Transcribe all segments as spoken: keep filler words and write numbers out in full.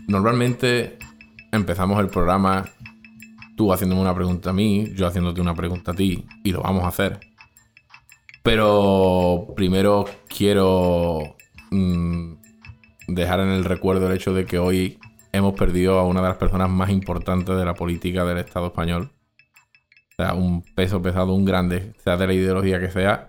normalmente empezamos el programa tú haciéndome una pregunta a mí, yo haciéndote una pregunta a ti, y lo vamos a hacer. Pero primero quiero mmm, dejar en el recuerdo el hecho de que hoy hemos perdido a una de las personas más importantes de la política del Estado español. O sea, un peso pesado, un grande, sea de la ideología que sea.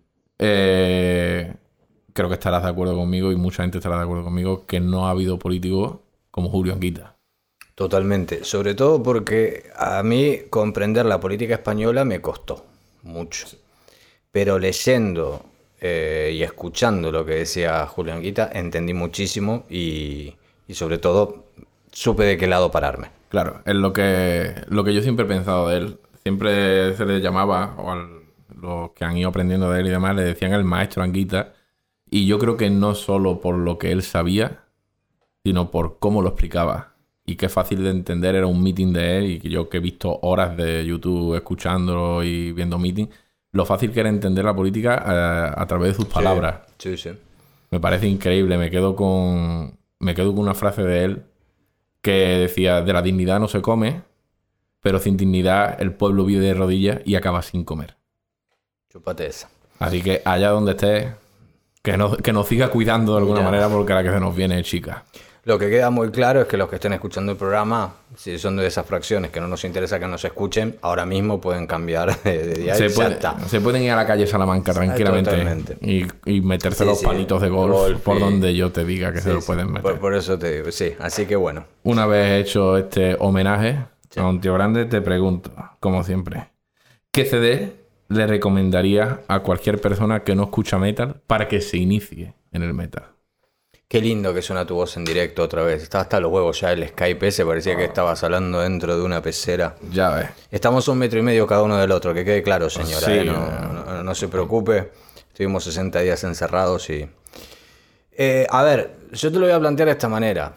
Eh, creo que estarás de acuerdo conmigo y mucha gente estará de acuerdo conmigo que no ha habido político como Julio Anguita. Totalmente, sobre todo porque a mí comprender la política española me costó mucho. Pero leyendo eh, y escuchando lo que decía Julio Anguita, entendí muchísimo y, y sobre todo supe de qué lado pararme. Claro, es lo que, lo que yo siempre he pensado de él. Siempre se le llamaba, o a los que han ido aprendiendo de él y demás, le decían el maestro Anguita. Y yo creo que no solo por lo que él sabía, sino por cómo lo explicaba. Y qué fácil de entender era un meeting de él. Y que yo que he visto horas de YouTube escuchándolo y viendo meeting, lo fácil que era entender la política eh, a través de sus palabras. Sí, sí, sí. Me parece increíble. Me quedo con, me quedo con una frase de él que decía: de la dignidad no se come, pero sin dignidad el pueblo vive de rodillas y acaba sin comer. Chúpate esa. Así que allá donde estés, que nos, que nos siga cuidando de alguna ya. manera, porque la que se nos viene es chica. Lo que queda muy claro es que los que estén escuchando el programa, si son de esas fracciones que no nos interesa que nos escuchen, ahora mismo pueden cambiar de, de día se y puede, ya está. Se pueden ir a la calle Salamanca tranquilamente y, y meterse sí, los sí, palitos de golf, golf por y... donde yo te diga que sí, se los sí. pueden meter. Por, por eso te digo, sí. Así que bueno. Una vez hecho este homenaje sí. a un tío grande, te pregunto, como siempre, ¿qué C D le recomendaría a cualquier persona que no escucha metal para que se inicie en el metal? Qué lindo que suena tu voz en directo otra vez. Estaba hasta los huevos ya el Skype ese, parecía que estabas hablando dentro de una pecera. Ya ves. Estamos a un metro y medio cada uno del otro, que quede claro, señora. Sí, ¿eh? no, no, no se preocupe. Estuvimos sesenta días encerrados y... Eh, a ver, yo te lo voy a plantear de esta manera.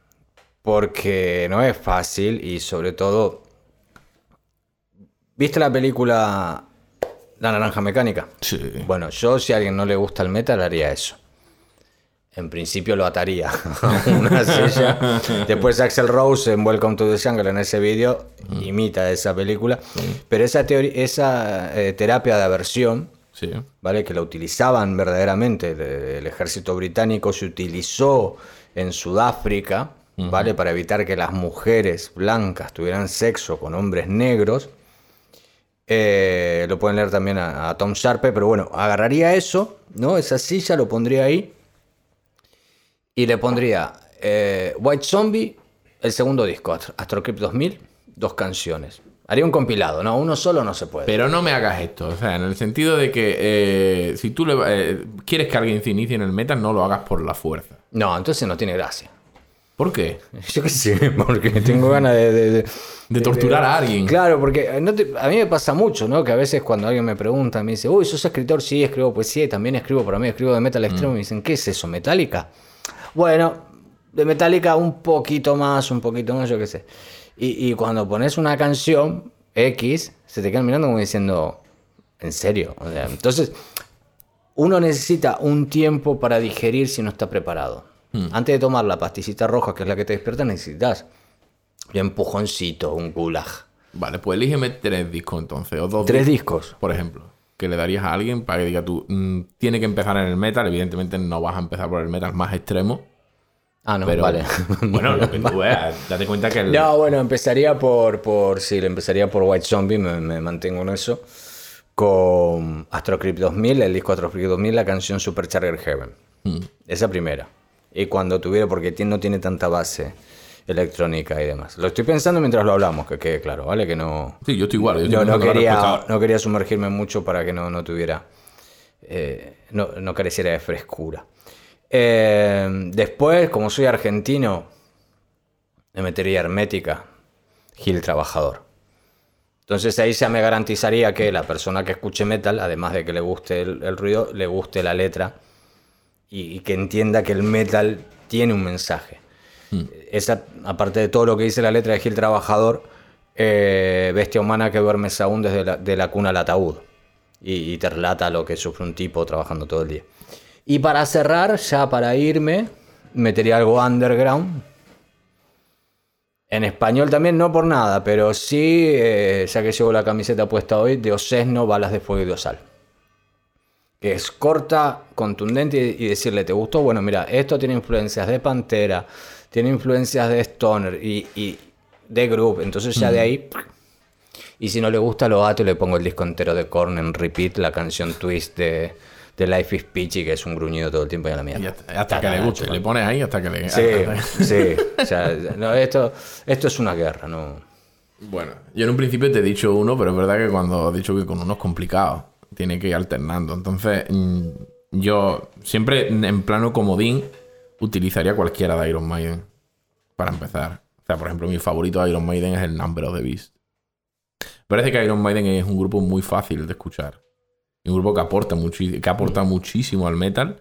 Porque no es fácil y sobre todo... ¿Viste la película La Naranja Mecánica? Sí. Bueno, yo si a alguien no le gusta el metal haría eso. En principio lo ataría a una silla. Después Axl Rose en Welcome to the Jungle, en ese vídeo, mm. imita esa película. Mm. Pero esa, teoría, esa eh, terapia de aversión, sí. ¿vale? Que la utilizaban verdaderamente, el, el ejército británico se utilizó en Sudáfrica, mm. ¿vale? Para evitar que las mujeres blancas tuvieran sexo con hombres negros. Eh, lo pueden leer también a, a Tom Sharpe, pero bueno, agarraría eso, ¿no? Esa silla, lo pondría ahí. Y le pondría eh, White Zombie, el segundo disco, Astro Crypt dos mil, dos canciones. Haría un compilado, ¿no? Uno solo no se puede. Pero no me hagas esto, o sea, en el sentido de que eh, si tú le, eh, quieres que alguien se inicie en el metal, no lo hagas por la fuerza. No, entonces no tiene gracia. ¿Por qué? Yo qué sé, porque tengo ganas de... De, de, de torturar de, a alguien. Claro, porque no te, a mí me pasa mucho, ¿no? Que a veces cuando alguien me pregunta, me dice, uy, ¿sos escritor? Sí, escribo poesía y también escribo para mí, escribo de metal extremo. Mm. Y me dicen, ¿qué es eso? ¿Metallica? Bueno, de Metallica un poquito más, un poquito más, yo qué sé. Y, y cuando pones una canción X, se te quedan mirando como diciendo, ¿en serio? O sea, entonces, uno necesita un tiempo para digerir si no está preparado. Hmm. Antes de tomar la pastillita roja, que es la que te despierta, necesitas un empujoncito, un gulag. Vale, pues elígeme tres discos entonces, o dos Tres discos, discos. Por ejemplo, que le darías a alguien para que diga tú, mmm, tiene que empezar en el metal. Evidentemente no vas a empezar por el metal más extremo. Ah, no, pero, vale. Bueno, lo que tú veas, date cuenta que... El... No, bueno, empezaría por, por sí, empezaría por White Zombie, me, me mantengo en eso. Con Astro Crypt dos mil, el disco Astro Crypt dos mil, la canción Supercharger Heaven. Hmm. Esa primera. Y cuando tuviera, porque no tiene tanta base electrónica y demás. Lo estoy pensando mientras lo hablamos, que quede claro, ¿vale? Que no... Sí, yo estoy igual. Yo estoy no, no, quería, no quería sumergirme mucho para que no, no tuviera... Eh, no, no careciera de frescura. Eh, después, como soy argentino, me metería Hermética, Gil Trabajador. Entonces ahí ya me garantizaría que la persona que escuche metal, además de que le guste el, el ruido, le guste la letra y, y que entienda que el metal tiene un mensaje. Hmm. Esa, aparte de todo lo que dice la letra de Gil Trabajador, eh, bestia humana que duermes aún desde la, de la cuna al ataúd y, y te relata lo que sufre un tipo trabajando todo el día. Y para cerrar, ya para irme, metería algo underground, En español también, no por nada, pero sí, eh, ya que llevo la camiseta puesta hoy, de Osesno, Balas de Fuego y de Sal. Que es corta, contundente y, y decirle, ¿te gustó? Bueno, mira, esto tiene influencias de Pantera, tiene influencias de Stoner y, y de Groove, entonces ya mm. de ahí... Y si no le gusta, lo ato y le pongo el disco entero de Korn en repeat, la canción Twist de... de Life is Peachy, que es un gruñido todo el tiempo y a la mierda. Y hasta, hasta que le guste, le pones ahí hasta que le... Sí, sí. O sea, no, esto, esto es una guerra, ¿no? Bueno, yo en un principio te he dicho uno, pero es verdad que cuando he dicho que con uno es complicado, tiene que ir alternando. Entonces, yo siempre en plano comodín utilizaría cualquiera de Iron Maiden para empezar. O sea, por ejemplo, mi favorito de Iron Maiden es el Number of the Beast. Parece que Iron Maiden es un grupo muy fácil de escuchar. Un grupo que aporta, muchi- que aporta muchísimo al metal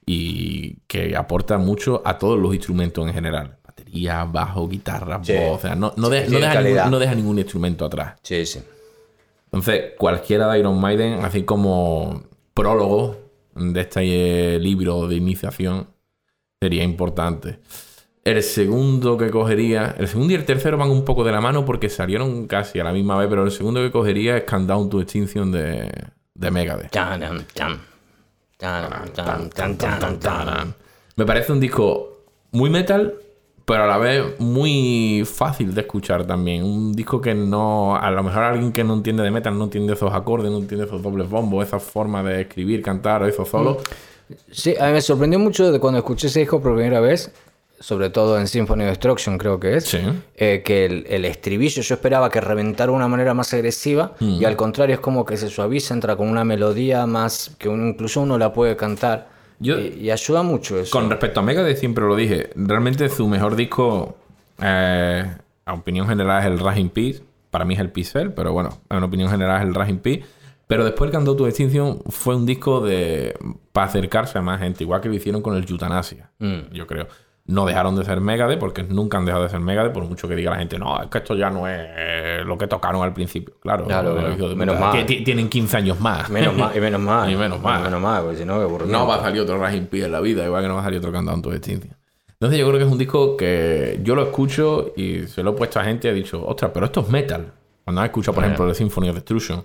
y que aporta mucho a todos los instrumentos en general. Batería, bajo, guitarra, sí. voz. O sea, no, no, de, sí, no, deja calidad. ningún, no deja ningún instrumento atrás. Sí, sí. Entonces, cualquiera de Iron Maiden, así como prólogo de este eh, libro de iniciación, sería importante. El segundo que cogería... El segundo y el tercero van un poco de la mano porque salieron casi a la misma vez, pero el segundo que cogería es Countdown to Extinction de... de Megadeth. Tan, tan, tan, tan, tan, tan, tan. Me parece un disco muy metal, pero a la vez muy fácil de escuchar también. Un disco que no... A lo mejor alguien que no entiende de metal no entiende esos acordes, no entiende esos dobles bombos, esa forma de escribir, cantar o esos solos. Sí, a mí me sorprendió mucho de cuando escuché ese disco por primera vez, sobre todo en Symphony of Destruction creo que es, Sí. eh, que el, el estribillo yo esperaba que reventara de una manera más agresiva mm. y al contrario es como que se suaviza, entra con una melodía más que un, incluso uno la puede cantar Yo, y, y ayuda mucho eso. Con respecto a Megadeth siempre lo dije, realmente su mejor disco, eh, a opinión general es el Rage in Peace, para mí es el Peace Fell, pero bueno, en opinión general es el Rage in Peace. Pero después el Countdown to Extinction fue un disco de para acercarse a más gente, igual que lo hicieron con el Euthanasia, mm. yo creo. No dejaron de ser Megadeth porque nunca han dejado de ser Megadeth, por mucho que diga la gente, no, es que esto ya no es lo que tocaron al principio. Claro, claro, claro. De menos mal. Que t- tienen quince años más. Menos mal, y menos mal. Y menos mal. Menos mal, porque si no, que aburrimiento. No va a salir otro Rage in Peace en la vida, igual que no va a salir otro Countdown to Extinction. Entonces yo creo que es un disco que yo lo escucho y se lo he puesto a gente y he dicho, ostras, pero esto es metal. Cuando han escuchado, por bueno. ejemplo, el Symphony of Destruction,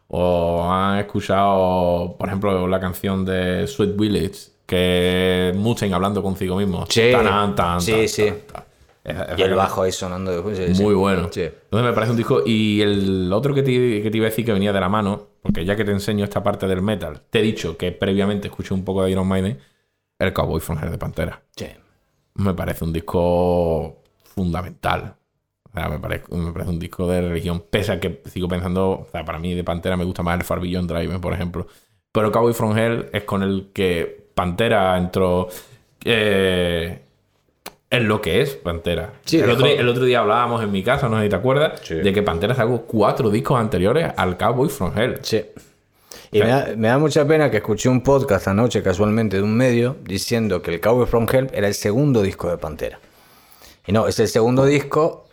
o han escuchado, por ejemplo, la canción de Sweet Village, que es Mustaine hablando consigo mismo. Sí, tan, tan, sí, tan, sí. Tan, tan. Es, y el bajo ahí sonando después. Sí, muy sí. bueno. Sí. Entonces me parece un disco. Y el otro que te, que te iba a decir que venía de la mano, porque ya que te enseño esta parte del metal, te he dicho que previamente escuché un poco de Iron Maiden, el Cowboy from Hell de Pantera. Sí. Me parece un disco fundamental. O sea, me parece, me parece un disco de religión. Pese a que sigo pensando, o sea, para mí de Pantera me gusta más el Far Beyond Drive, por ejemplo. Pero Cowboy from Hell es con el que Pantera entró eh, en lo que es Pantera. Sí, el, otro, el otro día hablábamos en mi casa, no sé si te acuerdas, sí. de que Pantera sacó cuatro discos anteriores al Cowboy from Hell. Sí. Y me da, me da mucha pena que escuché un podcast anoche casualmente de un medio diciendo que el Cowboy from Hell era el segundo disco de Pantera. Y no, es el segundo disco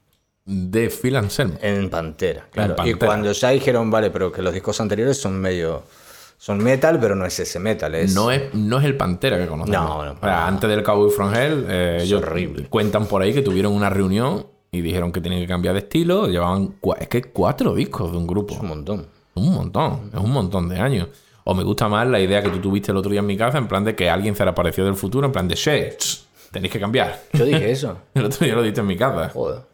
de Phil Anselmo. En Pantera, claro. En Pantera. Y cuando ya dijeron, vale, pero que los discos anteriores son medio... Son metal, pero no es ese metal. Es... No, es, no es el Pantera que conocemos. No, no. O sea, antes del Cowboy from Hell, eh, es ellos horrible. Cuentan por ahí que tuvieron una reunión y dijeron que tenían que cambiar de estilo. Llevaban cua- es que cuatro discos de un grupo. Es un montón. Un montón. Es un montón de años. O me gusta más la idea que tú tuviste el otro día en mi casa, en plan de que alguien se le apareció del futuro, en plan de, che, ch, tenéis que cambiar. Yo dije eso. El otro día lo diste en mi casa. Joder.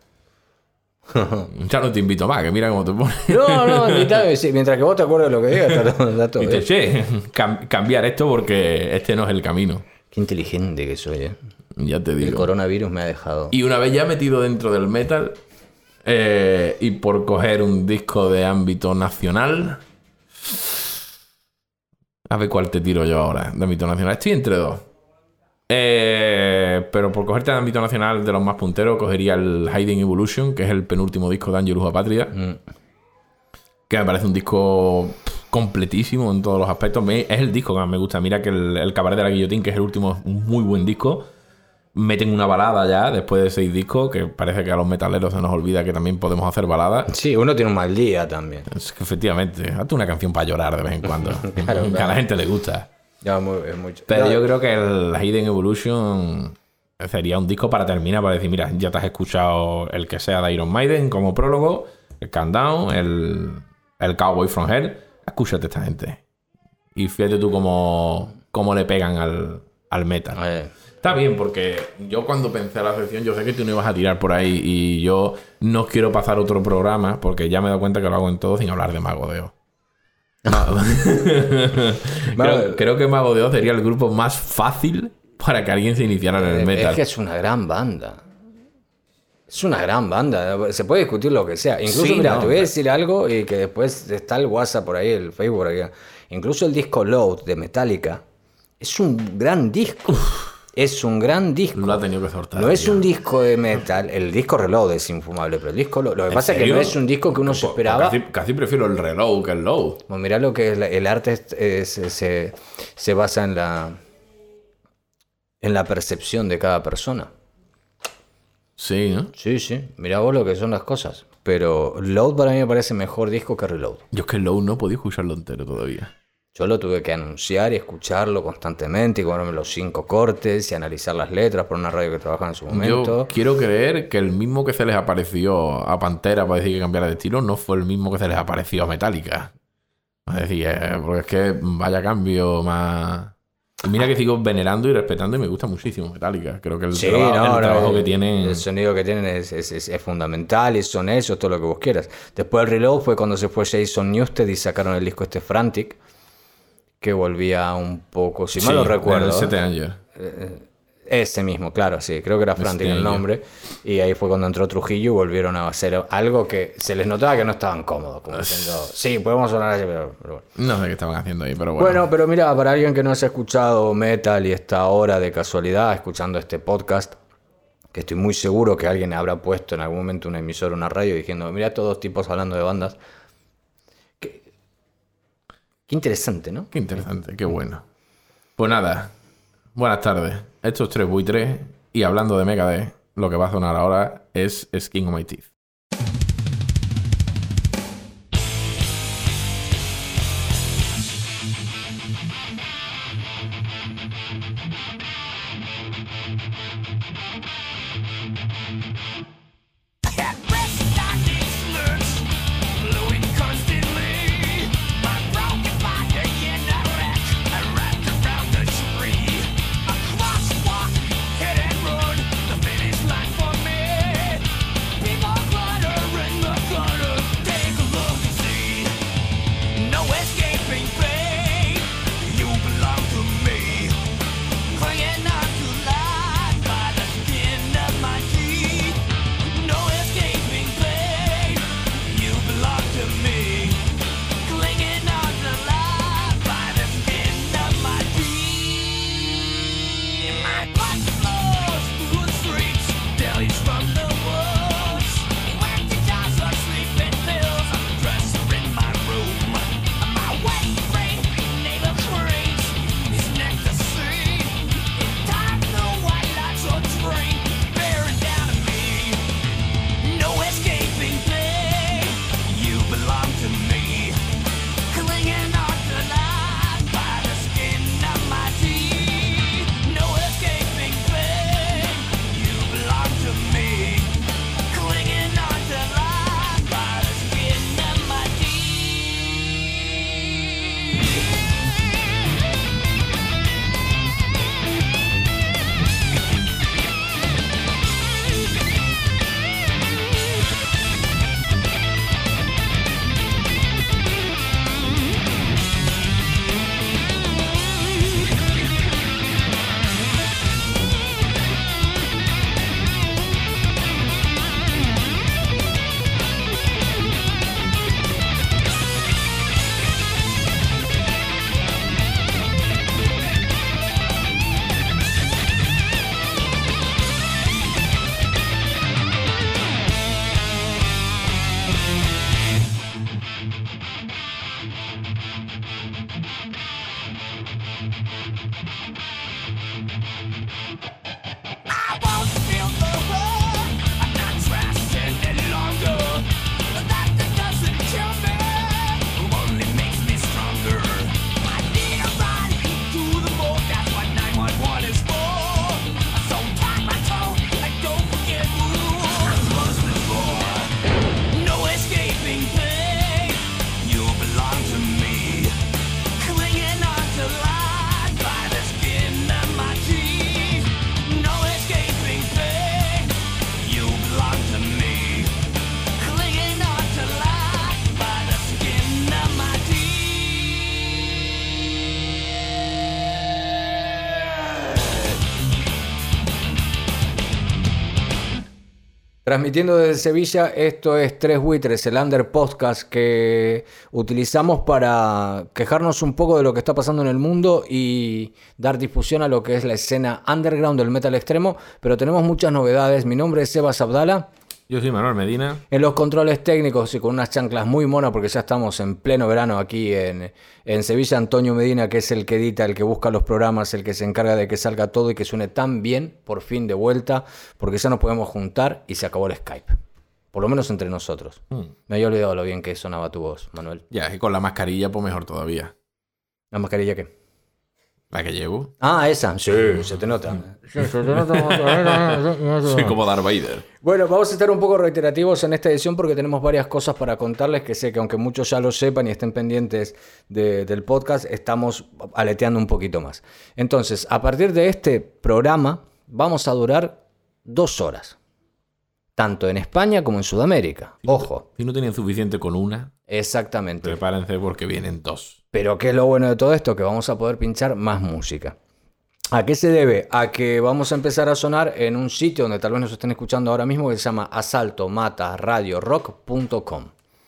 Ya no te invito más, que mira cómo te pones. No, no, invítame, sí, mientras que vos te acuerdes de lo que digas, está todo, está todo Dice, bien. che, cam- cambiar esto porque este no es el camino. Qué inteligente que soy, eh. Ya te digo. El coronavirus me ha dejado. Y una vez ya metido dentro del metal, eh, y por coger un disco de ámbito nacional, a ver cuál te tiro yo ahora, de ámbito nacional. Estoy entre dos. Eh, pero por cogerte de ámbito nacional de los más punteros, cogería el Hidden Evolution, que es el penúltimo disco de Angelus Apatria, mm. que me parece un disco completísimo en todos los aspectos. Me, es el disco que más me gusta. Mira que el, el Cabaret de la Guillotín, que es el último, es un muy buen disco. Meten una balada ya después de seis discos, que parece que a los metaleros se nos olvida que también podemos hacer baladas. Sí, uno tiene un mal día también. Es que efectivamente, hazte una canción para llorar de vez en cuando. Claro, que claro. a la gente le gusta. Ya, muy, es mucho. Pero no, yo creo que el Hidden Evolution sería un disco para terminar, para decir, mira, ya te has escuchado el que sea de Iron Maiden como prólogo, el Countdown, el, el Cowboy from Hell, escúchate a esta gente. Y fíjate tú cómo, cómo le pegan al, al metal. Eh. Está bien, porque yo cuando pensé a la sección, yo sé que tú no ibas a tirar por ahí y yo no quiero pasar otro programa porque ya me he dado cuenta que lo hago en todo sin hablar de Mago de Oz. creo, creo que Mago de Oz sería el grupo más fácil para que alguien se iniciara en el metal. Es que es una gran banda. Es una gran banda. Se puede discutir lo que sea. Incluso, sí, mira, no, te voy a decir algo y que después está el WhatsApp por ahí, el Facebook por ahí. Incluso el disco Load de Metallica es un gran disco. Uf. Es un gran disco. Lo ha tenido que soltar. No es tío. un disco de metal. El disco Reload es infumable, pero el disco... Lo, lo que pasa serio? es que no es un disco que uno se esperaba. Casi, casi prefiero el Reload que el Load. Bueno, mirá lo que es la, el arte es, es, es, se, se basa en la... en la percepción de cada persona. Sí, ¿no? Sí, sí. Mirá vos lo que son las cosas. Pero Load para mí me parece mejor disco que Reload. Yo es que Load no podía escucharlo entero todavía. Yo lo tuve que anunciar y escucharlo constantemente y comerme los cinco cortes y analizar las letras por una radio que trabajaba en su momento. Yo quiero creer que el mismo que se les apareció a Pantera para decir que cambiara de estilo no fue el mismo que se les apareció a Metallica. Es decir, eh, porque es que vaya cambio más... Y mira que sigo venerando y respetando y me gusta muchísimo Metallica. Creo que el, sí, trabajo, no, el trabajo no, que tienen... El sonido que tienen es, es, es, es fundamental y son ellos, todo lo que vos quieras. Después del Reload fue cuando se fue Jason Newsted y sacaron el disco este Frantic, que volvía un poco, si mal sí, lo recuerdo. El Sete Anger. Eh, ese mismo, claro, sí, creo que era Frantic el nombre. Y ahí fue cuando entró Trujillo y volvieron a hacer algo que se les notaba que no estaban cómodos. Como diciendo, sí, podemos sonar así, pero, pero bueno. No sé qué estaban haciendo ahí, pero bueno. Bueno, pero mira, para alguien que no se ha escuchado metal y está ahora de casualidad escuchando este podcast, que estoy muy seguro que alguien habrá puesto en algún momento una emisora, una radio, diciendo, mira, estos dos tipos hablando de bandas. Qué interesante, ¿no? Qué interesante, qué bueno. Pues nada, buenas tardes. Estos tres buitres, y hablando de Megadeth, lo que va a sonar ahora es Skin on My Teeth. People Transmitiendo desde Sevilla, esto es Tres Buitres, el Under Podcast que utilizamos para quejarnos un poco de lo que está pasando en el mundo y dar difusión a lo que es la escena underground del metal extremo, pero tenemos muchas novedades. Mi nombre es Sebas Abdala. Yo soy Manuel Medina. En los controles técnicos y con unas chanclas muy monas porque ya estamos en pleno verano aquí en, en Sevilla, Antonio Medina, que es el que edita, el que busca los programas, el que se encarga de que salga todo y que suene tan bien, por fin de vuelta, porque ya nos podemos juntar y se acabó el Skype. Por lo menos entre nosotros. Hmm. Me había olvidado lo bien que sonaba tu voz, Manuel. Ya, y con la mascarilla pues mejor todavía. ¿La mascarilla qué? ¿La que llevo? Ah, esa. Sí, se te nota. Sí, se te nota. Soy como Darth Vader. Bueno, vamos a estar un poco reiterativos en esta edición porque tenemos varias cosas para contarles que sé que aunque muchos ya lo sepan y estén pendientes de, del podcast, estamos aleteando un poquito más. Entonces, a partir de este programa vamos a durar dos horas. Tanto en España como en Sudamérica. Si no, Ojo. Si no tenían suficiente con una, exactamente. Prepárense porque vienen dos. Pero ¿qué es lo bueno de todo esto? Que vamos a poder pinchar más música. ¿A qué se debe? A que vamos a empezar a sonar en un sitio donde tal vez nos estén escuchando ahora mismo que se llama asalto mata radio rock punto com.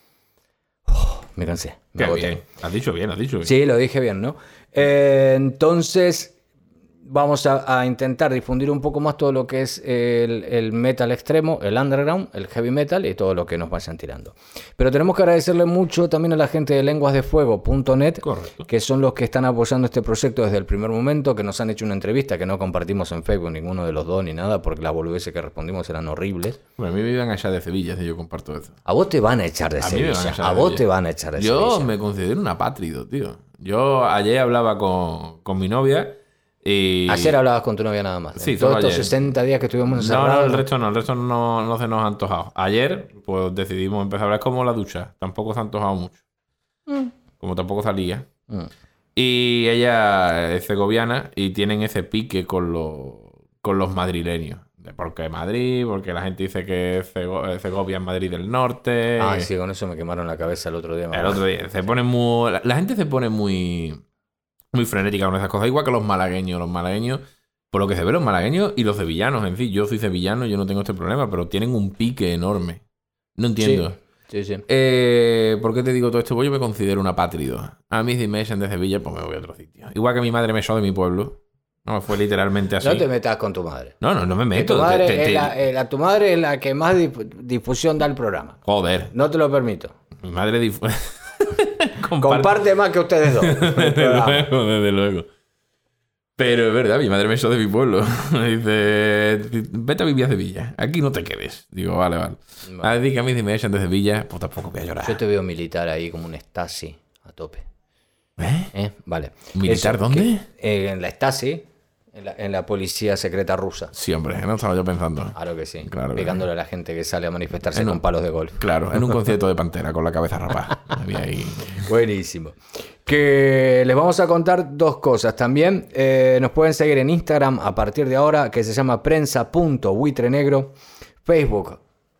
Oh, me cansé. Me Qué bien. Has dicho bien, has dicho bien. Sí, lo dije bien, ¿no? Eh, entonces... Vamos a, a intentar difundir un poco más todo lo que es el, el metal extremo, el underground, el heavy metal y todo lo que nos vayan tirando. Pero tenemos que agradecerle mucho también a la gente de lenguas de fuego punto net, correcto, que son los que están apoyando este proyecto desde el primer momento, que nos han hecho una entrevista que no compartimos en Facebook ninguno de los dos ni nada, porque las boludeces que respondimos eran horribles. Bueno, a mí me iban a echar de Sevilla si yo comparto eso. A vos te van a echar de a Sevilla, a, echar a de vos Sevilla. te van a echar de yo Sevilla. Yo me considero un apátrido, tío. Yo ayer hablaba con, con mi novia. Y... Ayer hablabas con tu novia nada más. Sí, en todos estos ayer. sesenta días que estuvimos encerrados. No, no, el resto no, el resto no, no se nos ha antojado. Ayer, pues decidimos empezar a hablar como la ducha. Tampoco se ha antojado mucho. Mm. Como tampoco salía. Mm. Y ella es segoviana y tienen ese pique con, los con los madrileños. Porque Madrid, porque la gente dice que Sego Segovia es Madrid del Norte. Ah, sí, con eso me quemaron la cabeza el otro día. El otro día. Se pone muy... La, la gente se pone muy... muy frenética con esas cosas, igual que los malagueños. Los malagueños, por lo que se ve, los malagueños y los sevillanos, en fin, yo soy sevillano, yo no tengo este problema, pero tienen un pique enorme. No entiendo. Sí, sí, sí. Eh, ¿Por qué te digo todo esto? Pues yo me considero un apátrido. A mí si me echan de Sevilla, pues me voy a otro sitio. Igual que mi madre me echó de mi pueblo. No, fue literalmente así. No te metas con tu madre. No, no, no me meto. Tu madre, te, te, es te... La, eh, la, tu madre es la que más dif difusión da al programa. Joder. No te lo permito. Mi madre difusión... Comparte... Comparte más que ustedes dos. Desde luego, desde luego. Pero es verdad, mi madre me echó de mi pueblo. Me dice, vete a vivir a Sevilla. Aquí no te quedes. Digo, vale, vale. vale. A decir que a mí si me echan de Sevilla, pues tampoco voy a llorar. Yo te veo militar ahí como un Stasi a tope. ¿Eh? ¿Eh? Vale. ¿Militar Eso, dónde? Que, eh, en la Stasi, en la, en la policía secreta rusa. Sí, hombre, no estaba yo pensando. Claro que sí. Claro Picándole que... a la gente que sale a manifestarse en con un... palos de golf. Claro, en un concierto de Pantera con la cabeza rapada. Había ahí... Buenísimo. Que les vamos a contar dos cosas también. Eh, nos pueden seguir en Instagram a partir de ahora, que se llama prensa punto buitre negro. Facebook,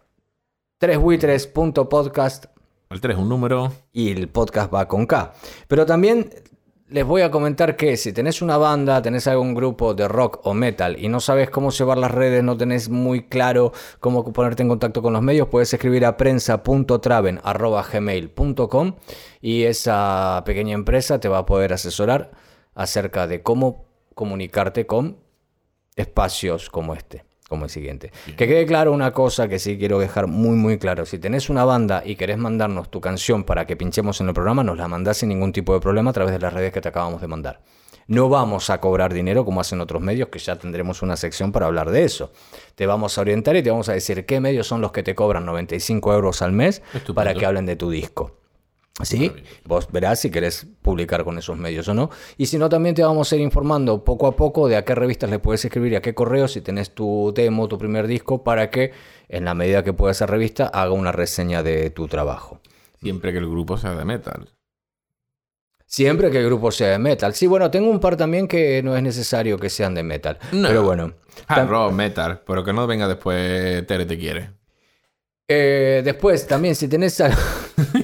tres buitres punto podcast. El tres es un número. Y el podcast va con K. Pero también les voy a comentar que si tenés una banda, tenés algún grupo de rock o metal y no sabes cómo llevar las redes, no tenés muy claro cómo ponerte en contacto con los medios, puedes escribir a prensa punto traven arroba gmail punto com y esa pequeña empresa te va a poder asesorar acerca de cómo comunicarte con espacios como este, como el siguiente. Bien. Que quede claro una cosa que sí quiero dejar muy muy claro. Si tenés una banda y querés mandarnos tu canción para que pinchemos en el programa, nos la mandás sin ningún tipo de problema a través de las redes que te acabamos de mandar. No vamos a cobrar dinero como hacen otros medios, que ya tendremos una sección para hablar de eso. Te vamos a orientar y te vamos a decir qué medios son los que te cobran noventa y cinco euros al mes Estupendo. Para que hablen de tu disco. ¿Sí? Vos verás si querés publicar con esos medios o no. Y si no, también te vamos a ir informando poco a poco de a qué revistas le puedes escribir y a qué correos si tenés tu demo, tu primer disco, para que en la medida que pueda esa revista haga una reseña de tu trabajo. Siempre que el grupo sea de metal. Siempre que el grupo sea de metal. Sí, bueno, tengo un par también que no es necesario que sean de metal. No. Pero bueno. Hard rock, metal, pero que no venga después Tere te quiere. Eh, después, también, si tenés algo...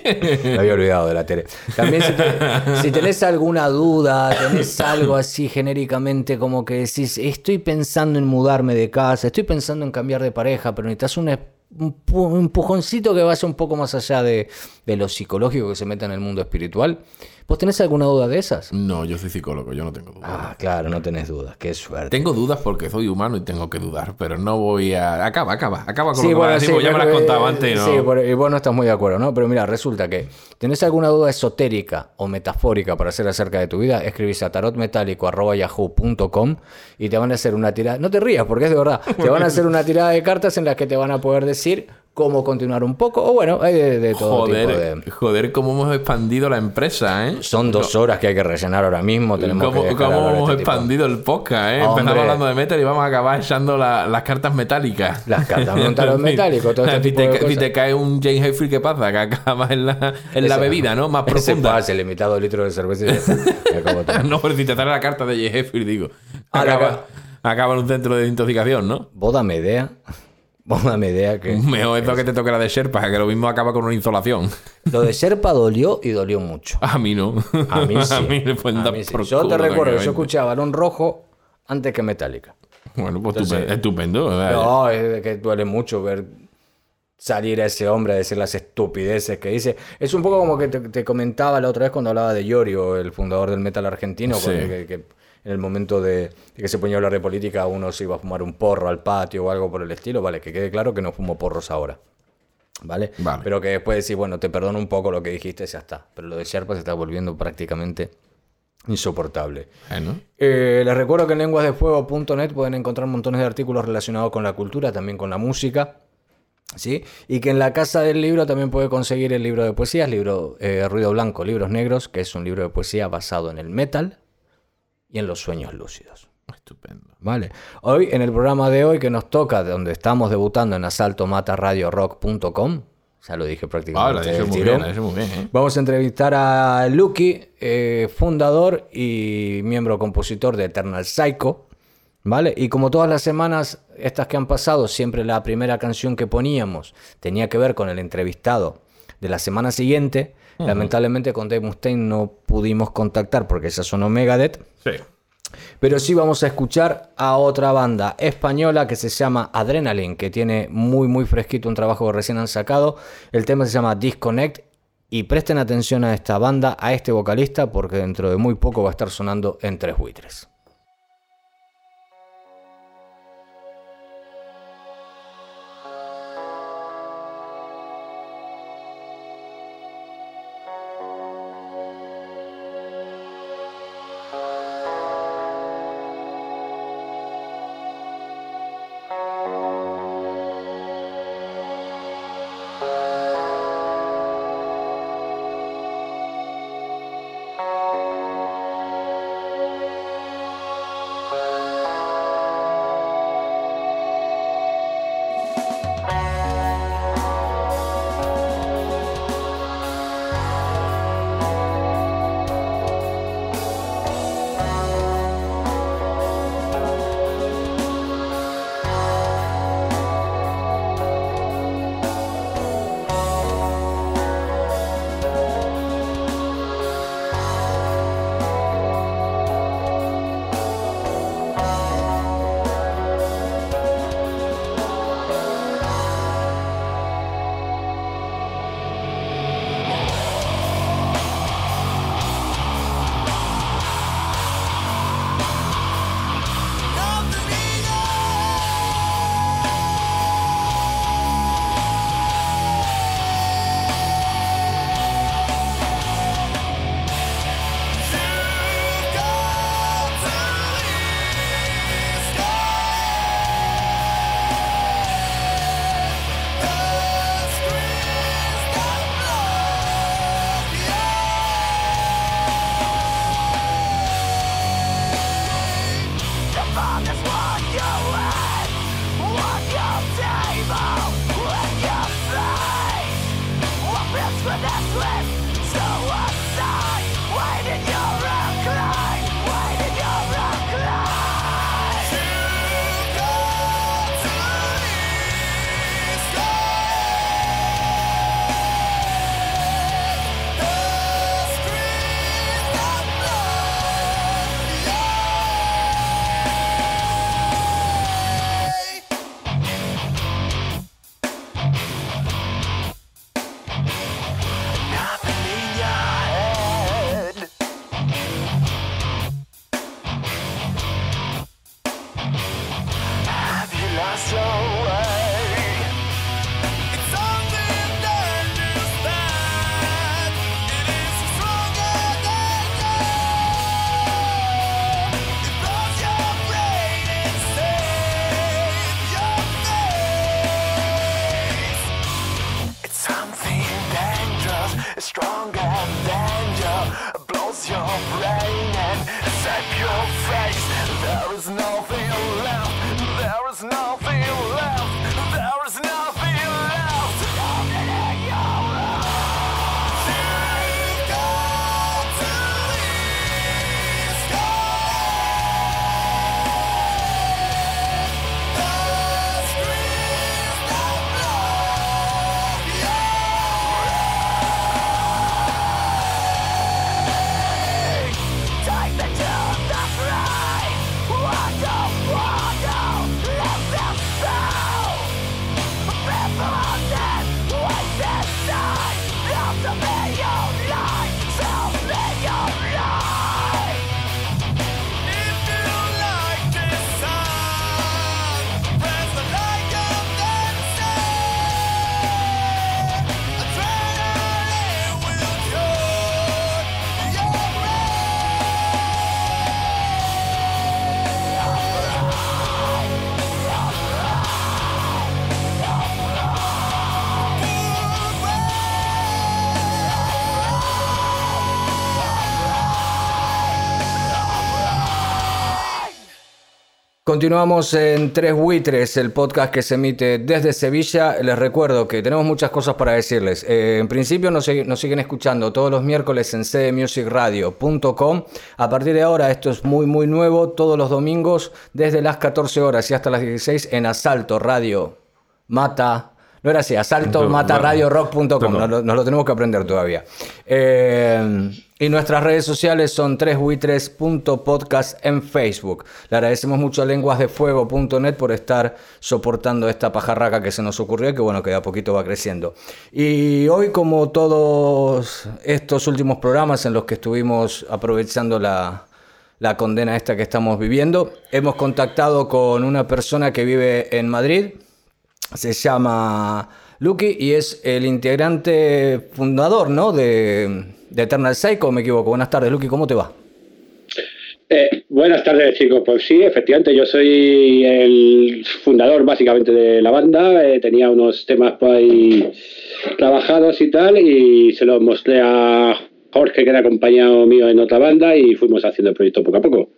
Me había olvidado de la tele. También si, te, si tenés alguna duda, tenés algo así genéricamente como que decís, estoy pensando en mudarme de casa, estoy pensando en cambiar de pareja, pero necesitas un, un, un empujoncito que vaya un poco más allá de, de lo psicológico, que se meta en el mundo espiritual. ¿Vos tenés alguna duda de esas? No, yo soy psicólogo, yo no tengo dudas. Ah, claro, no tenés dudas. Qué suerte. Tengo dudas porque soy humano y tengo que dudar, pero no voy a... Acaba, acaba, acaba con Sí, lo que bueno, vas a decir, sí, porque ya me lo has pero, contado eh, antes y no... Sí, pero- y vos no estás muy de acuerdo, ¿no? Pero mira, resulta que tenés alguna duda esotérica o metafórica para hacer acerca de tu vida, escribís a tarotmetálico arroba yahoo punto com y te van a hacer una tirada... No te rías, porque es de verdad. Te van a hacer una tirada de cartas en las que te van a poder decir cómo continuar un poco, o bueno, hay de, de todo Joder, tipo de... joder, cómo hemos expandido la empresa, ¿eh? Son dos horas que hay que rellenar ahora mismo, tenemos ¿Cómo, que dejar cómo hablar a hemos este tipo. expandido el podcast, eh? Hombre. Empezamos hablando de metal y vamos a acabar echando la- las cartas metálicas. Las cartas de un tarot metálico, todo este si, tipo te, de ca- si cosas. te cae un James Hetfield, ¿qué pasa? Que acabas en la, en la Ese- bebida, ¿no? Más Ese profunda. pase, el limitado litro de cerveza y ya está. Y acabó todo. No, pero si te sale la carta de James Hetfield, digo. Ahora, Acaba, acaba en un centro de desintoxicación, ¿no? Vos dame idea. Vos dame idea que... Mejor es lo que te toque la de Sherpa, que lo mismo acaba con una insolación. Lo de Sherpa dolió y dolió mucho. A mí no. A mí sí. A mí le pueden A dar mí sí. por Yo te culo recuerdo, yo tranquilamente. escuchaba Balón Rojo antes que Metallica. Bueno, pues Entonces- estupendo. estupendo, ¿verdad? No, es que duele mucho ver salir a ese hombre a decir las estupideces que dice. Es un poco como que te, te comentaba la otra vez cuando hablaba de Yorio, el fundador del metal argentino, Sí. con- que, que en el momento de, de que se ponía a hablar de política uno se iba a fumar un porro al patio o algo por el estilo. Vale, que quede claro que no fumo porros ahora. ¿Vale? Vale. Pero que después decís, bueno, te perdono un poco lo que dijiste, ya está. Pero lo de Sherpa se está volviendo prácticamente insoportable. Bueno. Eh, les recuerdo que en lenguasdefuego punto net pueden encontrar montones de artículos relacionados con la cultura, también con la música. ¿Sí? Y que en la Casa del Libro también puede conseguir el libro de poesías, libro eh, Ruido Blanco, Libros Negros, que es un libro de poesía basado en el metal y en los sueños lúcidos. Estupendo. Vale. Hoy, en el programa de hoy que nos toca, donde estamos debutando en asalto mata radio rock punto com, ya lo dije Ah, prácticamente. lo has dicho del muy tirón. bien, lo has dicho muy bien, ¿eh? Vamos a entrevistar a Lucky, eh, fundador y miembro compositor de Eternal Psycho, ¿vale? Y como todas las semanas, estas que han pasado, siempre la primera canción que poníamos tenía que ver con el entrevistado de la semana siguiente. Uh-huh. Lamentablemente con Dave Mustaine no pudimos contactar porque esa sonó Megadeth. Sí. Pero sí vamos a escuchar a otra banda española que se llama Adrenaline, que tiene muy muy fresquito un trabajo que recién han sacado. El tema se llama Disconnect y presten atención a esta banda, a este vocalista, porque dentro de muy poco va a estar sonando en Tres Buitres. Continuamos en Tres Buitres, el podcast que se emite desde Sevilla. Les recuerdo que tenemos muchas cosas para decirles. Eh, en principio nos, nos siguen escuchando todos los miércoles en c d music radio punto com. A partir de ahora, esto es muy muy nuevo, todos los domingos desde las catorce horas y hasta las dieciséis en Asalto Radio Mata... No era así, asalto mata radio rock punto com, nos, nos lo tenemos que aprender todavía. Eh, y nuestras redes sociales son tres buitres punto podcast en Facebook. Le agradecemos mucho a lenguas de fuego punto net por estar soportando esta pajarraca que se nos ocurrió y que bueno, que de a poquito va creciendo. Y hoy, como todos estos últimos programas en los que estuvimos aprovechando la, la condena esta que estamos viviendo, hemos contactado con una persona que vive en Madrid. Se llama Lucky y es el integrante fundador, ¿no?, de, de Eternal Psycho, ¿me equivoco? Buenas tardes, Lucky, ¿cómo te va? Eh, buenas tardes, chicos. Pues sí, efectivamente, yo soy el fundador básicamente de la banda. Eh, tenía unos temas por ahí trabajados y tal, y se los mostré a Jorge, que era compañero mío en otra banda, y fuimos haciendo el proyecto poco a poco.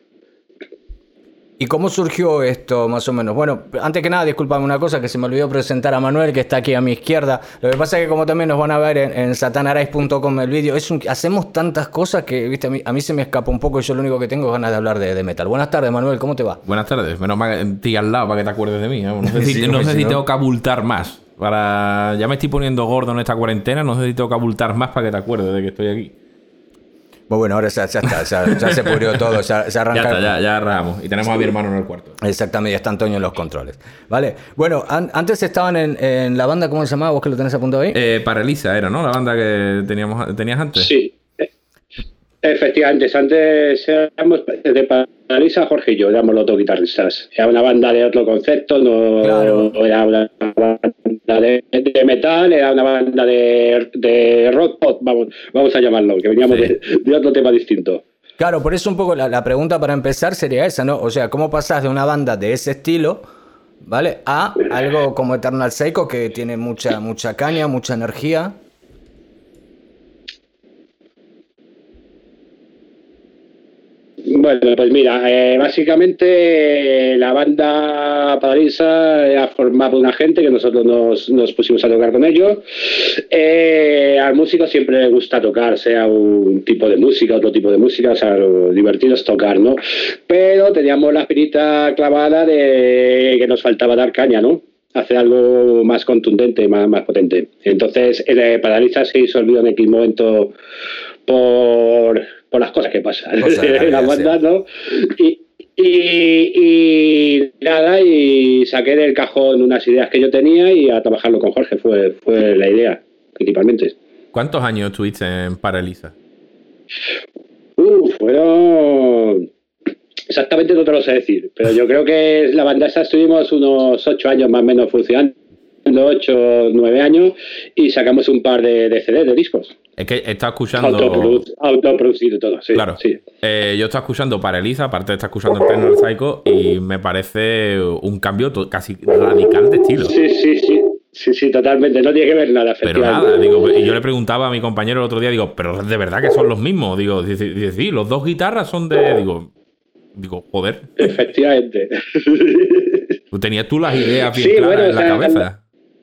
¿Y cómo surgió esto, más o menos? Bueno, antes que nada, discúlpame una cosa, que se me olvidó presentar a Manuel, que está aquí a mi izquierda. Lo que pasa es que como también nos van a ver en, en satanarais punto com el vídeo, es un, hacemos tantas cosas que, viste, a mí, a mí se me escapa un poco y yo lo único que tengo es ganas de hablar de, de metal. Buenas tardes, Manuel, ¿cómo te va? Buenas tardes, menos mal ti al lado para que te acuerdes de mí. ¿no? No sé si, sí, no sé si tengo que abultar más. Para... Ya me estoy poniendo gordo en esta cuarentena, no sé si tengo que abultar más para que te acuerdes de que estoy aquí. Pues bueno, ahora ya, ya está, ya, ya se pudrió todo, ya, ya arranca. Ya está, ya, ya arrancamos. Y tenemos sí. a mi hermano en el cuarto. Exactamente, ya está Antonio en los controles. Vale, bueno, an- antes estaban en, en la banda, ¿cómo se llamaba? ¿Vos que lo tenés apuntado ahí? Eh, Paralisa era, ¿no? La banda que teníamos, tenías antes. Sí, efectivamente, antes éramos de Paralisa, Jorge y yo, éramos los dos guitarristas. Era una banda de otro concepto, no, claro. no era una banda de, de metal, era una banda de, de rock pop, vamos, vamos a llamarlo, que veníamos sí. de, de otro tema distinto. Claro, por eso un poco la, la pregunta para empezar sería esa, ¿no? O sea, ¿cómo pasás de una banda de ese estilo, ¿vale?, a algo como Eternal Psycho, que tiene mucha, mucha caña, mucha energía? Bueno, pues mira, eh, básicamente eh, la banda Paralisa era formada por una gente que nosotros nos, nos pusimos a tocar con ellos. Eh, al músico siempre le gusta tocar, sea un tipo de música, otro tipo de música, o sea, lo divertido es tocar, ¿no? Pero teníamos la espinita clavada de que nos faltaba dar caña, ¿no? Hacer algo más contundente, más, más potente. Entonces, eh, Paralisa se disolvió en aquel momento por... por las cosas que pasan en la banda, ¿no? Y, y, y nada, y saqué del cajón unas ideas que yo tenía y a trabajarlo con Jorge fue, fue la idea, principalmente. ¿Cuántos años estuviste en Paralisa? Uh, fueron... Exactamente no te lo sé decir, pero yo creo que la banda esa estuvimos unos ocho años más o menos funcionando, ocho, nueve años, y sacamos un par de, de C D, de discos. Es que está escuchando... Autoproduc- autoproducido y todo, sí. Claro. Sí. Eh, yo estoy escuchando Paralisa, aparte de estar escuchando Eternal Psycho, y me parece un cambio to- casi radical de estilo. Sí, sí, sí. Sí, sí, totalmente. No tiene que ver nada, Pero nada, digo, y yo le preguntaba a mi compañero el otro día, digo, pero de verdad que son los mismos. Digo, dice, dice, sí, los dos guitarras son de. Digo, digo, joder. Efectivamente. ¿Tenías tú las ideas bien sí, claras bueno, en la o sea, cabeza?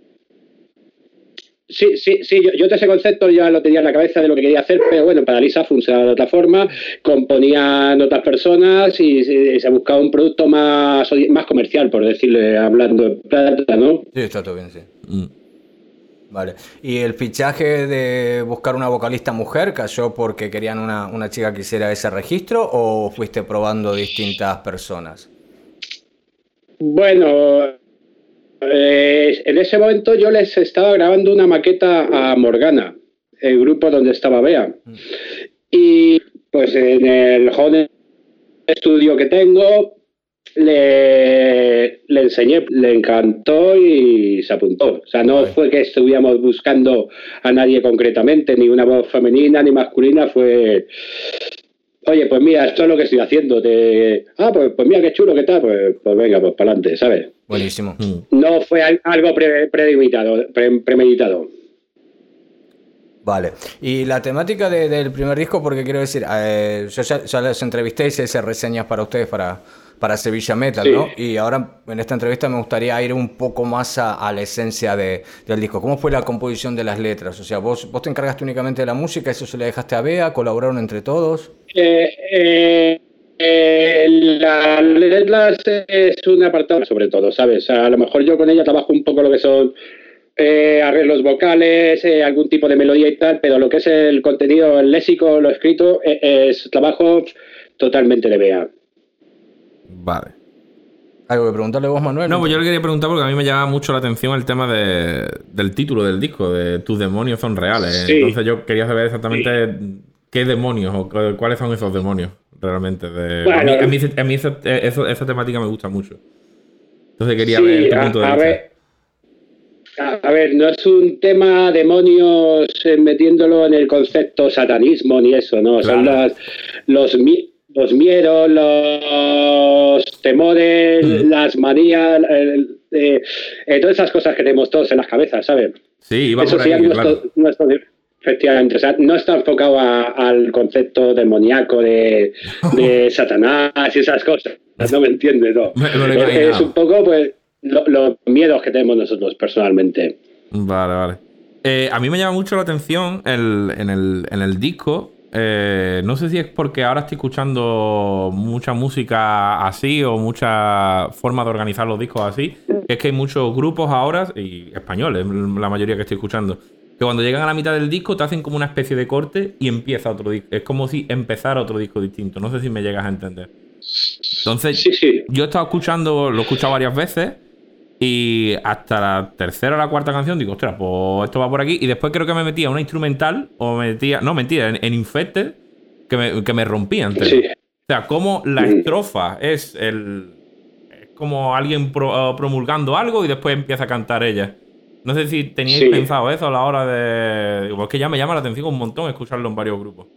Sí, sí, sí, yo, yo todo ese concepto ya lo tenía en la cabeza de lo que quería hacer, pero bueno, para Lisa funcionaba de otra forma, componían otras personas y, y se buscaba un producto más, más comercial, por decirle, hablando en plata, ¿no? Sí, está todo bien, sí. Mm. Vale. ¿Y el fichaje de buscar una vocalista mujer cayó porque querían una, una chica que hiciera ese registro o fuiste probando distintas personas? Bueno, eh, en ese momento yo les estaba grabando una maqueta a Morgana, el grupo donde estaba Bea. Mm. Y pues en el home studio que tengo le, le enseñé, le encantó y se apuntó. O sea, no okay. fue que estuviéramos buscando a nadie concretamente, ni una voz femenina ni masculina, fue... Oye, pues mira, esto es lo que estoy haciendo. Te... Ah, pues, pues mira qué chulo, ¿qué tal? Pues, pues venga, pues para adelante, ¿sabes? Buenísimo. No fue algo pre, premeditado, pre, premeditado. Vale. Y la temática de, del primer disco, porque quiero decir, eh, yo ya, ya les entrevisté y hice reseñas para ustedes, para, para Sevilla Metal, sí. ¿no? Y ahora en esta entrevista me gustaría ir un poco más a, a la esencia de, del disco. ¿Cómo fue la composición de las letras? O sea, ¿vos, vos te encargaste únicamente de la música, eso se le dejaste a Bea, colaboraron entre todos? Eh, eh, eh, las letras es un apartado sobre todo, ¿sabes? A lo mejor yo con ella trabajo un poco lo que son eh, arreglos vocales, eh, algún tipo de melodía y tal, pero lo que es el contenido, el léxico, lo escrito, eh, es trabajo totalmente de Bea. Vale. ¿Algo que preguntarle vos, Manuel? No, pues yo le quería preguntar porque a mí me llama mucho la atención el tema de, del título del disco, de Tus demonios son reales. Sí. Entonces yo quería saber exactamente sí. qué demonios o cuáles son esos demonios realmente. De... Bueno, a mí, a mí, a mí esa, esa, esa temática me gusta mucho. Entonces quería sí, ver tu punto de vista. Ver, a ver, no es un tema demonios eh, metiéndolo en el concepto satanismo ni eso, ¿no? Claro. Son las, los... los miedos, los temores, mm. las manías, eh, eh, eh, todas esas cosas que tenemos todos en las cabezas, ¿sabes? Sí, vamos Eso sería ahí, nuestro, claro. nuestro, efectivamente, o sea, no está enfocado a, al concepto demoníaco de, de Satanás y esas cosas, no me entiendes, ¿no? Me, me lo es un poco, pues, lo, los miedos que tenemos nosotros personalmente. Vale, vale. Eh, a mí me llama mucho la atención el, en, el, en el disco. Eh, no sé si es porque ahora estoy escuchando mucha música así o mucha forma de organizar los discos así. Es que hay muchos grupos ahora, y españoles, la mayoría que estoy escuchando, que cuando llegan a la mitad del disco te hacen como una especie de corte y empieza otro disco. Es como si empezara otro disco distinto. No sé si me llegas a entender. Entonces, sí, sí. yo he estado escuchando, lo he escuchado varias veces. Y hasta la tercera o la cuarta canción digo, ostras, pues esto va por aquí. Y después creo que me metía una instrumental, o me metía, no, mentira, en, en Infected, que me, que me rompían. Sí. O sea, como la estrofa es el es como alguien pro, uh, promulgando algo y después empieza a cantar ella. No sé si teníais sí. pensado eso a la hora de... Digo, es que ya me llama la atención un montón escucharlo en varios grupos.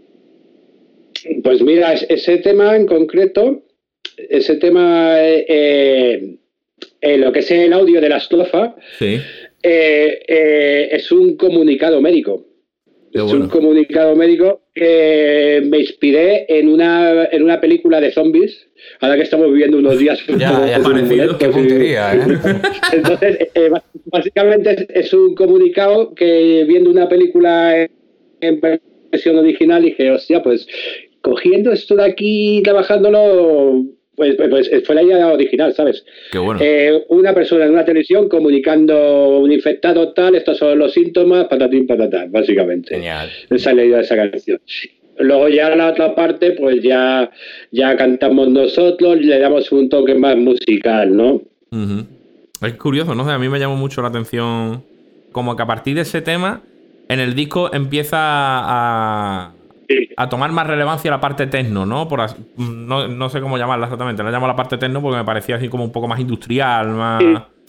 Pues mira, ese tema en concreto, ese tema... Eh, Eh, lo que es el audio de la estrofa sí. eh, eh, es un comunicado médico. Qué es bueno. un comunicado médico que me inspiré en una, en una película de zombies. Ahora que estamos viviendo unos días... ya, ya, parecido. Qué puntería, ¿eh? Entonces, eh, básicamente es, es un comunicado que viendo una película en versión original dije, hostia, pues cogiendo esto de aquí, trabajándolo... Pues, pues fue la idea original, ¿sabes? Qué bueno. Eh, una persona en una televisión comunicando un infectado tal, estos son los síntomas, patatín, patatán, básicamente. Genial. Esa es la idea de esa canción. Luego ya la otra parte, pues ya, ya cantamos nosotros, le damos un toque más musical, ¿no? Uh-huh. Es curioso, ¿no? A mí me llamó mucho la atención como que a partir de ese tema, en el disco empieza a... a tomar más relevancia la parte techno, ¿no? Por así, no, no sé cómo llamarla exactamente. La llamo la parte techno porque me parecía así como un poco más industrial, más...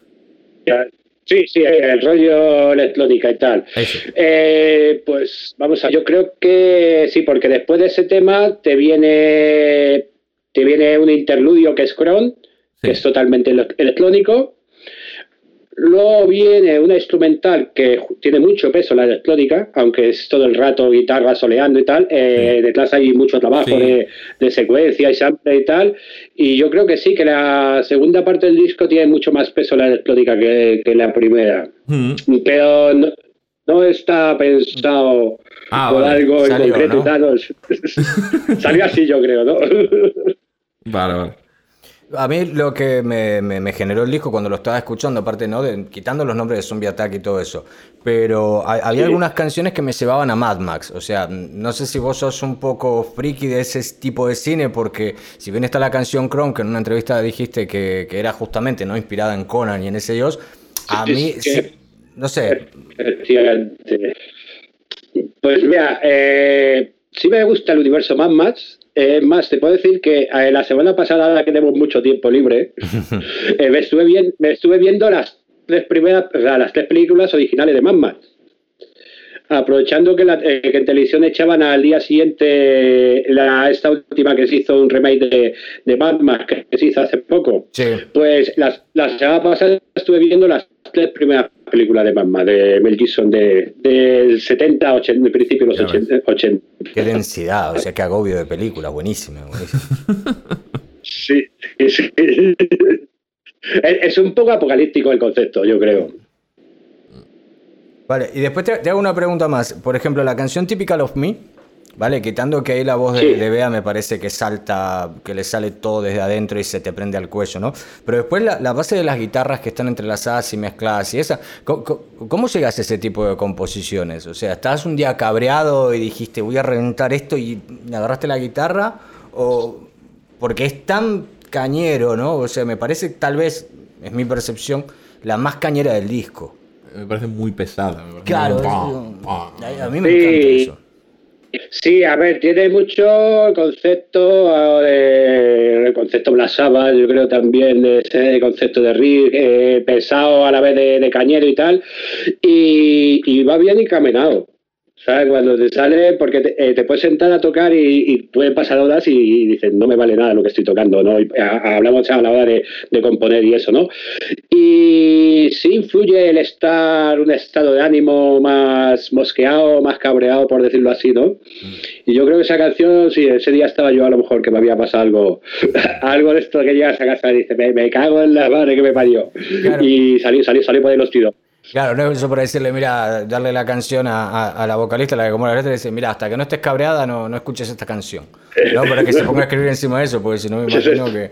Sí, sí, el rollo electrónica y tal. Eh, pues vamos a... Yo creo que sí, porque después de ese tema te viene te viene un interludio que es Kron, sí. que es totalmente electrónico. luego viene una instrumental que tiene mucho peso, la electrónica, aunque es todo el rato guitarra soleando y tal. Eh, sí. Detrás hay mucho trabajo sí. de, de secuencia y sample y tal. Y yo creo que sí, que la segunda parte del disco tiene mucho más peso la electrónica que, que la primera. Mm. Pero no, no está pensado ah, por vale. algo Salió, en concreto ¿no? y tal. No. Salió así, yo creo, ¿no? Vale, vale. A mí lo que me, me, me generó el disco cuando lo estaba escuchando, aparte, ¿no? De, quitando los nombres de Zombie Attack y todo eso, pero hay, había sí. algunas canciones que me llevaban a Mad Max. O sea, no sé si vos sos un poco friki de ese tipo de cine, porque si bien está la canción Chrome, que en una entrevista dijiste que, que era justamente no inspirada en Conan y en ese Dios, a sí, mí, sí, no sé. Pues mira, eh, sí me gusta el universo Mad Max. Es eh, más, te puedo decir que eh, la semana pasada, que tenemos mucho tiempo libre, eh, me, estuve bien, me estuve viendo las tres primeras, o sea, las tres películas originales de Mad Max. Aprovechando que, la, eh, que en televisión echaban al día siguiente la, esta última que se hizo un remake de, de Mad Max, que se hizo hace poco. Sí. Pues las, la semana pasada estuve viendo las tres primeras películas de Mad Max, de Mel Gibson, de, del setenta, ochenta, de principio de los ochenta, ochenta. Qué densidad, o sea, qué agobio de película, buenísimo, buenísimo. Sí, sí. Es, es un poco apocalíptico el concepto, yo creo. Vale, y después te, te hago una pregunta más. Por ejemplo, la canción Typical of Me, ¿vale? Quitando que ahí la voz de, sí. de Bea me parece que salta, que le sale todo desde adentro y se te prende al cuello, ¿no? Pero después la, la base de las guitarras que están entrelazadas y mezcladas y esa, ¿cómo, cómo llegas a ese tipo de composiciones? O sea, ¿estás un día cabreado y dijiste voy a reventar esto y agarraste la guitarra? ¿O porque es tan cañero, ¿no? O sea, me parece, tal vez, es mi percepción, la más cañera del disco. Me parece muy pesada. Me parece claro, muy... pam, pam. A mí me sí. encanta eso. Sí, a ver, tiene mucho concepto de el concepto Black Sabbath, yo creo también de ese concepto de riff eh, pesado a la vez de, de cañero y tal, y, y va bien encaminado. ¿Sabes? Cuando te sale, porque te, eh, te puedes sentar a tocar y, y pueden pasar horas y, y dices, no me vale nada lo que estoy tocando, ¿no? Y a, hablamos a la hora de, de componer y eso, ¿no? Y sí influye el estar, un estado de ánimo más mosqueado, más cabreado, por decirlo así, ¿no? Y yo creo que esa canción, sí, ese día estaba yo a lo mejor que me había pasado algo, algo de esto que llegas a casa y dices, me, me cago en la madre que me parió. Claro. Y salí, salí, salí por ahí los tiros. Claro, no es eso por decirle, mira, darle la canción a, a, a la vocalista, la que como la letra, y decir, mira, hasta que no estés cabreada no, no escuches esta canción. No, para que se ponga a escribir encima de eso, porque si no me imagino que...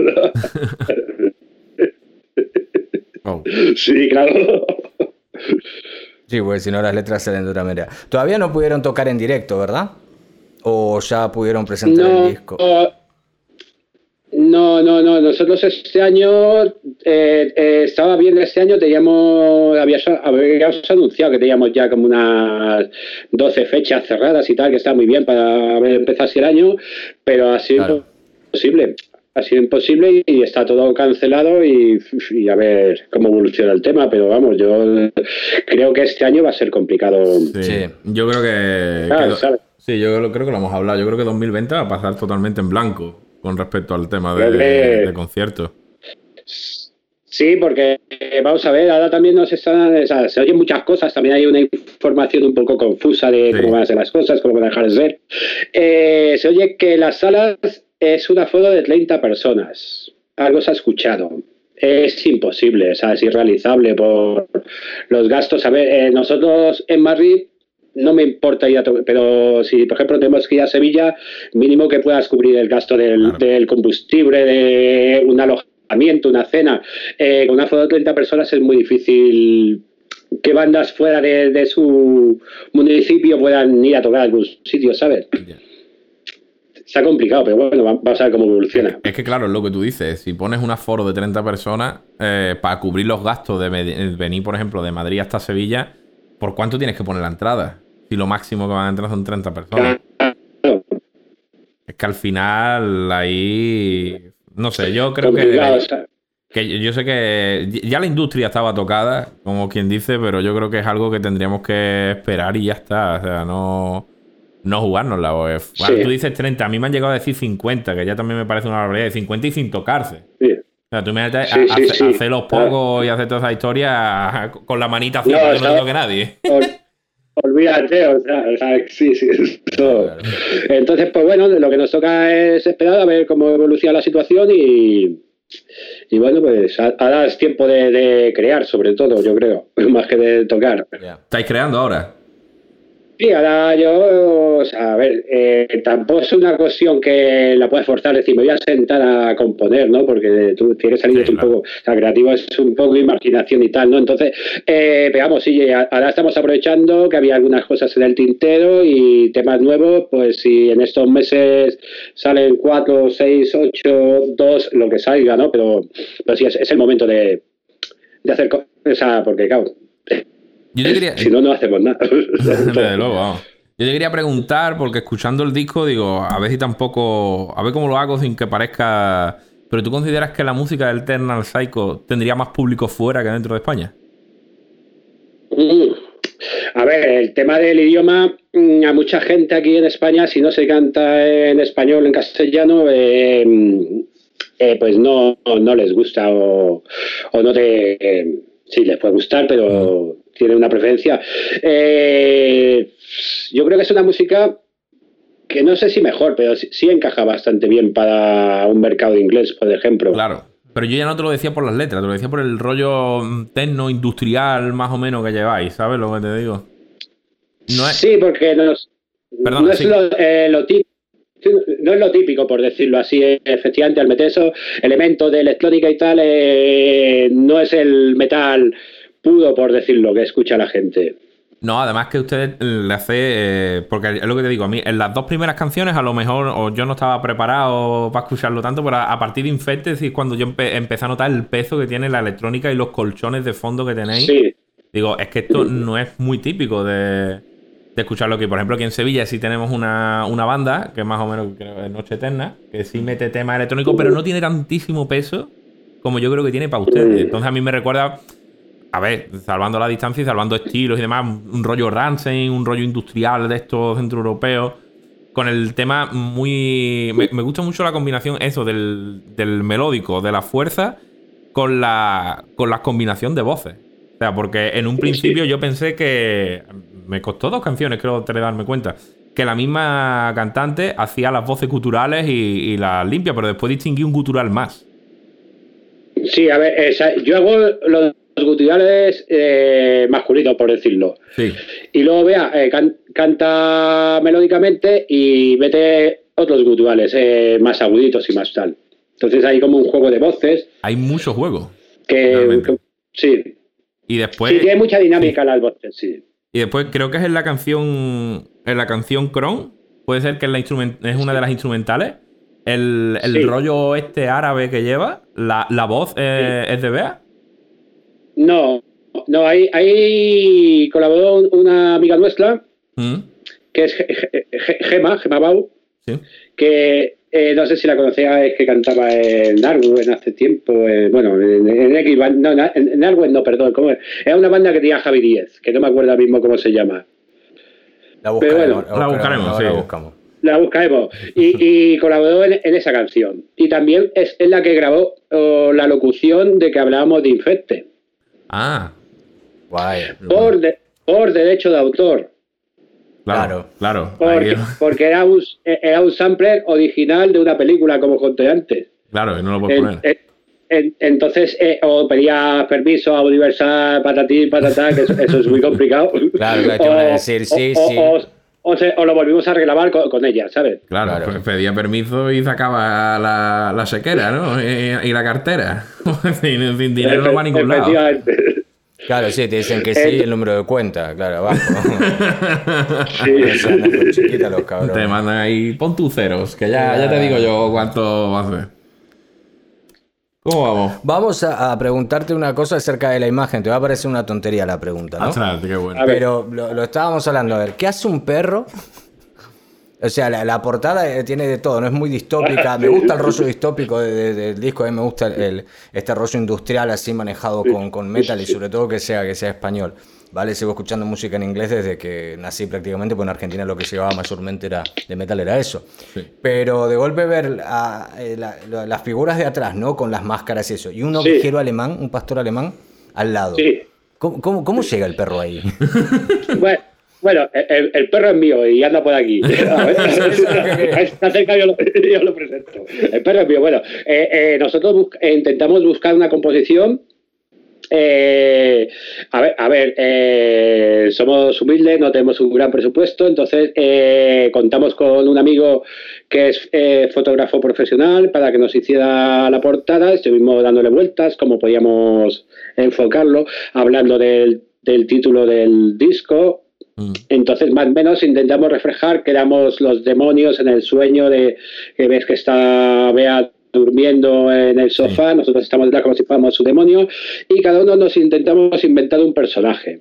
oh. Sí, claro. Sí, pues si no las letras salen de otra manera. Todavía no pudieron tocar en directo, ¿verdad? ¿O ya pudieron presentar no, el disco? No, no, no. Nosotros este año, eh, eh, estaba viendo este año, teníamos, habíamos, habíamos anunciado que teníamos ya como unas doce fechas cerradas y tal, que está muy bien para haber empezado así el año, pero ha sido claro. imposible. Ha sido imposible y está todo cancelado y, y a ver cómo evoluciona el tema, pero vamos, yo creo que este año va a ser complicado. Sí, sí. Yo creo que... Claro, que lo, sí, yo creo que lo hemos hablado. Yo creo que dos mil veinte va a pasar totalmente en blanco con respecto al tema de, que, de conciertos. Sí, porque vamos a ver, ahora también nos están, o sea, se oyen muchas cosas, también hay una información un poco confusa de sí. cómo van a ser las cosas, cómo van a dejar de ser. Eh, se oye que las salas es un aforo de treinta personas, algo se ha escuchado. Es imposible, o sea, es irrealizable por los gastos. A ver, eh, nosotros en Madrid no me importa ir a tocar, pero si por ejemplo tenemos que ir a Sevilla, mínimo que puedas cubrir el gasto del, claro. del combustible, de un alojamiento, una cena. Eh, con un aforo de treinta personas es muy difícil que bandas fuera de, de su municipio puedan ir a tocar a algún sitio, ¿sabes? Yeah. Está complicado, pero bueno, vamos a ver cómo evoluciona. Es que claro, es lo que tú dices, si pones un aforo de treinta personas eh, para cubrir los gastos de venir, por ejemplo, de Madrid hasta Sevilla, ¿por cuánto tienes que poner la entrada? Si lo máximo que van a entrar son treinta personas. Claro. Es que al final ahí... No sé, yo creo que... que yo sé que ya la industria estaba tocada, como quien dice, pero yo creo que es algo que tendríamos que esperar y ya está. O sea, no... No jugárnosla. Bueno, sí. Tú dices treinta, a mí me han llegado a decir cincuenta, que ya también me parece una barbaridad. De cincuenta y sin tocarse. Sí. O sea, tú imagínate Sí, a- sí, hace- sí. hacer los pocos y hacer toda esa historia con la manita hacia No, para que no te está- toque nadie. Ol- Olvídate, o sea, o sea, sí, sí. Esto- Claro. Entonces, pues bueno, lo que nos toca es esperar a ver cómo evoluciona la situación y, y bueno, pues a- ahora es tiempo de, de crear, sobre todo, yo creo, más que de tocar. Ya. ¿Estáis creando ahora? Sí, ahora yo, o sea, a ver, eh, tampoco es una cuestión que la puedas forzar, es decir, me voy a sentar a componer, ¿no? Porque tú tienes que salir Sí, un claro. poco, o sea, creativo es un poco imaginación y tal, ¿no? Entonces, eh, pegamos, sí, a- ahora estamos aprovechando que había algunas cosas en el tintero y temas nuevos, pues si en estos meses salen cuatro, seis, ocho, dos, lo que salga, ¿no? Pero, pero sí, es, es el momento de, de hacer cosas, o sea, porque, claro, Yo te quería... si no, no hacemos nada. Desde luego, vamos. Yo te quería preguntar, porque escuchando el disco, digo, a ver si tampoco... A ver cómo lo hago sin que parezca... Pero ¿tú consideras que la música del Eternal Psycho tendría más público fuera que dentro de España? Mm. A ver, el tema del idioma, mm, a mucha gente aquí en España, si no se canta en español o en castellano, eh, eh, pues no, no les gusta o, o no te... eh, sí, les puede gustar, pero tiene una preferencia. Eh, yo creo que es una música que no sé si mejor, pero sí, sí encaja bastante bien para un mercado inglés, por ejemplo. Claro. Pero yo ya no te lo decía por las letras, te lo decía por el rollo mm, techno industrial más o menos que lleváis, ¿sabes lo que te digo? No es... Sí, porque no, es- Perdona, no es sí. lo, eh, lo típico. No es lo típico, por decirlo así. eh, Efectivamente, al meter esos elementos de electrónica y tal, eh, no es el metal puro, por decirlo, que escucha la gente. No, además que usted le hace... eh, porque es lo que te digo, a mí en las dos primeras canciones a lo mejor o yo no estaba preparado para escucharlo tanto, pero a, a partir de Infected es cuando yo empe- empecé a notar el peso que tiene la electrónica y los colchones de fondo que tenéis. Sí, Digo, es que esto no es muy típico de, de escucharlo aquí. Por ejemplo, aquí en Sevilla sí tenemos una, una banda, que más o menos creo que es Noche Eterna, que sí mete temas electrónicos, pero no tiene tantísimo peso como yo creo que tiene para ustedes. Entonces a mí me recuerda, a ver, salvando la distancia y salvando estilos y demás, un rollo Rammstein, un rollo industrial de estos centroeuropeos, con el tema muy... Me, me gusta mucho la combinación, eso, del, del melódico, de la fuerza, con la, con la combinación de voces. O sea, porque en un principio yo pensé que... Me costó dos canciones, creo, de darme cuenta. Que la misma cantante hacía las voces guturales y, y las limpia, pero después distinguí un gutural más. sí, a ver, esa- yo hago los guturales eh, masculinos, por decirlo. Sí. Y luego, vea, eh, can- canta melódicamente y mete otros guturales eh, más aguditos y más tal. Entonces hay como un juego de voces Hay mucho juego. que... Realmente. que- sí, Y después... sí, tiene mucha dinámica las voces, sí. Y después creo que es en la canción... En la canción Kron. Puede ser que es, la instrument- es una de las instrumentales. El, el Sí. rollo este árabe que lleva. La, la voz eh, es de Bea. No, no, ahí, ahí colaboró una amiga nuestra, Mm, que es Ge- Ge- Ge- Gema, Gema Bau, sí. que eh, no sé si la conocía, es que cantaba en Narwen hace tiempo, eh, bueno, en, en X, Band- no, na- en Narwen no, perdón, ¿cómo es? Era una banda que tenía Javi Díez, que no me acuerdo ahora mismo cómo se llama. La Pero buscaremos. bueno, la buscaremos, ahora sí. la buscamos. La buscaremos. Y, y colaboró en, en esa canción. Y también es, es la que grabó oh, la locución de que hablábamos de Infecte, Ah, Guay. por, de- por derecho de autor. claro. Claro. Porque, Ahí- porque era, un, era un sampler original de una película, como conté antes. claro, y no lo puedes En- poner. en- en- entonces, eh, o pedía permiso a Universal, patatín, patatá, que eso, eso es muy complicado. Claro, claro, te van a decir, sí, o, sí. O, o se- o lo volvimos a reclamar con, con ella, ¿sabes? Claro, Claro. pues pedía permiso y sacaba la, la chequera, ¿no? Y, y la cartera. sin, sin dinero no va a ningún lado. Efectivamente. Claro, sí, te dicen que sí, Eh, el número de cuenta, claro, abajo. Sí. Se andan con chiquita los cabrones. Te mandan ahí, pon tus ceros, que ya, ya te digo yo cuánto va a ser. ¿Cómo vamos? Vamos a, a preguntarte una cosa acerca de la imagen. Te va a parecer una tontería la pregunta, ¿no? Ostras, qué bueno. A ver. Pero lo, lo estábamos hablando, a ver, ¿qué hace un perro? O sea, la, la portada eh, tiene de todo, no es muy distópica. Me gusta el rollo distópico de- de- del disco, a mí me gusta el, este rollo industrial así manejado con, con metal y sobre todo que sea, que sea español. ¿vale? Sigo escuchando música en inglés desde que nací prácticamente, porque en Argentina lo que se llevaba mayormente era, de metal era eso. Sí. Pero de golpe ver a, eh, la, la, las figuras de atrás, ¿no? Con las máscaras y eso, y un ovejero sí. alemán, un pastor alemán, al lado. Sí. ¿Cómo, cómo, cómo llega el perro ahí? Bueno, bueno el, el perro es mío y anda por aquí. A ver, está cerca, yo lo, yo lo presento. El perro es mío. Bueno, eh, eh, nosotros busca, eh, intentamos buscar una composición. Eh, a ver, a ver eh, somos humildes, no tenemos un gran presupuesto, entonces eh, contamos con un amigo que es eh, fotógrafo profesional para que nos hiciera la portada. Estuvimos dándole vueltas cómo podíamos enfocarlo, hablando del, del título del disco. Mm. Entonces, más o menos intentamos reflejar que éramos los demonios en el sueño de que ves que está Bea durmiendo en el sofá, sí. Nosotros estamos detrás como si fuéramos su demonio y cada uno nos intentamos inventar un personaje.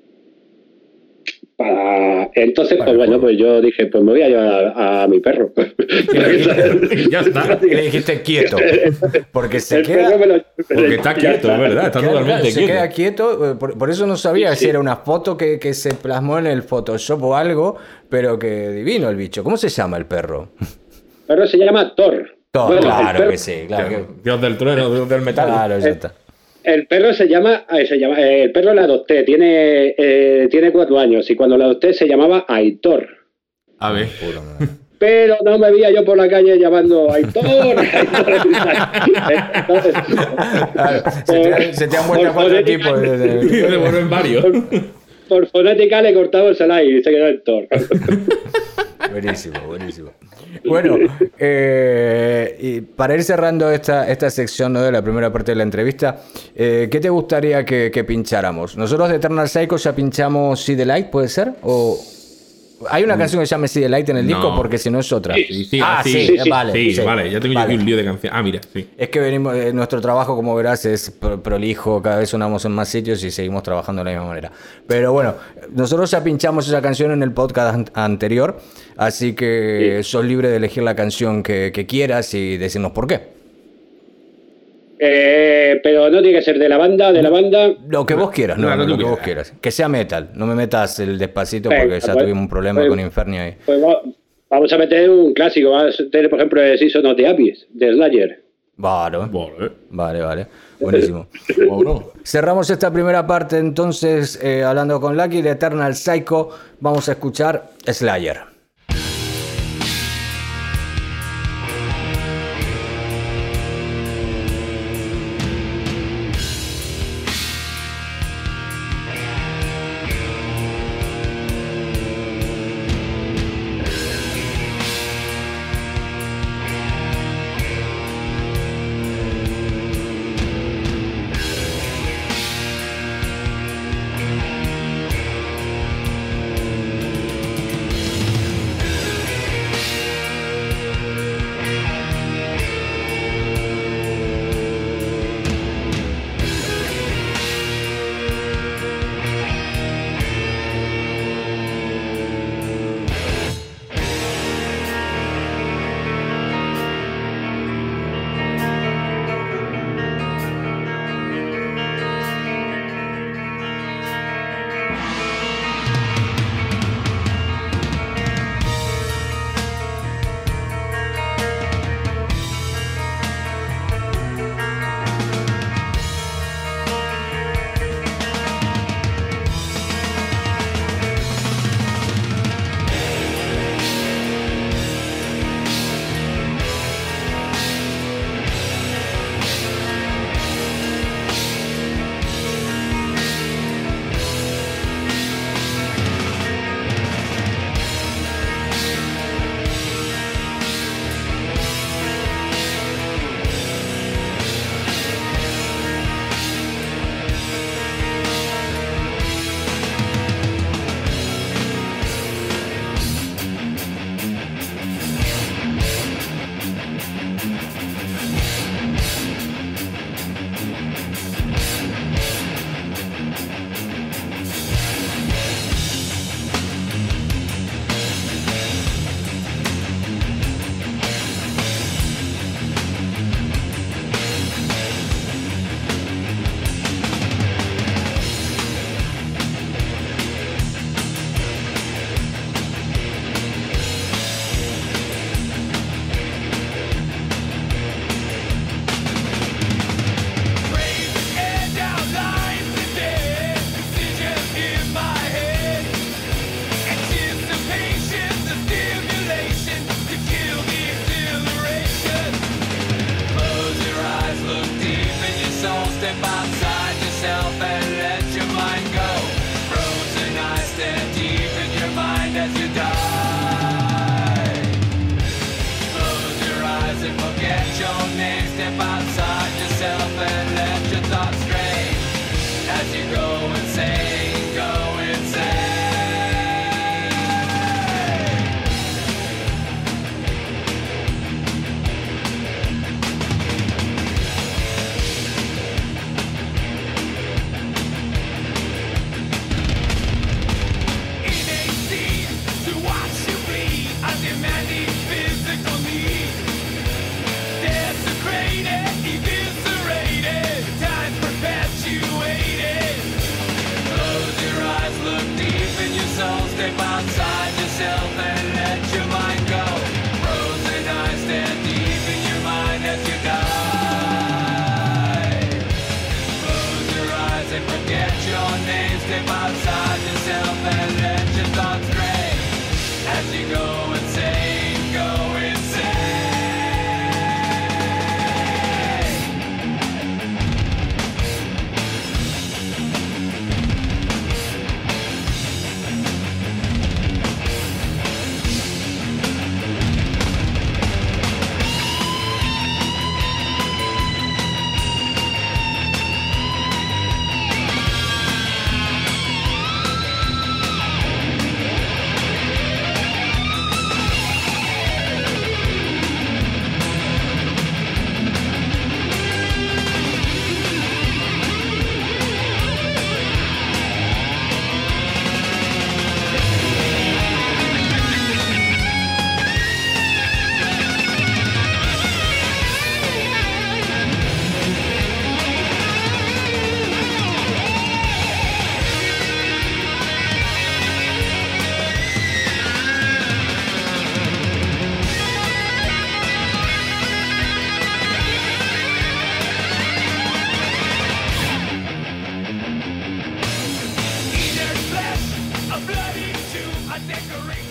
Para... Entonces, vale, pues bueno, pues yo dije, pues me voy a llevar a, a mi perro. Ya está. Y le dijiste quieto. Porque se el queda... Lo... Porque está quieto, es verdad, está queda, totalmente se quieto. Se queda quieto, por, por eso no sabía sí, si sí. era una foto que, que se plasmó en el Photoshop o algo, pero que divino el bicho. ¿Cómo se llama el perro? El perro se llama Thor. Todo, bueno, claro perro, que sí, claro que... Dios del trueno, Dios del metal. Claro, ya está. El perro se llama, se llama el perro lo adopté, tiene, eh, tiene cuatro años y cuando lo adopté se llamaba Aitor. A ver. Pero no me veía yo por la calle llamando Aitor. Entonces, claro, se, te, se te han vuelto cuatro tipos. De, de, de, de vuelven varios. Por, por fonética le cortamos el aire y se quedó Aitor. Buenísimo, buenísimo. Bueno, eh, y para ir cerrando esta, esta sección, ¿no?, de la primera parte de la entrevista, eh, ¿qué te gustaría que, que pincháramos? Nosotros de Eternal Psycho ya pinchamos See the Light, ¿puede ser? ¿O hay una canción que se llama See the Light en el no. disco? Porque si no es otra. Sí, sí, ah, sí, sí, sí, sí, vale. Sí, sí, vale, ya tengo vale. yo aquí un lío de canción. Ah, mira, sí. Es que venimos, eh, nuestro trabajo, como verás, es prolijo, cada vez sonamos en más sitios y seguimos trabajando de la misma manera. Pero bueno, nosotros ya pinchamos esa canción en el podcast an- anterior, así que sí. sos libre de elegir la canción que, que quieras y decirnos por qué. Eh, pero no tiene que ser de la banda, de la banda. Lo que vos quieras, no, no, no lo que quieras. vos quieras. Que sea metal, no me metas el Despacito porque Venga, ya pues, tuvimos un problema pues, con Infernia ahí. Pues vamos a meter un clásico, vamos a meter por ejemplo el Season of the Abyss de Slayer. Vale, vale, vale, vale. Buenísimo. Bueno. Cerramos esta primera parte entonces eh, hablando con Lucky de Eternal Psycho. Vamos a escuchar Slayer.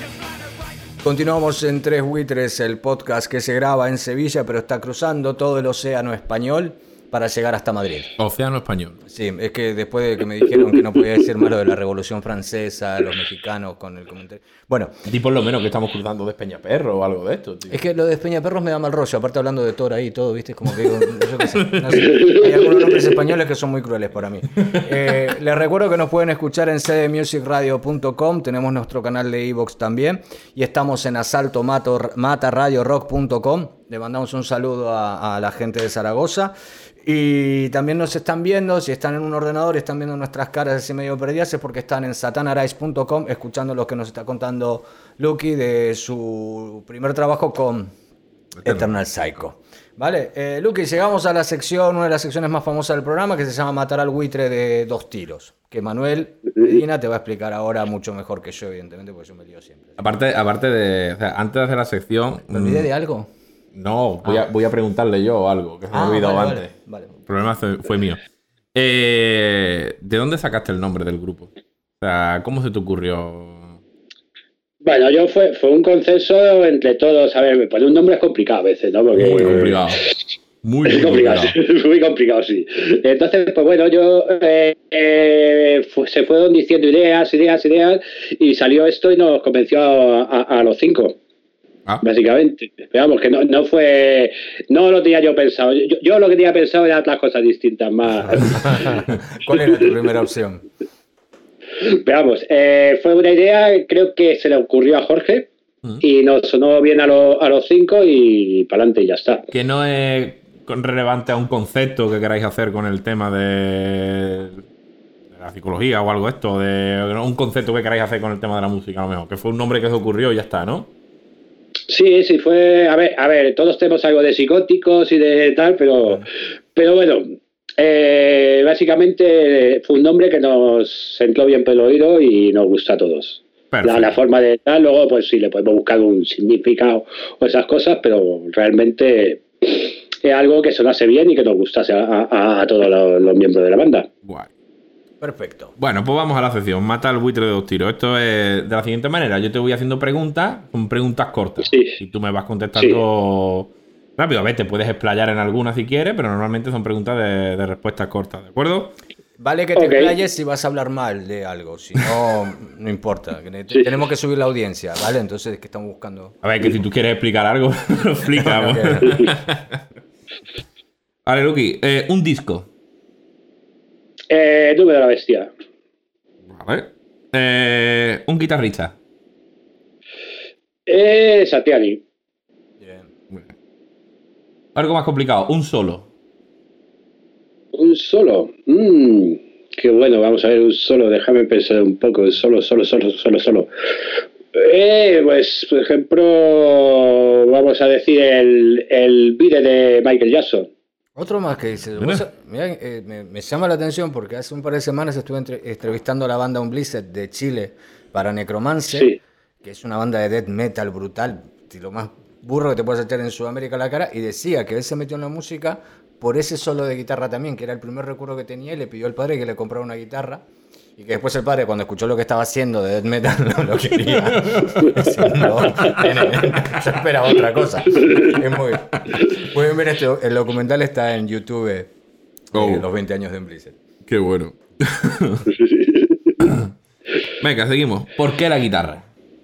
Continuamos en Tres Buitres, el podcast que se graba en Sevilla, pero está cruzando todo el océano español para llegar hasta Madrid. Océano español. Sí, es que después de que me dijeron que no podía decir malo de la Revolución Francesa, los mexicanos con el comentario... Bueno. Di por lo menos que estamos cruzando de Peñaperro o algo de esto, tío. Es que lo de Peñaperros me da mal rollo, aparte hablando de Thor ahí y todo, ¿viste? Como que digo, yo qué sé, no sé. Hay algunos nombres españoles que son muy crueles para mí. Eh, les recuerdo que nos pueden escuchar en c d music radio punto com, tenemos nuestro canal de iVoox también, y estamos en asalto mata radio rock punto com. Le mandamos un saludo a, a la gente de Zaragoza. Y también nos están viendo, si están en un ordenador y están viendo nuestras caras así medio perdidas, es porque están en satanarise punto com escuchando lo que nos está contando Lucky de su primer trabajo con Eternal, Eternal Psycho. Vale, eh, Lucky, llegamos a la sección, una de las secciones más famosas del programa, que se llama Matar al buitre de dos tiros, que Manuel Medina te va a explicar ahora mucho mejor que yo, evidentemente, porque yo me lío siempre. Aparte, aparte de, o sea, antes de hacer la sección... ¿Me olvidé de algo? No, voy, ah. a, voy a preguntarle yo algo que se me ha ah, olvidado vale, antes. Vale, vale. El problema fue, fue mío. Eh, ¿De dónde sacaste el nombre del grupo? O sea, ¿cómo se te ocurrió? Bueno, yo fue, fue un consenso entre todos. A ver, poner un nombre es complicado a veces, ¿no? Porque, muy complicado. Muy, muy complicado. complicado. Muy complicado, sí. Entonces, pues bueno, yo eh, eh, fue, se fueron diciendo ideas, ideas, ideas, y salió esto y nos convenció a, a, a los cinco. Ah. Básicamente, veamos que no, no fue, no lo tenía yo pensado. Yo, yo lo que tenía pensado era otras cosas distintas más. ¿Cuál era tu primera opción? Veamos, eh, fue una idea, creo que se le ocurrió a Jorge uh-huh. y nos sonó bien a, lo, a los cinco y para adelante y ya está. Que no es relevante a un concepto que queráis hacer con el tema de, de la psicología o algo esto, de un concepto que queráis hacer con el tema de la música, a lo mejor, que fue un nombre que se ocurrió y ya está, ¿no? Sí, sí, fue... A ver, a ver, todos tenemos algo de psicóticos y de tal, pero, pero bueno, eh, básicamente fue un nombre que nos entró bien por el oído y nos gusta a todos. La, la forma de tal, luego pues sí, le podemos buscar un significado o esas cosas, pero realmente es algo que sonase bien y que nos gustase a, a, a todos los, los miembros de la banda. Guay. Perfecto. Bueno, pues vamos a la sección. Mata al buitre de dos tiros. Esto es de la siguiente manera. Yo te voy haciendo preguntas, con preguntas cortas. Sí. Y tú me vas contestando sí. rápido. A ver, te puedes explayar en alguna si quieres, pero normalmente son preguntas de, de respuestas cortas, ¿de acuerdo? Vale que te okay. explayes si vas a hablar mal de algo. Si no, no importa. Sí. Tenemos que subir la audiencia, ¿vale? Entonces, ¿qué estamos buscando? A ver, que si tú quieres explicar algo, lo explicamos. Vale, Luqui. Eh, un disco. Eh, Nube de la Bestia. Vale. Eh, un guitarrista. Eh, Satriani. Bien. Algo más complicado. Un solo. Un solo. Mm, qué bueno. Vamos a ver un solo. Déjame pensar un poco. Solo, solo, solo, solo, solo. Eh, pues, por ejemplo, vamos a decir el, el Beat de Michael Jackson. Otro más que dice, mira, mira eh, me, me llama la atención porque hace un par de semanas estuve entre, entrevistando a la banda Unblizzard de Chile para Necromancer, sí. que es una banda de death metal brutal, lo más burro que te puedes echar en Sudamérica a la cara, y decía que él se metió en la música por ese solo de guitarra también, que era el primer recuerdo que tenía, y le pidió al padre que le comprara una guitarra. Y que después el padre, cuando escuchó lo que estaba haciendo de death metal, no lo quería. No, yo esperaba otra cosa. Es muy... Pueden ver este, el documental está en YouTube, eh, oh. los veinte años de Blizzard. Qué bueno. Venga, seguimos. ¿Por qué la guitarra?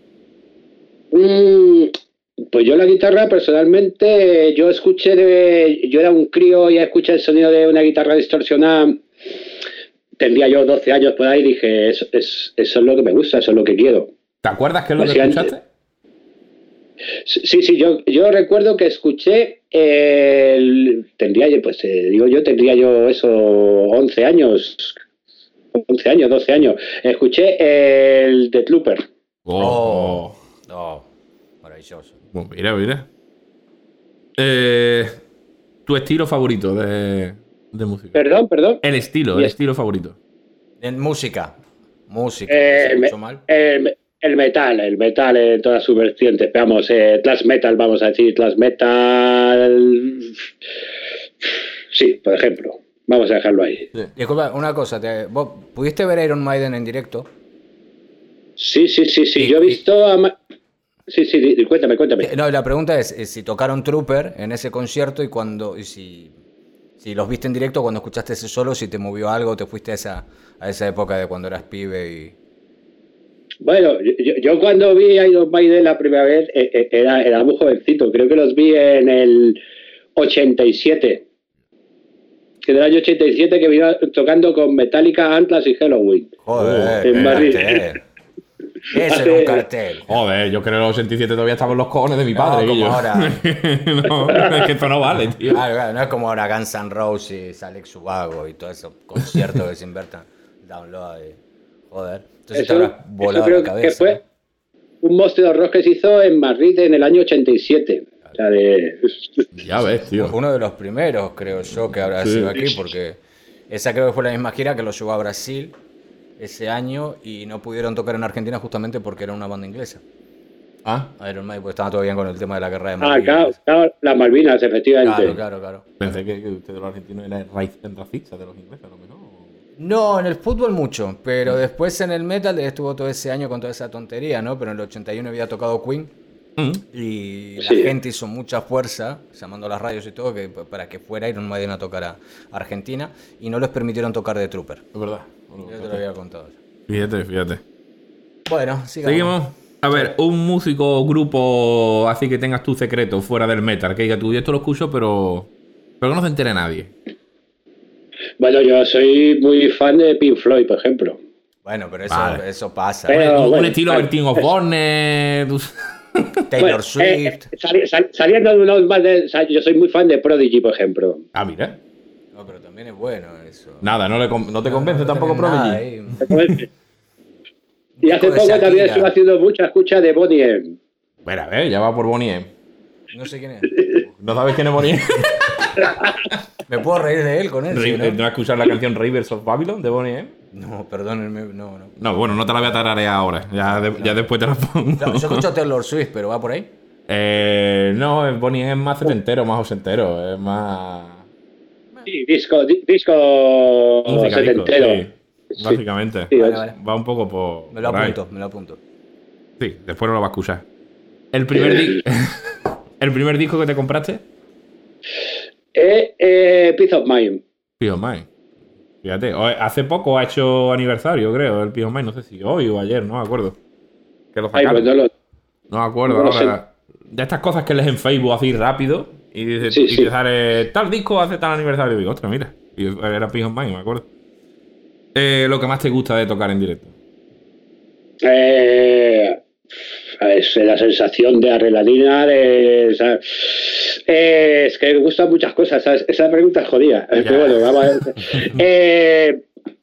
Mm, pues yo la guitarra, personalmente, yo escuché de... Yo era un crío y escuché el sonido de una guitarra distorsionada. Tendría yo doce años por ahí y dije, eso, es, eso es lo que me gusta, eso es lo que quiero. ¿Te acuerdas qué es lo que escuchaste? Sí, sí, yo, yo recuerdo que escuché, el, tendría yo, pues eh, digo yo, tendría yo eso, once años, once años, doce años. Escuché el The Trooper. Oh, oh, oh maravilloso. Bueno, mira, mira. Eh, ¿Tu estilo favorito de... de música? Perdón, perdón. El estilo, el estilo favorito. En música. Música. Eh, ¿no me, mal? El, el metal, el metal en todas sus vertientes. Veamos, eh, thrash metal, vamos a decir, thrash metal. Sí, por ejemplo. Vamos a dejarlo ahí. Sí. Disculpa, una cosa. Te, ¿Vos pudiste ver Iron Maiden en directo? Sí, sí, sí, sí. Y, Yo he visto a... Sí, sí, di- cuéntame, cuéntame. No, la pregunta es, eh, si tocaron Trooper en ese concierto y cuando, y si, si los viste en directo, cuando escuchaste ese solo, si te movió algo, te fuiste a esa, a esa época de cuando eras pibe y... Bueno, yo, yo cuando vi a Iron Maiden la primera vez eh, eh, era, era muy jovencito. Creo que los vi en el ochenta y siete. Que del año ochenta y siete que vino tocando con Metallica, Atlas y Halloween. Joder, En qué Madrid. cartel. Ese Hace- era un cartel. Joder, yo creo que en el ochenta y siete todavía estaban los cojones de mi No, padre. como Guillo. ahora. No, es que esto no vale, tío. Claro, claro, no es como ahora Guns N' Roses, Alex Ubago y todo esos conciertos que se invertan. Download y... Joder. Entonces Eso, te habrás eso volado creo la cabeza. que fue un Monster Rock que se hizo en Madrid en el año ochenta y siete. O sea, de... Ya ves, tío. Uno de los primeros, creo yo, que habrá Sí. sido aquí, porque esa creo que fue la misma gira que lo llevó a Brasil ese año y no pudieron tocar en Argentina justamente porque era una banda inglesa. Ah, Iron Maiden, porque estaban todavía con el tema de la guerra de Ah, Malvinas. claro, claro, las Malvinas, efectivamente. Claro, claro, claro. pensé que, que usted de los argentinos era el raíz racista de los ingleses, a lo mejor. No, en el fútbol mucho, pero después en el metal estuvo todo ese año con toda esa tontería, ¿no? Pero en el ochenta y uno había tocado Queen Mm. y la Sí. gente hizo mucha fuerza, llamando a las radios y todo, que, para que fuera Iron Maiden a tocar a Argentina y no les permitieron tocar de Trooper. Es verdad. Bueno, Yo te lo había contado. Fíjate, fíjate. Bueno, sigamos. Seguimos. A ver, un músico o grupo así que tengas tu secreto fuera del metal, que diga tú, yo esto lo escucho, pero, pero que no se entere nadie. Bueno, yo soy muy fan de Pink Floyd, por ejemplo. Bueno, pero eso, Vale. eso pasa. Pero- un, un bueno, estilo vale. Bertín Osborne. tú- Taylor Bueno, Swift. eh, eh, sali- sal- saliendo de unos más de... o sea, yo soy muy fan de Prodigy, por ejemplo. Ah, mira. No, pero también es bueno eso. Nada, no, le, con- no te convence No tampoco tenés nada Prodigy. ahí. Y hace Disco de poco también Shakira. estuve haciendo mucha escucha de Bonnie M. Bueno, a ver, ya va por Bonnie M. No sé quién es. ¿No sabes quién es Bonnie M? Me puedo reír de él con él. sí, Ra- ¿no? ¿No has escuchado la canción Rivers of Babylon de Bonnie M? No, perdónenme, no, no. No, bueno, no te la voy a tararear ahora. Ya, de- ya después te la pongo. No, yo escucho Taylor Swift, pero va por ahí. Eh, no, Bonnie M es más setentero, más ochentero. Es más. Sí, disco, di- disco Música, disco, setentero. sí, Sí. básicamente. Sí, Vale, es- vale. Va un poco por. Me lo por ahí. apunto, me lo apunto. Sí, después no lo va a escuchar. ¿El primer, di- ¿El primer disco que te compraste? Eh, eh, Peace of Mind. Peace of Mind. Fíjate, hoy- hace poco ha hecho aniversario, creo, el Peace of Mind. No sé si hoy o ayer, no me acuerdo. Que lo Ay, sacaron. pues no lo... No me acuerdo no lo ahora. De estas cosas que lees en Facebook así rápido y, dice, Sí, y sí. te sale tal disco hace tal aniversario. Y digo, ostras, mira. Y era Peace of Mind, me acuerdo. Eh, lo que más te gusta de tocar en directo. Eh, es la sensación de adrenalina, de... o sea, eh, es que me gustan muchas cosas, ¿sabes? Esa pregunta es jodida. Ya. Pero bueno, vamos a ver. Eh,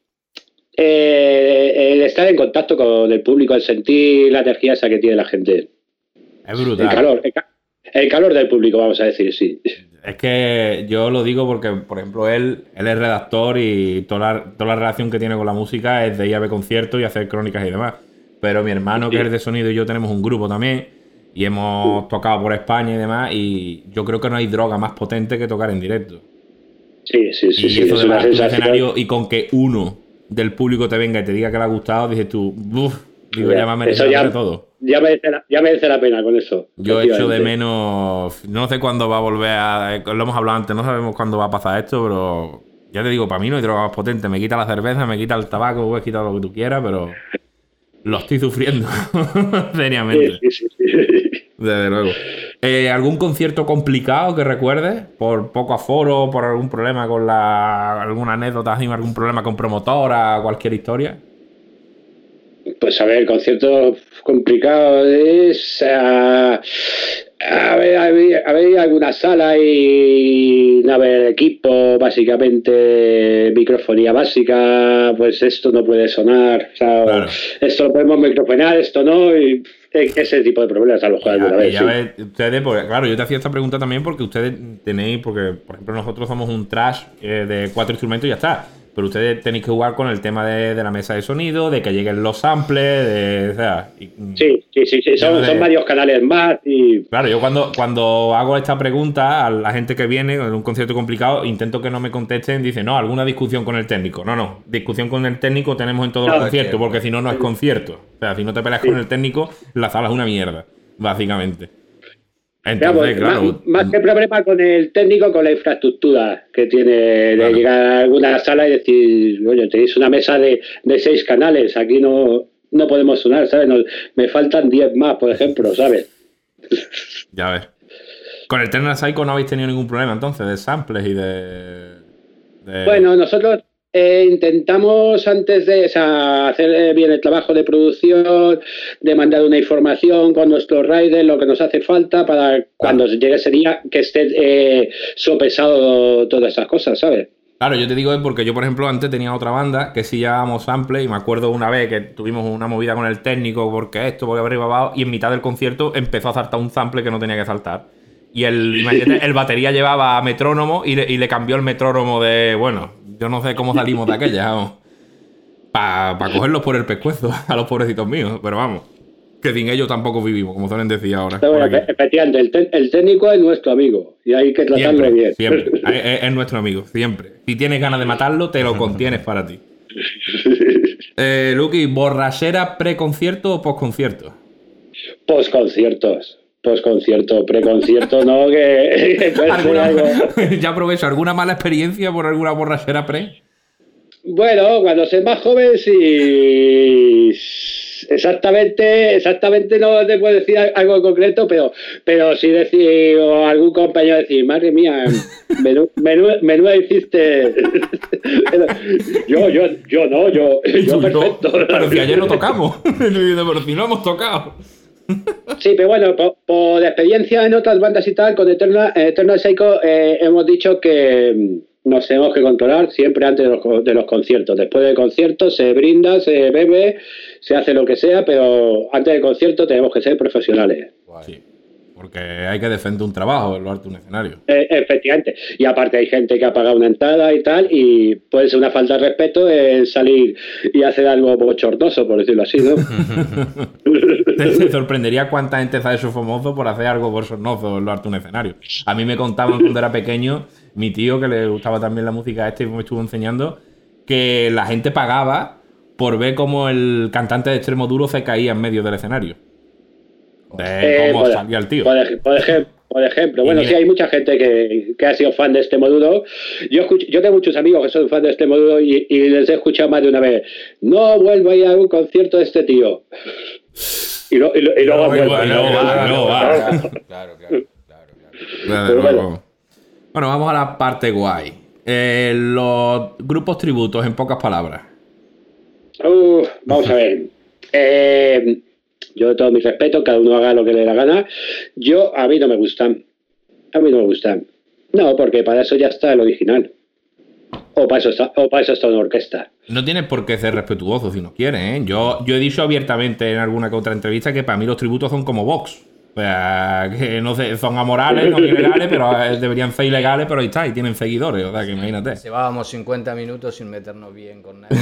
eh, el estar en contacto con el público, el sentir la energía esa que tiene la gente. Es El brutal. calor, el, ca- el calor del público, vamos a decir, sí. Es que yo lo digo porque, por ejemplo, él, él es redactor y toda la, toda la relación que tiene con la música es de ir a ver conciertos y hacer crónicas y demás. Pero mi hermano, que es el de sonido, y yo tenemos un grupo también y hemos tocado por España y demás, y yo creo que no hay droga más potente que tocar en directo. Sí, sí, sí. Y sí, eso es de una bajar tu sensación. escenario y con que uno del público te venga y te diga que le ha gustado, dices tú, uff, digo, ya me ha merecido Eso ya- la pena todo. Ya merece, la, ya merece la pena con eso. Yo echo de efectivamente. menos, no sé cuándo va a volver a, lo hemos hablado antes, no sabemos cuándo va a pasar esto, pero ya te digo, para mí no hay droga más potente, me quita la cerveza, me quita el tabaco, puedes quitar lo que tú quieras, pero lo estoy sufriendo, seriamente, Sí, sí, sí, sí. desde luego. Eh, ¿Algún concierto complicado que recuerdes? ¿Por poco aforo, por algún problema con la, alguna anécdota, así, algún problema con promotora, cualquier historia? Pues a ver, el concierto complicado es a, a ver, a ver, a ver alguna sala y no haber equipo, básicamente microfonía básica, pues esto no puede sonar, o sea, Claro. esto lo podemos microfonar, esto no, y ese tipo de problemas a lo mejor alguna Ya, vez. ya sí. ves, ustedes, porque, claro, yo te hacía esta pregunta también porque ustedes tenéis, porque por ejemplo nosotros somos un trash eh, de cuatro instrumentos y ya está. Pero ustedes tenéis que jugar con el tema de, de la mesa de sonido, de que lleguen los samples, de, o sea, y- Sí, sí, sí, sí, son, de- son varios canales más y Claro, yo cuando, cuando hago esta pregunta a la gente que viene en un concierto complicado, intento que no me contesten, dicen, no, alguna discusión con el técnico. No, no, discusión con el técnico tenemos en todos No, los es conciertos, que- porque si no, no es concierto. O sea, si no te peleas Sí. con el técnico, la sala es una mierda. básicamente. Entonces, Digamos, claro. Más, más que problema con el técnico, con la infraestructura que tiene de Claro. llegar a alguna sala y decir, oye, tenéis una mesa de, de seis canales, aquí no, no podemos sonar, ¿sabes? No, me faltan diez más, por ejemplo, ¿sabes? Ya ves. Con el Eternal Psycho no habéis tenido ningún problema entonces de samples y de. de... Bueno, nosotros eh, intentamos antes de o sea, hacer eh, bien el trabajo de producción, de mandar una información con nuestro rider, lo que nos hace falta para cuando llegue ese día que esté eh, sopesado todas esas cosas, ¿sabes? Claro, yo te digo es porque yo, por ejemplo, antes tenía otra banda que sí llevábamos sample y me acuerdo una vez que tuvimos una movida con el técnico porque esto, porque arriba abajo, y en mitad del concierto empezó a saltar un sample que no tenía que saltar. Y el, imagínate, el batería llevaba metrónomo y le, y le cambió el metrónomo de, bueno, yo no sé cómo salimos de aquella, vamos. Para pa cogerlos por el pescuezo a los pobrecitos míos, pero vamos. Que sin ellos tampoco vivimos, como suelen decir ahora. Bueno, efectivamente, el, te, el técnico es nuestro amigo y hay que tratarlo siempre, bien. Siempre, es, es nuestro amigo, siempre. Si tienes ganas de matarlo, te lo contienes para ti. Eh, Luqui, ¿borrachera pre-concierto o post-concierto? Post-conciertos. Post-concierto, pre-concierto, no, que... ¿Alguna, algo... Ya aprovecho, ¿alguna mala experiencia por alguna borrachera pre? Bueno, cuando se es más joven, sí... Exactamente, exactamente no te puedo decir algo concreto, pero, pero sí decir, o algún compañero decir, madre mía, menú, menú, menuda hiciste. yo, yo, yo no, yo, yo perfecto. No, pero si ayer no tocamos, pero si no hemos tocado. Sí, pero bueno, por, por experiencia en otras bandas y tal, con Eternal, Eternal Psycho eh, hemos dicho que nos tenemos que controlar siempre antes de los, de los conciertos. Después del concierto se brinda, se bebe, se hace lo que sea, pero antes del concierto tenemos que ser profesionales. Sí, porque hay que defender un trabajo, el arte un escenario. Eh, efectivamente. Y aparte hay gente que ha pagado una entrada y tal, y puede ser una falta de respeto el salir y hacer algo bochornoso, por decirlo así, ¿no? Te sorprendería cuánta gente sabe eso famoso por hacer algo bochornoso en lo arte un escenario. A mí me contaban cuando era pequeño, mi tío, que le gustaba también la música esta y me estuvo enseñando, que la gente pagaba por ver cómo el cantante de Extremo Duro se caía en medio del escenario. De eh, cómo por, salía el tío. Por, por, ejemplo, por ejemplo, bueno, sí, hay mucha gente que, que ha sido fan de Extremo Duro. Yo, escucho, yo tengo muchos amigos que son fan de Extremo Duro y, y les he escuchado más de una vez. No vuelvo a ir a un concierto de este tío. Y, lo, y, lo, y luego vuelvo. Claro, claro, claro, claro. Claro, bueno. Bueno, vamos a la parte guay. Eh, los grupos tributos, en pocas palabras. Uh, vamos a ver. Eh, yo todo mi respeto, cada uno haga lo que le dé la gana. Yo, a mí no me gustan. A mí no me gustan. No, porque para eso ya está el original. O para eso está, o para eso está una orquesta. No tienes por qué ser respetuoso si no quieres, ¿eh? Yo, yo he dicho abiertamente en alguna que otra entrevista que para mí los tributos son como Vox. O sea, que no sé, son amorales, no ilegales, pero deberían ser ilegales, pero ahí está, y tienen seguidores, o sea, que imagínate. Llevábamos cincuenta minutos sin meternos bien con nadie.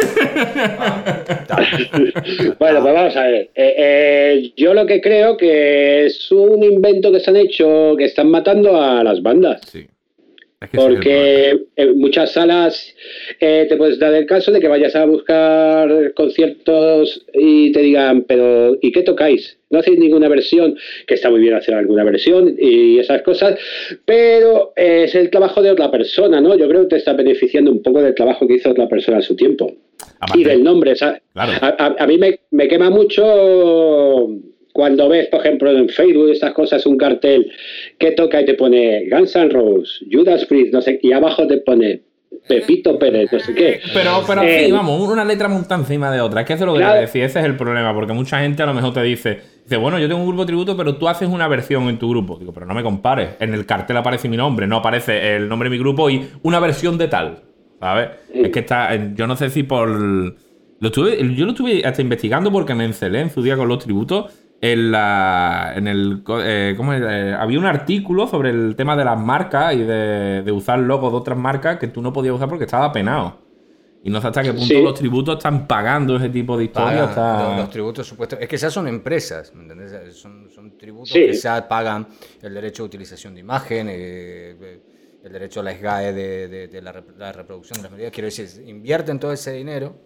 Bueno, pues vamos a ver. Eh, eh, yo lo que creo que es un invento que se han hecho, que están matando a las bandas. Sí. Es que porque en muchas salas eh, te puedes dar el caso de que vayas a buscar conciertos y te digan, pero ¿y qué tocáis? No hacéis ninguna versión, que está muy bien hacer alguna versión y esas cosas, pero eh, es el trabajo de otra persona, ¿no? Yo creo que te está beneficiando un poco del trabajo que hizo otra persona en su tiempo. Aparte, y del nombre, ¿sabes? Claro. A, a, a mí me, me quema mucho cuando ves, por ejemplo, en Facebook estas cosas, un cartel que toca y te pone Guns N' Roses, Judas Priest, no sé, y abajo te pone Pepito Pérez, no sé qué. Pero, pero eh, sí, vamos, una letra monta encima de otra. Es que eso es lo que claro. te decía, ese es el problema, porque mucha gente a lo mejor te dice, dice, bueno, yo tengo un grupo tributo, pero tú haces una versión en tu grupo. Digo, pero no me compares. En el cartel aparece mi nombre, no aparece el nombre de mi grupo y una versión de tal, ¿sabes? Sí. Es que está, yo no sé si por... Lo estuve, yo lo estuve hasta investigando porque me encelé en su día con los tributos. En, la, en el eh, ¿cómo es? Eh, había un artículo sobre el tema de las marcas y de, de usar logos de otras marcas que tú no podías usar porque estaba penado. Y no sé hasta qué punto sí. los tributos están pagando ese tipo de historias. Está... Los, los tributos supuestos. Es que ya son empresas, ¿me entendés? Son, son tributos sí. que ya pagan el derecho de utilización de imagen, eh, el derecho a la S G A E de, de, de la, la reproducción de las medidas. Quiero decir, invierten todo ese dinero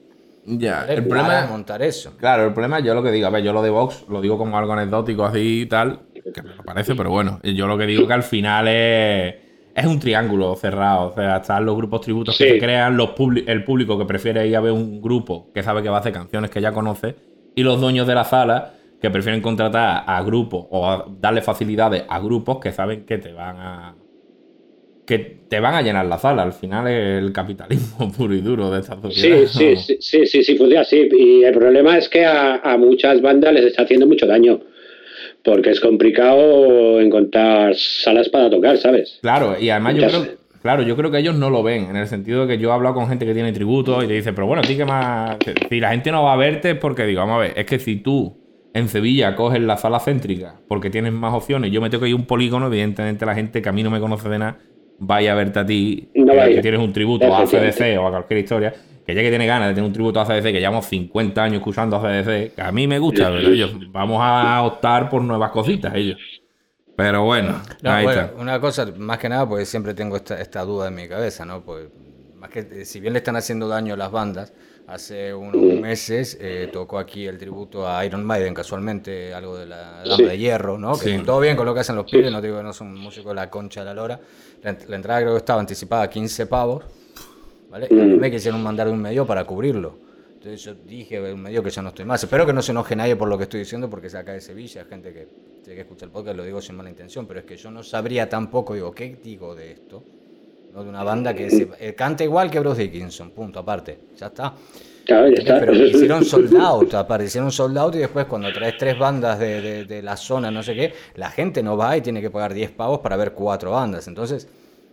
Ya, ¿vale? el problema Para es... montar eso. Claro, el problema yo lo que digo, a ver, yo lo de Vox lo digo como algo anecdótico así y tal, que me lo parece, pero bueno, yo lo que digo que al final es, es un triángulo cerrado, o sea, están los grupos tributos Sí. que se crean, los publi- el público que prefiere ir a ver un grupo que sabe que va a hacer canciones que ya conoce, y los dueños de la sala que prefieren contratar a grupos o a darle facilidades a grupos que saben que te van a... que te van a llenar la sala. Al final es el capitalismo puro y duro de esta sociedad. Sí, sí, sí, sí, sí, sí, funciona así. Y el problema es que a, a muchas bandas les está haciendo mucho daño. Porque es complicado encontrar salas para tocar, ¿sabes? Claro, y además yo Muchas- creo, claro, yo creo que ellos no lo ven, en el sentido de que yo he hablado con gente que tiene tributos y te dice, pero bueno, a ti qué más. Si la gente no va a verte es porque digo, vamos a ver, es que si tú en Sevilla coges la sala céntrica porque tienes más opciones, yo me tengo que ir a un polígono, evidentemente la gente que a mí no me conoce de nada vaya a verte a ti, No que, va a ir. que tienes un tributo a C D C Efectivamente. o a cualquier historia, que ya que tiene ganas de tener un tributo a C D C, que llevamos cincuenta años escuchando a C D C, que a mí me gusta, pero ellos vamos a optar por nuevas cositas, ellos. Pero bueno, No, ahí bueno, está. una cosa, más que nada, porque siempre tengo esta, esta duda en mi cabeza, ¿no? Pues, más que, eh, si bien le están haciendo daño a las bandas, hace unos meses eh, tocó aquí el tributo a Iron Maiden, casualmente, algo de la Dama Sí. de Hierro, ¿no? Que Sí. todo bien con lo que hacen los pibes, no digo que no son músicos de la concha de la lora. La, ent- la entrada creo que estaba anticipada a quince pavos, ¿vale? Y a mí me quisieron mandar un medio para cubrirlo. Entonces yo dije, un medio que ya no estoy más. Espero que no se enoje nadie por lo que estoy diciendo, porque es acá de Sevilla, hay gente que, que escucha el podcast, lo digo sin mala intención, pero es que yo no sabría tampoco, digo, ¿qué digo de esto? ¿No? De una banda que se, eh, canta igual que Bruce Dickinson, punto, aparte, ya está. Claro, ya está. Pero hicieron sold out, aparte, hicieron sold out y después cuando traes tres bandas de, de, de la zona, no sé qué, la gente no va y tiene que pagar diez pavos para ver cuatro bandas. Entonces,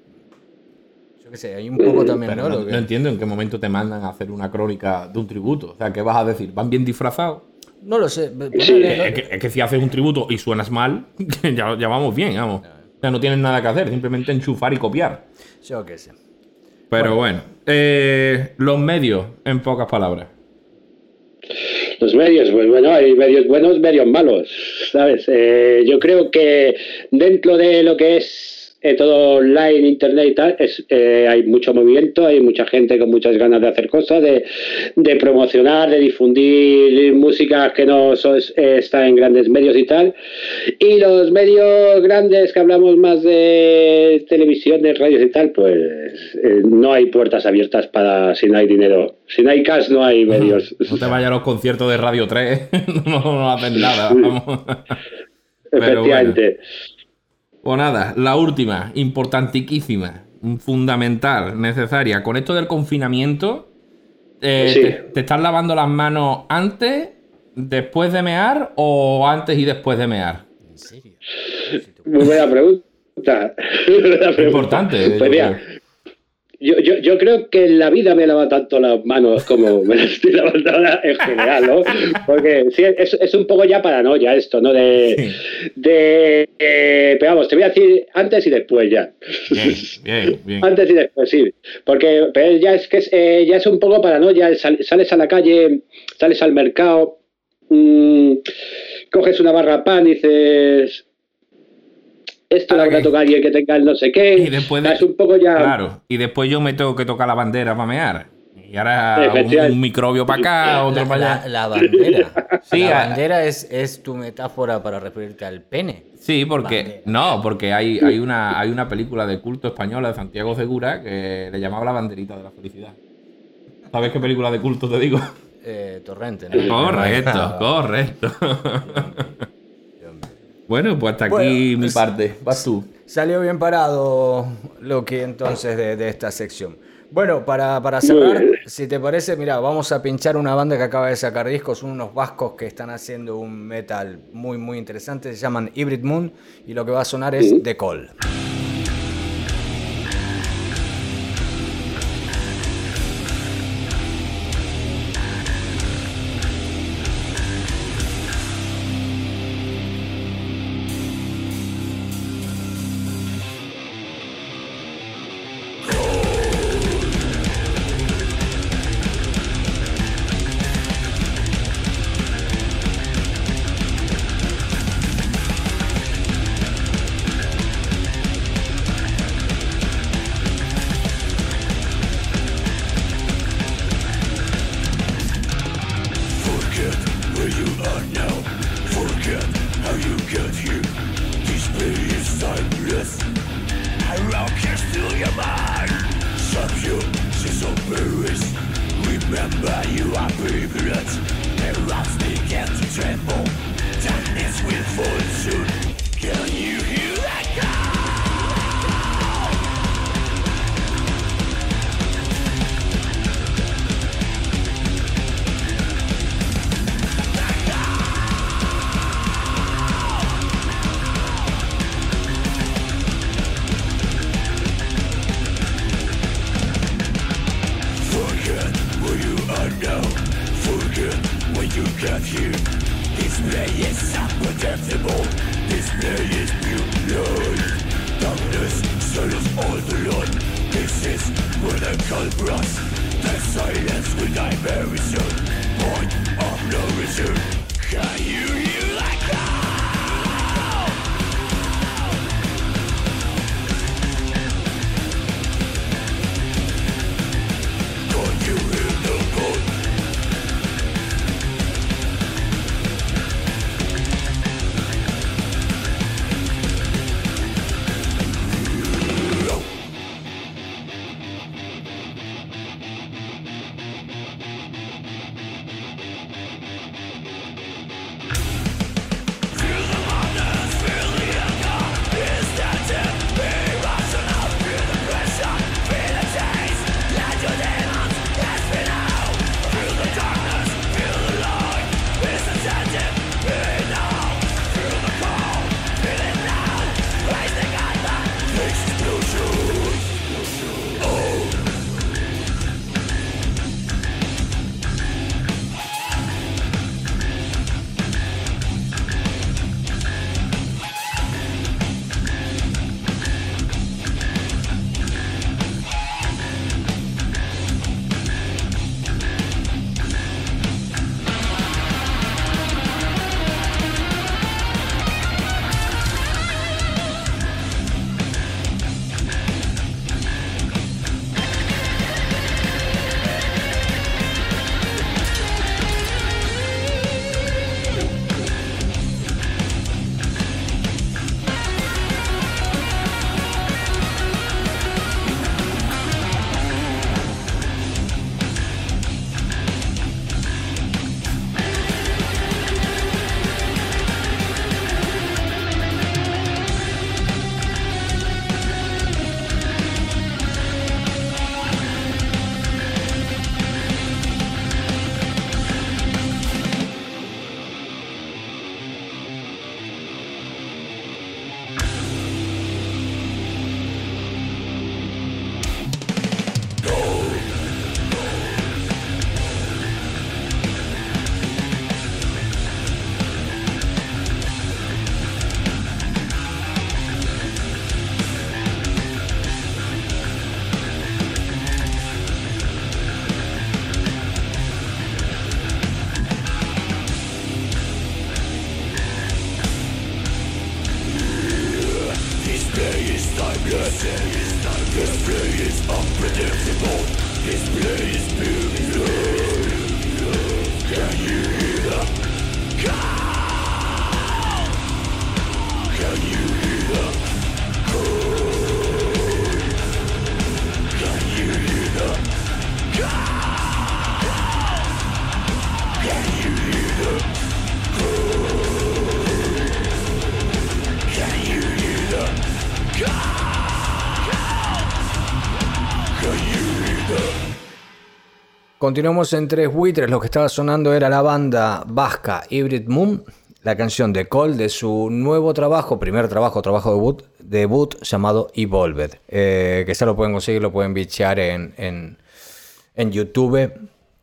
yo qué sé, hay un poco también, Pero ¿no? no, Lo que- no entiendo en qué momento te mandan a hacer una crónica de un tributo. O sea, ¿qué vas a decir? ¿Van bien disfrazados? No lo sé. Sí. ponele, ¿no? Es que, es que si haces un tributo y suenas mal, ya, ya vamos bien, vamos. O sea, no tienes nada que hacer, simplemente enchufar y copiar. Yo qué sé. Pero bueno, eh, los medios, en pocas palabras. Los medios, pues bueno, hay medios buenos, medios malos, ¿sabes? Eh, yo creo que dentro de lo que es eh, todo online, internet y tal, es, eh, hay mucho movimiento, hay mucha gente con muchas ganas de hacer cosas, de, de promocionar, de difundir música que no so- eh, está en grandes medios y tal. Y los medios grandes que hablamos más de televisión, de radios y tal, pues eh, no hay puertas abiertas para si no hay dinero. Si no hay cash, no hay medios. No te vayas a los conciertos de Radio tres, no, no hacen nada, vamos. Pero Efectivamente. Pues nada, la última, importantiquísima, fundamental, necesaria. Con esto del confinamiento, eh, Sí. te, te estás lavando las manos antes, después de mear o antes y después de mear? ¿En serio? Muy buena pregunta. Muy buena pregunta. Importante, Pues yo mira, yo, yo, yo creo que en la vida me he lavado tanto las manos como me las estoy lavando ahora en general, ¿no? Porque sí, es, es un poco ya paranoia esto, ¿no? De, de eh, pero vamos, te voy a decir antes y después ya. Bien, bien, bien. Antes y después, sí. Porque pero ya es que es, eh, ya es un poco paranoia. Sal- sales a la calle, sales al mercado, mmm, coges una barra pan y dices, esto Ahora le habrá que- tocado a alguien que tenga el no sé qué. Y después de- es un poco ya. Claro, y después yo me tengo que tocar la bandera para mear. Y ahora un, Efectivamente. un microbio para acá, otro La, para la- allá. la bandera. Sí, la a- bandera es, es tu metáfora para referirte al pene. Sí, porque Bandera. no, porque hay, hay una hay una película de culto española de Santiago Segura que le llamaba La banderita de la felicidad. ¿Sabes qué película de culto te digo? Eh, torrente, ¿no? Correcto, correcto. Bueno, pues hasta aquí Bueno, mi es- parte. Vas tú. Salió bien parado lo que entonces de, de esta sección. Bueno, para, para Muy cerrar, bien. si te parece, mira, vamos a pinchar una banda que acaba de sacar discos, son unos vascos que están haciendo un metal muy, muy interesante, se llaman Hybrid Moon, y lo que va a sonar es The Call. Continuamos en Tres Buitres. Lo que estaba sonando era la banda vasca Hybrid Moon, la canción de Cole de su nuevo trabajo, primer trabajo, trabajo debut, debut llamado Evolved, eh, que ya lo pueden conseguir, lo pueden bichear en, en, en YouTube.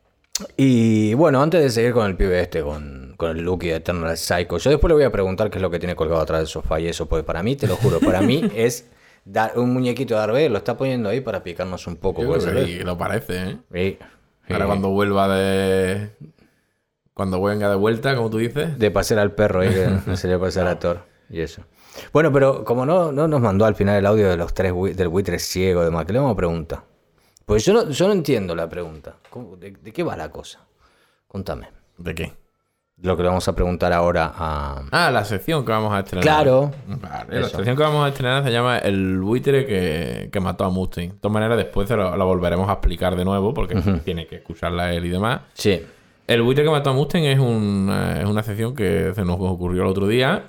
Y bueno, antes de seguir con el pibe este, con, con el Lucky de Eternal Psycho, yo después le voy a preguntar qué es lo que tiene colgado atrás del sofá y eso, pues para mí, te lo juro, para mí es dar un muñequito de Darth, lo está poniendo ahí para picarnos un poco. Yo creo que sí, lo parece, ¿eh? Sí. Ahora cuando vuelva de... Cuando venga de vuelta, como tú dices. De pasear al perro, ¿eh? Que se le pasar a Thor y eso. Bueno, pero como no, no nos mandó al final el audio de los tres del buitre ciego, demás, que le vamos a preguntar. Pues yo no, yo no entiendo la pregunta. ¿Cómo, de, ¿De qué va la cosa? Contame. ¿De qué? Lo que le vamos a preguntar ahora a... Ah, la sección que vamos a estrenar. Claro. Vale, la sección que vamos a estrenar se llama El buitre que, que mató a Mustaine. De todas maneras, después se lo, la volveremos a explicar de nuevo porque uh-huh. tiene que escucharla él y demás. Sí. El buitre que mató a Mustaine es, un, es una sección que se nos ocurrió el otro día,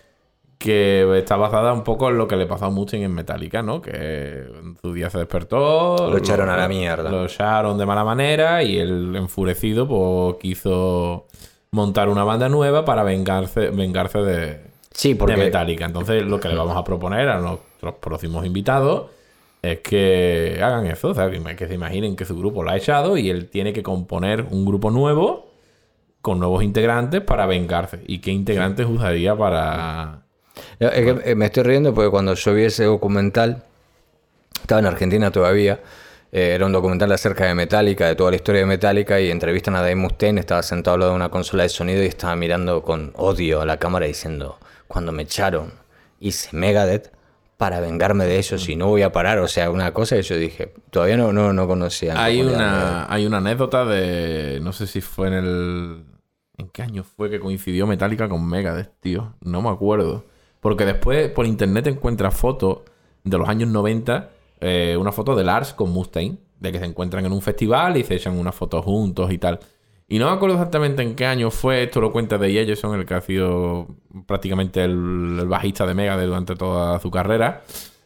que está basada un poco en lo que le pasó a Mustaine en Metallica, ¿no? Que en su día se despertó... Lo echaron lo, a la mierda. Lo echaron de mala manera y él, enfurecido, pues quiso... montar una banda nueva para vengarse, vengarse de, sí, porque... de Metallica. Entonces, lo que le vamos a proponer a nuestros próximos invitados es que hagan eso, o sea, que, que se imaginen que su grupo lo ha echado y él tiene que componer un grupo nuevo con nuevos integrantes para vengarse. ¿Y qué integrantes usaría para...? Es que me estoy riendo porque cuando yo vi ese documental, estaba en Argentina todavía, Eh, era un documental acerca de Metallica, de toda la historia de Metallica, y entrevistan a Dave Mustaine, estaba sentado al lado de una consola de sonido y estaba mirando con odio a la cámara diciendo, cuando me echaron hice Megadeth para vengarme de ellos y no voy a parar. O sea, una cosa que yo dije, todavía no, no, no conocía. Hay una, hay una anécdota de, no sé si fue en el... ¿En qué año fue que coincidió Metallica con Megadeth, tío? No me acuerdo. Porque después por internet encuentras fotos de los años noventa... Eh, una foto de Lars con Mustaine, de que se encuentran en un festival y se echan una foto juntos y tal. Y no me acuerdo exactamente en qué año fue, esto lo cuenta Dave Ellefson, el que ha sido prácticamente el, el bajista de Megadeth durante toda su carrera,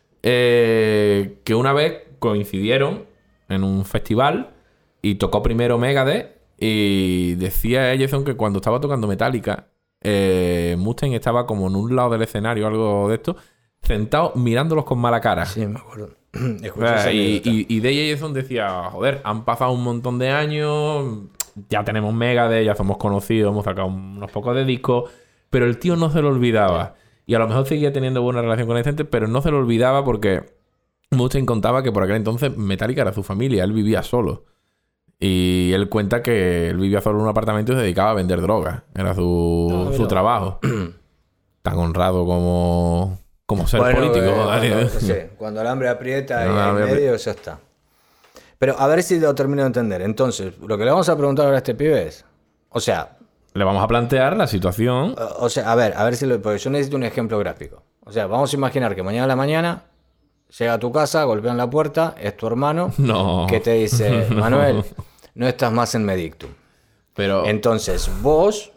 eh, que una vez coincidieron en un festival y tocó primero Megadeth y decía Ellefson que cuando estaba tocando Metallica, eh, Mustaine estaba como en un lado del escenario, algo de esto, sentado mirándolos con mala cara. Sí, me acuerdo. Eh, y, y, y Dave Ellefson decía, joder, han pasado un montón de años, ya tenemos Megadeth, ya somos conocidos, hemos sacado unos pocos de discos, pero el tío no se lo olvidaba. Y a lo mejor seguía teniendo buena relación con la gente, pero no se lo olvidaba porque Mustaine contaba que por aquel entonces Metallica era su familia, él vivía solo. Y él cuenta que él vivía solo en un apartamento y se dedicaba a vender drogas. Era su, no, su trabajo. Tan honrado como... Como ser bueno, político. Eh, cuando, no sé, cuando el hambre aprieta no, y en medio, ya está. Pero a ver si lo termino de entender. Entonces, lo que le vamos a preguntar ahora a este pibe es... O sea... Le vamos a plantear la situación... O, o sea, a ver, a ver si lo... Porque yo necesito un ejemplo gráfico. O sea, vamos a imaginar que mañana a la mañana llega a tu casa, golpean la puerta, es tu hermano... No. Que te dice, Manuel, no estás más en Medictum. Pero... Entonces, vos...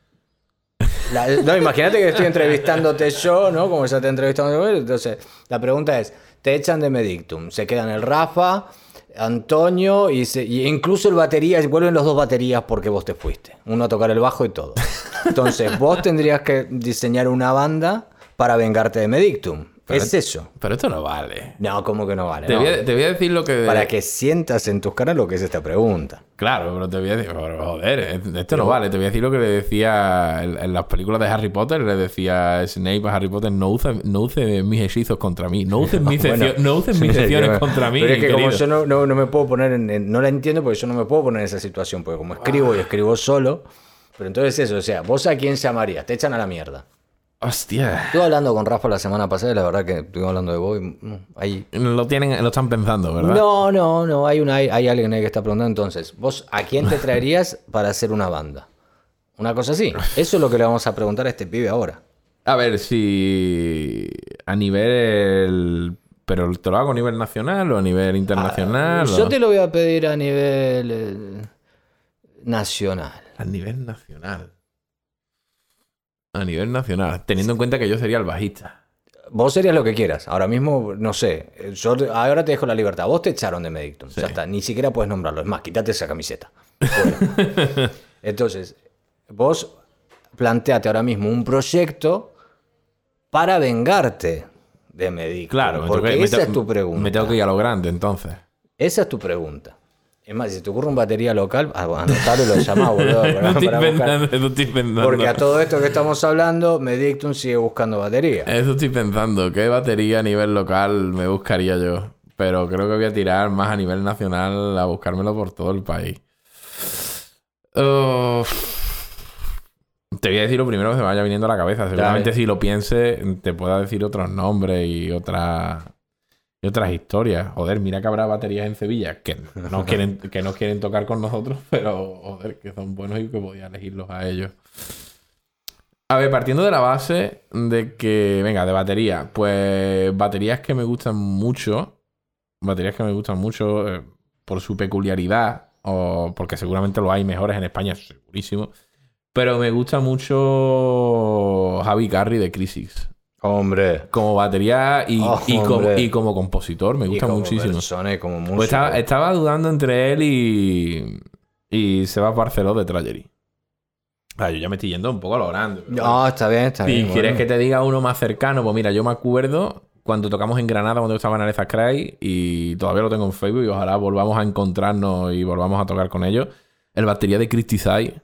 La, no, imagínate que estoy entrevistándote yo, ¿no? Como ya te he entrevistado. Entonces, la pregunta es, te echan de Medictum, se quedan el Rafa, Antonio y, se, y incluso el batería, vuelven los dos baterías porque vos te fuiste. Uno a tocar el bajo y todo. Entonces, vos tendrías que diseñar una banda para vengarte de Medictum. Pero es eso. Pero esto no vale. No, ¿cómo que no vale? Te, no. Voy a, te voy a decir lo que... Para que sientas en tus caras lo que es esta pregunta. Claro, pero te voy a decir... Joder, esto pero... no vale. Te voy a decir lo que le decía en, en las películas de Harry Potter. Le decía Snape a Harry Potter, no uses no use mis hechizos contra mí. No uses mis, bueno, seccio, no uses mis secciones yo, contra mí, Pero es que querido. Como yo no, no, no me puedo poner en, en... No la entiendo porque yo no me puedo poner en esa situación. Porque como escribo y escribo solo... Pero entonces eso, o sea, ¿vos a quién llamarías? Te echan a la mierda. Hostia. Estuve hablando con Rafa la semana pasada y la verdad que estuvimos hablando de vos y ahí... Lo tienen, lo están pensando, ¿verdad? No, no, no. Hay, una, hay, hay alguien ahí que está preguntando. Entonces, ¿vos a quién te traerías para hacer una banda? Una cosa así. Eso es lo que le vamos a preguntar a este pibe ahora. A ver, si a nivel... ¿Pero te lo hago a nivel nacional o a nivel internacional? Ah, yo o... te lo voy a pedir a nivel eh, nacional. A nivel nacional. A nivel nacional, teniendo en cuenta que yo sería el bajista. Vos serías lo que quieras. Ahora mismo, no sé. Yo ahora te dejo la libertad. Vos te echaron de Medictum. Sí. Ya está. Ni siquiera puedes nombrarlo. Es más, quítate esa camiseta. Bueno. Entonces, vos planteate ahora mismo un proyecto para vengarte de Medictum. Claro. Porque esa es tu pregunta. Me tengo que ir a lo grande, entonces. Esa es tu pregunta. Es más, si te ocurre un batería local, anotalo y lo llamás, boludo. Para, no estoy para pensando, eso estoy pensando. Porque a todo esto que estamos hablando, Medictum sigue buscando batería. Eso estoy pensando. ¿Qué batería a nivel local me buscaría yo? Pero creo que voy a tirar más a nivel nacional a buscármelo por todo el país. Uh, te voy a decir lo primero que se me vaya viniendo a la cabeza. Seguramente Dale. Si lo pienses, te pueda decir otros nombres y otras... Y otras historias. Joder, mira que habrá baterías en Sevilla que no quieren, que no quieren tocar con nosotros, pero joder, que son buenos y que podía elegirlos a ellos. A ver, partiendo de la base de que, venga, de batería, pues baterías que me gustan mucho, baterías que me gustan mucho eh, por su peculiaridad, o porque seguramente lo hay mejores en España, segurísimo, pero me gusta mucho Javi Carri de Crisis. Hombre. Como batería y, Oh, y, como, hombre. y como compositor, me gusta y como muchísimo. persona y como músico. Pues estaba, estaba dudando entre él y, y Sebas Barceló de Tragery. Ah, yo ya me estoy yendo un poco a lo grande. pero No, bueno. está bien, está Si bien. quieres bueno. que te diga uno más cercano, pues mira, yo me acuerdo cuando tocamos en Granada, cuando estaba en Aretha Cry, y todavía lo tengo en Facebook, y ojalá volvamos a encontrarnos y volvamos a tocar con ellos. El batería de Cristisai,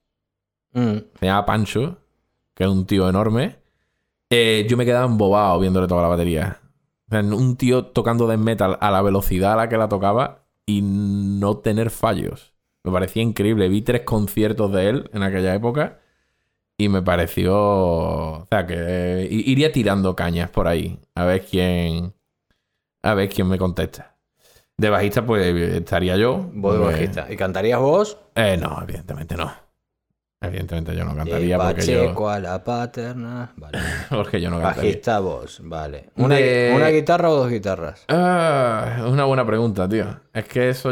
Mm. se llama Pancho, que es un tío enorme. Eh, yo me quedaba embobado viéndole toda la batería. O sea, un tío tocando death metal a la velocidad a la que la tocaba y no tener fallos. Me parecía increíble. Vi tres conciertos de él en aquella época y me pareció... O sea, que iría tirando cañas por ahí. A ver quién... A ver quién me contesta. De bajista, pues estaría yo. Vos de porque- bajista. ¿Y cantarías vos? Eh, no, evidentemente no. Evidentemente yo no El cantaría porque yo... Pacheco a la paterna. Vale. Porque yo no cantaría. Bajista vos, vale. ¿Una, De- ¿Una guitarra o dos guitarras? Ah, es una buena pregunta, tío. Es que eso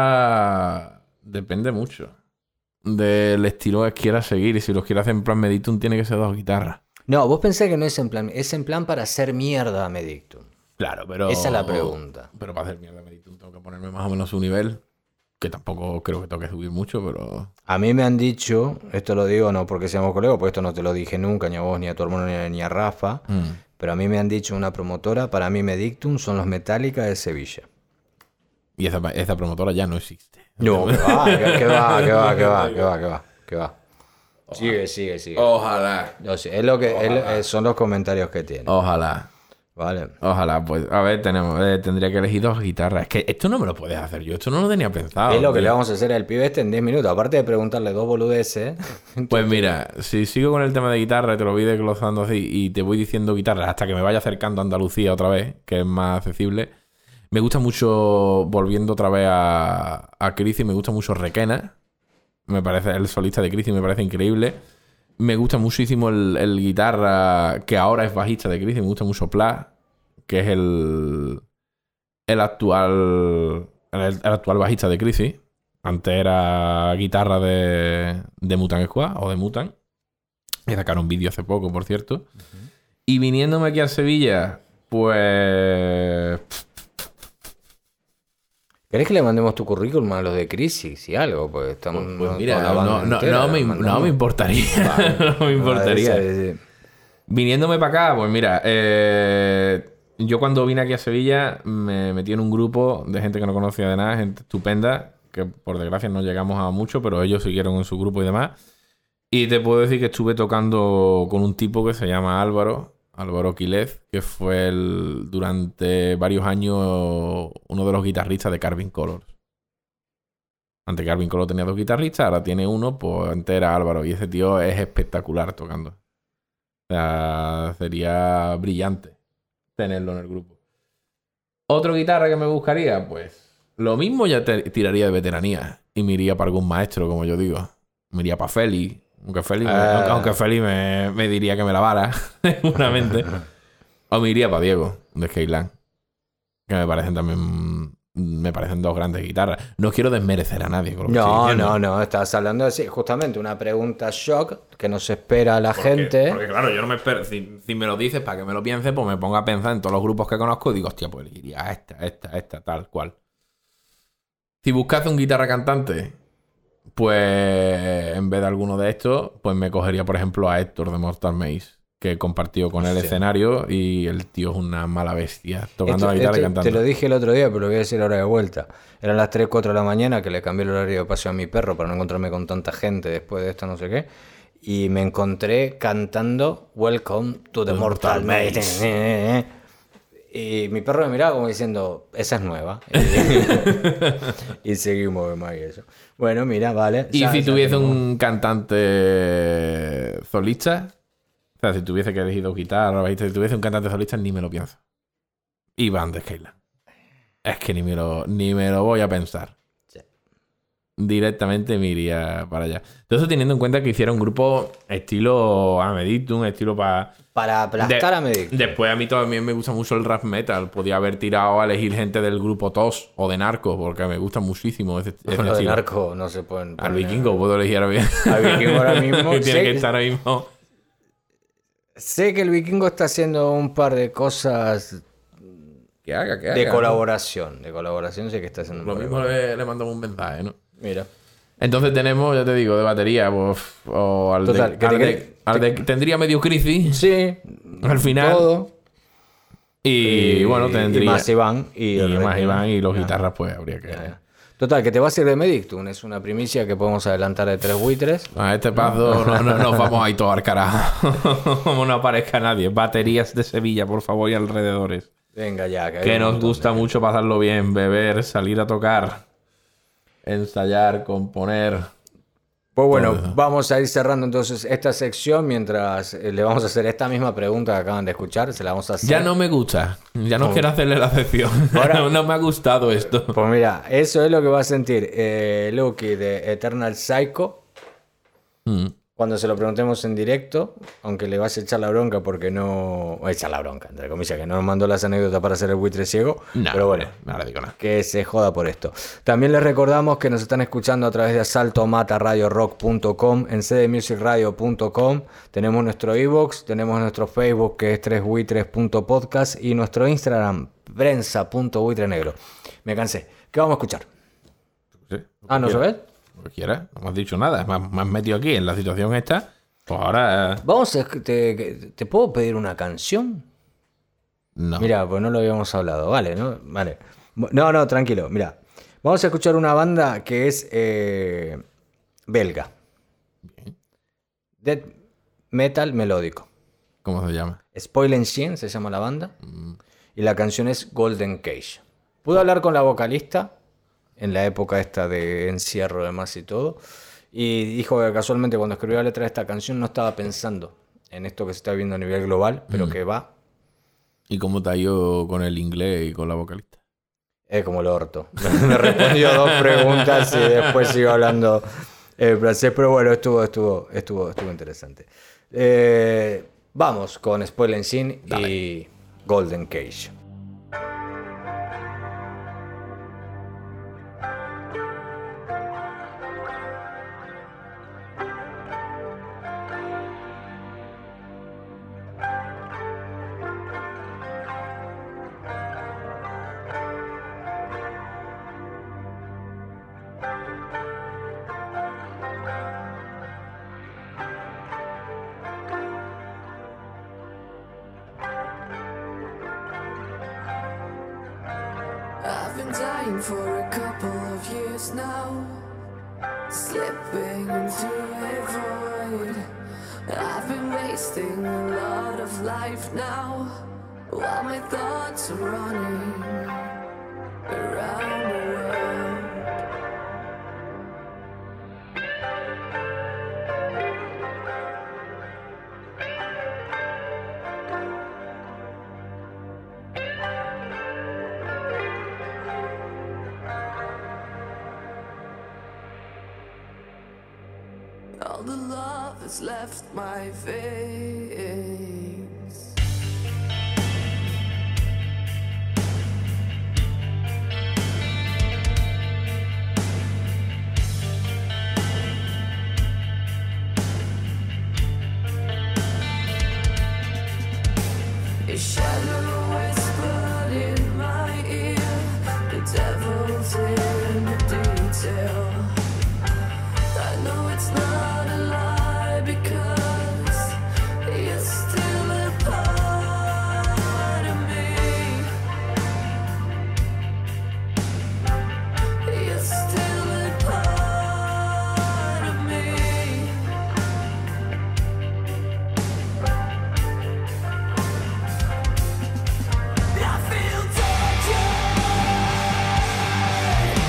ya depende mucho del estilo que quieras seguir. Y si los quieres hacer en plan Meditum, tiene que ser dos guitarras. No, vos pensás que no es en plan, es en plan para hacer mierda a Medictum. Claro, pero... Esa es la pregunta. Pero para hacer mierda Meditum tengo que ponerme más o menos su nivel. Que tampoco creo que tengo que subir mucho, pero... A mí me han dicho, esto lo digo no porque seamos colegas, porque esto no te lo dije nunca, ni a vos, ni a tu hermano, ni a, ni a Rafa, Mm. pero a mí me han dicho una promotora, para mí Medictum son los Metallica de Sevilla. Y esa, esa promotora ya no existe. No, que va, que, que va, que va, que va, que va, que va, que va. Sigue, sigue, sigue. Ojalá. No sé, es lo que es lo- Ojalá. eh, son los comentarios que tiene. Ojalá. Vale. Ojalá, pues. A ver, tenemos... eh, tendría que elegir dos guitarras. Es que esto no me lo puedes hacer yo. Esto no lo tenía pensado. es lo que tío. le vamos a hacer al pibe este en diez minutos. Aparte de preguntarle dos boludeces. Pues mira, si sigo con el tema de guitarra y te lo voy desglosando así y te voy diciendo guitarras hasta que me vaya acercando a Andalucía otra vez, que es más accesible, me gusta mucho, volviendo otra vez a, a Crisis, me gusta mucho Requena. Me parece, el solista de Crisis me parece increíble. Me gusta muchísimo el, el guitarra que ahora es bajista de Crisis, me gusta mucho Pla, que es el, el actual el, el actual bajista de Crisis. Antes era guitarra de, de Mutant Squad o de Mutant. Y sacaron vídeo hace poco, por cierto. Uh-huh. Y viniéndome aquí a Sevilla, pues... ¿Querés que le mandemos tu currículum a los de Crisis y algo? Pues estamos... Pues, pues mira, no, no, entera, no, me, no me importaría. Vale. no me importaría. Vale, sí. Viniéndome para acá, pues mira... Eh, yo cuando vine aquí a Sevilla me metí en un grupo de gente que no conocía de nada, gente estupenda, que por desgracia no llegamos a mucho, pero ellos siguieron en su grupo y demás. Y te puedo decir que estuve tocando con un tipo que se llama Álvaro, Álvaro Quilez, que fue el, durante varios años uno de los guitarristas de Carving Colors. Antes Carving Colors tenía dos guitarristas, ahora tiene uno, pues antes era Álvaro. Y ese tío es espectacular tocando. O sea, sería brillante tenerlo en el grupo. ¿Otro guitarra que me buscaría? Pues lo mismo, ya te tiraría de veteranía y me iría para algún maestro, como yo digo. Me iría para Feli, aunque Feli, ah. me, aunque Feli me, me diría que me lavara, seguramente. O me iría para Diego, de Skyland, que me parecen también... Me parecen dos grandes guitarras. No quiero desmerecer a nadie. Con lo no, que no, no. Estás hablando de sí, justamente una pregunta shock que nos espera a la porque, gente. Porque claro, yo no me espero. Si, si me lo dices para que me lo piense, pues me pongo a pensar en todos los grupos que conozco y digo, hostia, pues iría a esta, esta, esta, tal cual. Si buscase un guitarra cantante, pues en vez de alguno de estos, pues me cogería, por ejemplo, a Héctor de Mortal Maze, que compartió con el sí. escenario y el tío es una mala bestia tocando esto, la guitarra esto, y cantando. Te lo dije el otro día, pero lo voy a decir ahora de vuelta. Eran las tres, cuatro de la mañana que le cambié el horario de paseo a mi perro para no encontrarme con tanta gente después de esto no sé qué. Y me encontré cantando Welcome to the, the Mortal, Mortal Maze. Y mi perro me miraba como diciendo, esa es nueva. Y, y seguimos más y eso. Bueno, mira, vale. ¿Y si tuviese un cantante solista? O sea, si tuviese que elegir dos guitarras, si tuviese un cantante solista, ni me lo pienso. Iván de Skyland. Es que ni me lo, ni me lo voy a pensar. Sí. directamente me iría para allá. Entonces, teniendo en cuenta que hiciera un grupo estilo Amedictum, estilo para... Para aplastar a Amedictum. Después a mí también me gusta mucho el rap metal. Podía haber tirado a elegir gente del grupo T O S o de Narcos, porque me gusta muchísimo ese, ese bueno, estilo. de Narco no se pueden Al Vikingo puedo elegir ahora bien. Al Vikingo ahora mismo. que tiene sé, que estar ahora mismo. Sé que el Vikingo está haciendo un par de cosas... Que haga, que haga. De colaboración. De colaboración sé que está haciendo un Lo par de mismo cosas. le, le mandamos un mensaje, ¿no? Mira. Entonces tenemos, ya te digo, de batería, pues, o al Total, de, que te al de- cre- al de- tendría medio crisis Sí. al final. Todo. Y, bueno, tendría. Y más Iván. Y, y el más resto. Iván y los Ya. guitarras, pues habría que. Ya, ya. Total, que te vas a ir de Medictum. Es una primicia que podemos adelantar de tres buitres. A este paso no, no, nos vamos a ir todos al carajo. Como no aparezca nadie. Baterías de Sevilla, por favor, y alrededores. Venga ya. Que, hay Que un nos montón gusta de- mucho pasarlo bien, beber, salir a tocar, ensayar, componer. Pues bueno, Todo eso. vamos a ir cerrando entonces esta sección mientras eh, le vamos a hacer esta misma pregunta que acaban de escuchar. Se la vamos a hacer. Ya no me gusta. Ya no Oh. quiero hacerle la sección. Ahora- no, no me ha gustado esto. Pues mira, eso es lo que va a sentir eh, Lucky de Eternal Psycho Mm. cuando se lo preguntemos en directo, aunque le vas a echar la bronca porque no... o echar la bronca, entre comillas, que no nos mandó las anécdotas para hacer el buitre ciego. No, pero bueno, no le digo nada. que se joda por esto. También les recordamos que nos están escuchando a través de asalto mata radio rock punto com, en c d music radio punto com. Tenemos nuestro iVoox, tenemos nuestro Facebook que es tres buitres punto podcast y nuestro Instagram prensa punto buitre negro. Me cansé. ¿Qué vamos a escuchar? Sí, Ah, ¿no quiera. sabes? Lo que quiera. No hemos dicho nada. Me has, me has metido aquí en la situación esta. Pues ahora... eh, Vamos a... ¿Te, te puedo pedir una canción? no. Mira, pues no lo habíamos hablado, vale, ¿no? Vale. No, no, tranquilo, mira. Vamos a escuchar una banda que es eh, belga. Death metal melódico. ¿Cómo se llama? Spoil Engine se llama la banda. Y la canción es Golden Cage. Pude hablar con la vocalista en la época esta de encierro demás y todo. Y dijo que casualmente cuando escribió la letra de esta canción no estaba pensando en esto que se está viendo a nivel global, pero que va ¿Y cómo te ha ido con el inglés y con la vocalista? Es como el orto. Me respondió dos preguntas y después sigo hablando en francés, pero bueno, estuvo, estuvo, estuvo, estuvo interesante. Eh, vamos con Spoil Engine y Golden Cage. I've been dying for a couple of years now, slipping into a void. I've been wasting a lot of life now, while my thoughts are running around the world. All the love has left my veins. A shadow whispered in my ear, the devil's in the detail. I know it's not a lie because you're still a part of me. You're still a part of me. I feel tortured.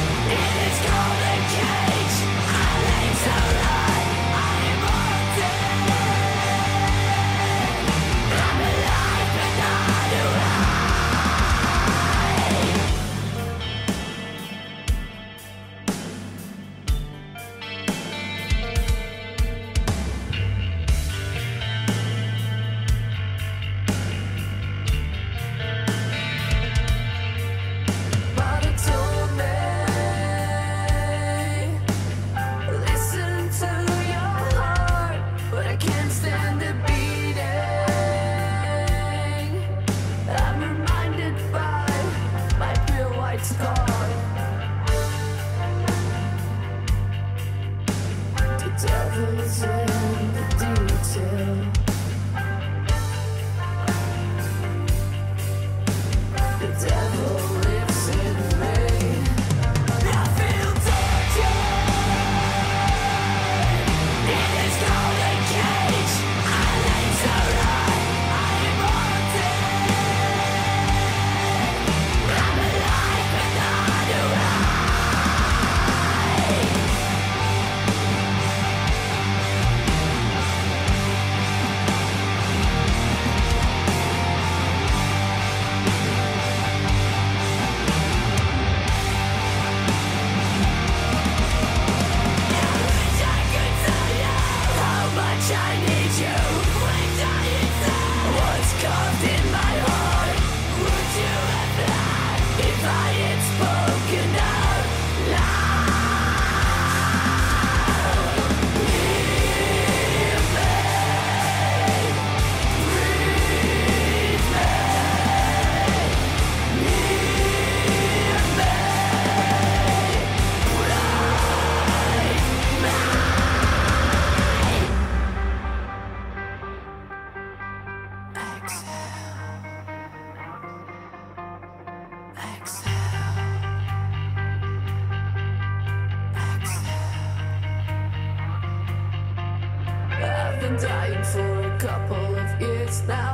been dying for a couple of years now.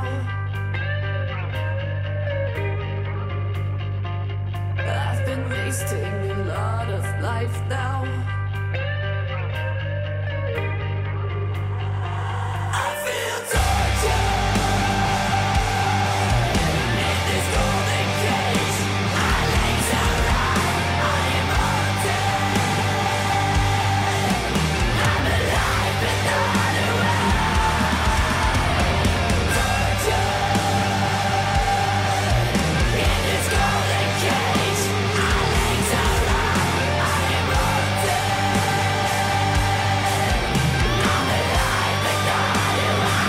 I've been wasting a lot of life now. I feel torture in this golden cage. My legs are right, I am haunted. I'm alive but not around. Torture in this golden cage. My legs are right, I am haunted. I'm alive but not around.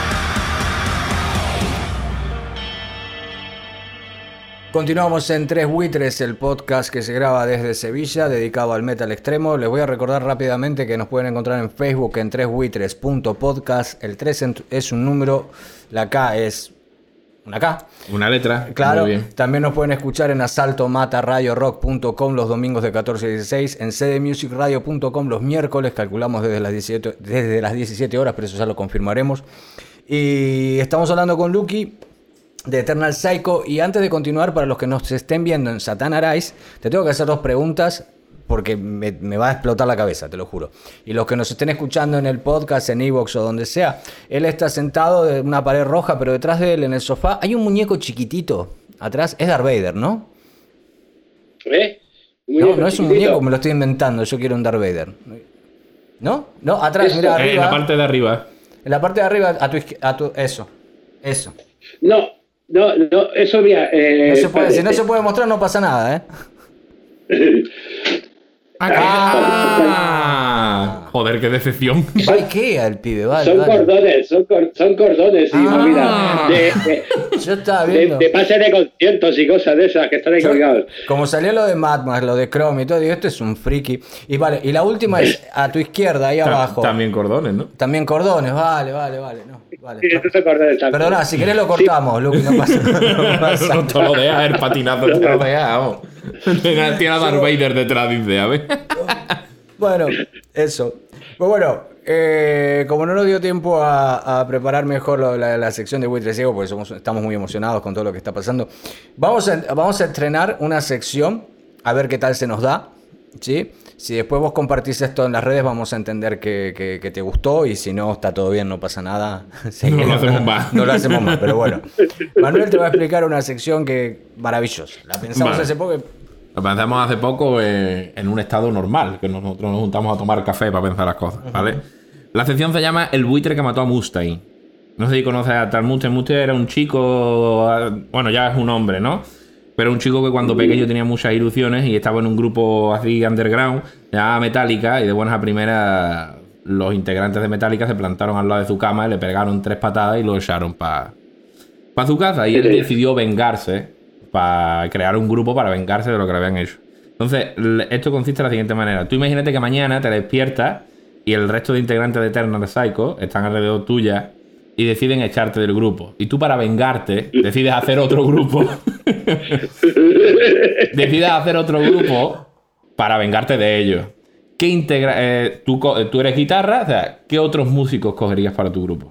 Continuamos en Tres Buitres, el podcast que se graba desde Sevilla, dedicado al metal extremo. Les voy a recordar rápidamente que nos pueden encontrar en Facebook en tres buitres punto podcast. El tres es un número, la K es una K. Una letra. Claro, Muy bien. también nos pueden escuchar en asalto mata radio rock punto com los domingos de catorce a dieciséis, en c d music radio punto com los miércoles, calculamos desde las diecisiete, desde las diecisiete horas, pero eso ya lo confirmaremos. Y estamos hablando con Lucky de Eternal Psycho. Y antes de continuar, para los que nos estén viendo en Satan Arise, te tengo que hacer dos preguntas porque me, me va a explotar la cabeza, te lo juro. Y los que nos estén escuchando en el podcast, en iVoox o donde sea, él está sentado en una pared roja, pero detrás de él en el sofá hay un muñeco chiquitito atrás. Es Darth Vader, ¿no? ¿Eh? No, no es un chiquitito. muñeco, me lo estoy inventando. Yo quiero un Darth Vader. ¿No? No, atrás, Eso, mira, Eh, arriba. en la parte de arriba. En la parte de arriba, a tu, izquier- a tu eso. Eso. No, no, no, eso mira. Eh, No se puede, si no espérate. se puede mostrar, no pasa nada, ¿eh? Ah, joder, qué decepción. Va Ikea el pibe, vale, Son vale. cordones, son, cor- son cordones, sí, Ah. mira, de, de, Yo estaba de, viendo. de pases de conciertos y cosas de esas que están ahí Yo- colgados. como salió lo de Mad Max, lo de Chrome y todo, digo, esto es un friki. Y vale, y la última es a tu izquierda, ahí Ta- abajo. También cordones, ¿no? También cordones, vale, vale, vale. No, vale. Sí, estos son cordones también. Perdona, si querés lo cortamos, Luke, no pasa no pasa No te lo dejas, el patinazo te lo dejas, vamos. Tiene tiene a Darth Vader detrás, dice, a ver. Bueno, eso. Pues bueno, eh, como no nos dio tiempo a, a preparar mejor lo- la, la sección de Buitre Ciego, porque somos, estamos muy emocionados con todo lo que está pasando, vamos a, vamos a estrenar una sección, a ver qué tal se nos da, ¿sí? Si después vos compartís esto en las redes, vamos a entender que, que- que te gustó, y si no, está todo bien, no pasa nada. No lo hacemos más. No lo hacemos más, pero bueno. Manuel te va a explicar una sección que maravillosa. La pensamos Vale. hace poco. Lo pensamos hace poco eh, en un estado normal, que nosotros nos juntamos a tomar café para pensar las cosas, ¿vale? La sección se llama El buitre que mató a Mustaine. No sé si conoces a tal Mustaine. Mustaine era un chico, bueno, ya es un hombre, ¿no? Pero un chico que cuando pequeño tenía muchas ilusiones y estaba en un grupo así underground, llamaba Metallica, y de buenas a primeras los integrantes de Metallica se plantaron al lado de su cama y le pegaron tres patadas y lo echaron para pa su casa. Y él decidió vengarse, para crear un grupo para vengarse de lo que le habían hecho. Entonces, l- esto consiste de la siguiente manera. Tú imagínate que mañana te despiertas y el resto de integrantes de Eternal Psycho están alrededor tuya y deciden echarte del grupo. Y tú, para vengarte, decides hacer otro grupo. decides hacer otro grupo para vengarte de ellos. ¿Qué integra eh, tú, co- tú eres guitarra? O sea, ¿qué otros músicos cogerías para tu grupo?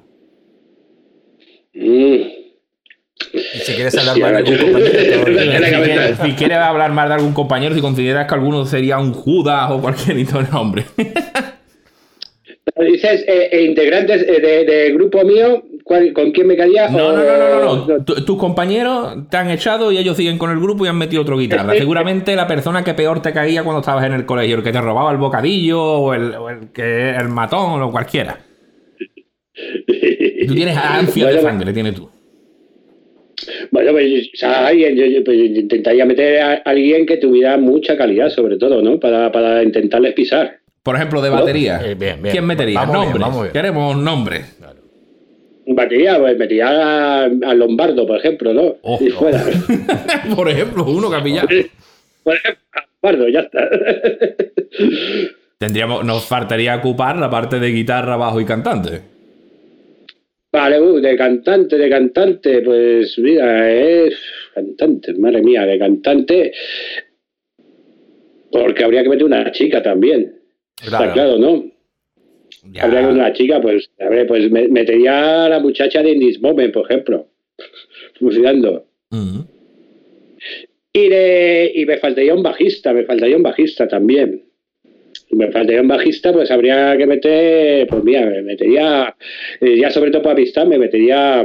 Mm. Y si quieres hablar Sí, mal de ahora algún yo- compañero, todo bien. En la Si cabeza. quieres, si quieres hablar más de algún compañero, si consideras que alguno sería un Judas o cualquier otro nombre. Dices, eh, eh, integrantes eh, de, de grupo mío, ¿cuál- ¿con quién me quedaría? No, O- no, no, no, no, no. Tu- Tus compañeros te han echado y ellos siguen con el grupo y han metido otro guitarra. Seguramente la persona que peor te caía cuando estabas en el colegio, el que te robaba el bocadillo o el, o el que el matón o cualquiera. Tú tienes ansia de Bueno, sangre, tienes tú. Bueno, pues, o sea, alguien, yo, yo, pues, intentaría meter a alguien que tuviera mucha calidad, sobre todo, ¿no? Para, para intentarles pisar. Por ejemplo, de batería. Eh, bien, bien. ¿Quién metería? Vamos bien, Nombres. vamos bien. Queremos nombres. Batería, pues metería a, a Lombardo, por ejemplo, ¿no? Oh, y fuera. Por ejemplo, uno que ha pillado. Por ejemplo, a Lombardo, ya está. Tendríamos, nos faltaría ocupar la parte de guitarra, bajo y cantante. Vale, uh, de cantante, de cantante, pues mira, es cantante, madre mía, de cantante, porque habría que meter una chica también. Claro. Está claro, ¿no? Ya. Habría con una chica, pues, a ver, pues me, metería a la muchacha de In This Moment, por ejemplo, fusilando. Uh-huh. Y, de, y me faltaría un bajista, me faltaría un bajista también. Me faltaría un bajista, pues habría que meter, pues mira, me metería, ya sobre todo para amistad, me metería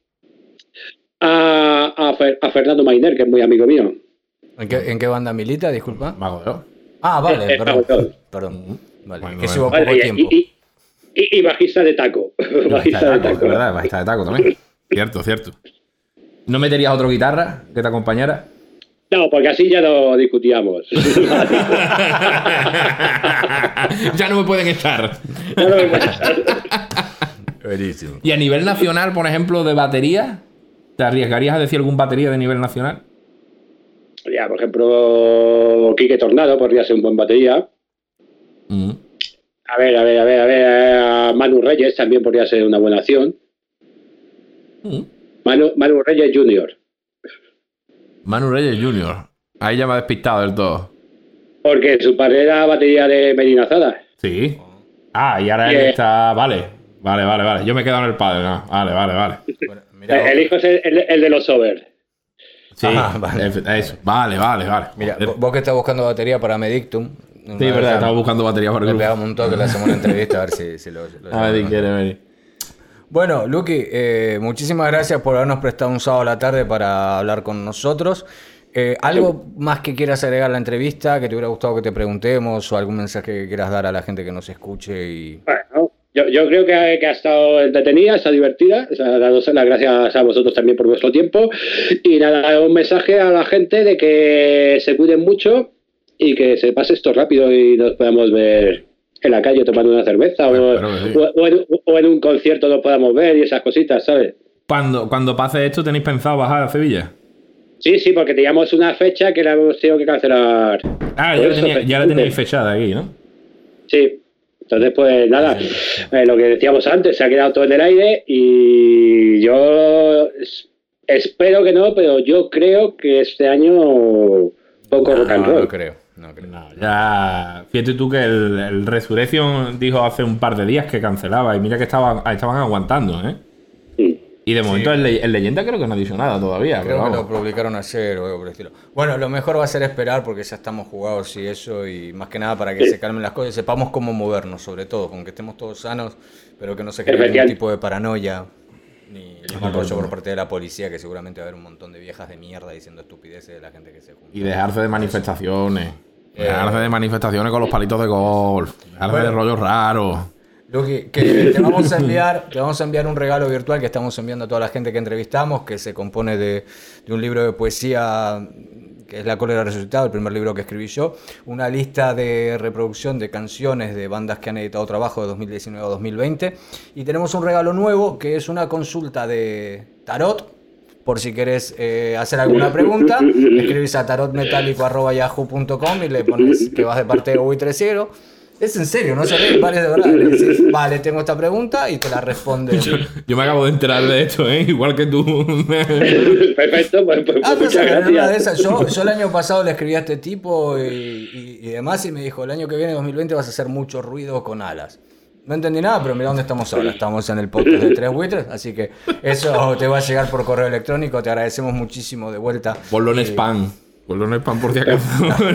a, a, Fer, a Fernando Mainer, que es muy amigo mío. ¿En qué, en qué banda milita? Disculpa. Mago de Oz. Ah, vale, eh, perdón. Mago Perdón. Vale, bueno, que bueno. llevo Vale, poco y, tiempo. Y, y, y bajista de taco. Bajista de taco. ¿Verdad? Bajista de taco también. Cierto, cierto. ¿No meterías otro guitarra que te acompañara? No, porque así ya no discutíamos. Ya no me pueden echar. Ya no me pueden echar. Buenísimo. Y a nivel nacional, por ejemplo, de batería, ¿te arriesgarías a decir algún batería de nivel nacional? Ya, por ejemplo, Quique Tornado podría ser un buen batería. Mm. A ver, a ver, a ver, a ver, a Manu Reyes también podría ser una buena acción. Mm. Manu, Manu Reyes junior Manu Reyes junior Ahí ya me ha despistado del todo. Porque su padre era batería de Medina Zada. Sí. Ah, y ahora él yeah. está... Vale, vale, vale, vale. Yo me he quedado en el padre, ¿no? Vale, vale, vale. Bueno, mira, el hijo es el, el, el de los over. Sí, ah, vale. Eso. Vale, vale, vale. Mira, Joder. Vos que estás buscando batería para Medictum. Sí, es verdad, estaba buscando batería para el grupo. Le pegamos un toque, le hacemos una entrevista a ver si, si lo, lo A ver si quiere venir. Bueno, Luqui, eh, muchísimas gracias por habernos prestado un sábado a la tarde para hablar con nosotros. Eh, ¿Algo más que quieras agregar a la entrevista, que te hubiera gustado que te preguntemos, o algún mensaje que quieras dar a la gente que nos escuche? Y... Bueno, yo, yo creo que ha, que ha estado entretenida, está divertida. O sea, daros las gracias a vosotros también por vuestro tiempo. Y nada, un mensaje a la gente de que se cuiden mucho y que se pase esto rápido y nos podamos ver en la calle tomando una cerveza, bueno, o, sí. o, o, en, o en un concierto nos podamos ver y esas cositas, ¿sabes? Cuando, cuando pase esto, ¿tenéis pensado bajar a Sevilla? Sí, sí, porque teníamos una fecha que la hemos tenido que cancelar. Ah, ya, eso, tenía, ya la tenéis fechada aquí, ¿no? Sí. Entonces, pues nada, eh, lo que decíamos antes, se ha quedado todo en el aire y yo espero que no, pero yo creo que este año poco no, rock and roll. No creo, no creo. No, ya, fíjate tú que el, el Resurrection dijo hace un par de días que cancelaba y mira que estaban, estaban aguantando, ¿eh? Sí. Y de momento sí. el, el Leyenda creo que no ha dicho nada todavía. Creo pero que lo publicaron ayer o algo por el estilo. Bueno, lo mejor va a ser esperar porque ya estamos jugados y eso, y más que nada para que sí. se calmen las cosas y sepamos cómo movernos, sobre todo, con que estemos todos sanos, pero que no se cree ningún tipo de paranoia ni mal rollo por parte de la policía, que seguramente va a haber un montón de viejas de mierda diciendo estupideces de la gente que se junta. Y dejarse de manifestaciones. Eh, dejarse de manifestaciones con los palitos de golf. Dejarse bueno, de rollos raros. Luqui, que te vamos a enviar, te vamos a enviar un regalo virtual que estamos enviando a toda la gente que entrevistamos, que se compone de, de un libro de poesía que es La cólera resucitada, el primer libro que escribí yo, una lista de reproducción de canciones de bandas que han editado trabajo de dos mil diecinueve a dos mil veinte, y tenemos un regalo nuevo que es una consulta de tarot. Por si querés eh, hacer alguna pregunta, escribís a tarotmetálico arroba yahoo punto com y le pones que vas de parte de Uy Treciero. Es en serio, no se ríe, vale, de verdad. Le decís, vale, tengo esta pregunta y te la responde. Yo, yo me acabo de enterar de esto, ¿eh? Igual que tú. Perfecto, pues, pues ah, muchas gracias. De esas. Yo, yo el año pasado le escribí a este tipo y, y, y demás y me dijo, el año que viene, dos mil veinte, vas a hacer mucho ruido con alas. No entendí nada, pero mira dónde estamos ahora. Estamos en el podcast de Tres Buitres, así que eso te va a llegar por correo electrónico. Te agradecemos muchísimo de vuelta. Ponlo en spam. Ponlo en spam por si acaso.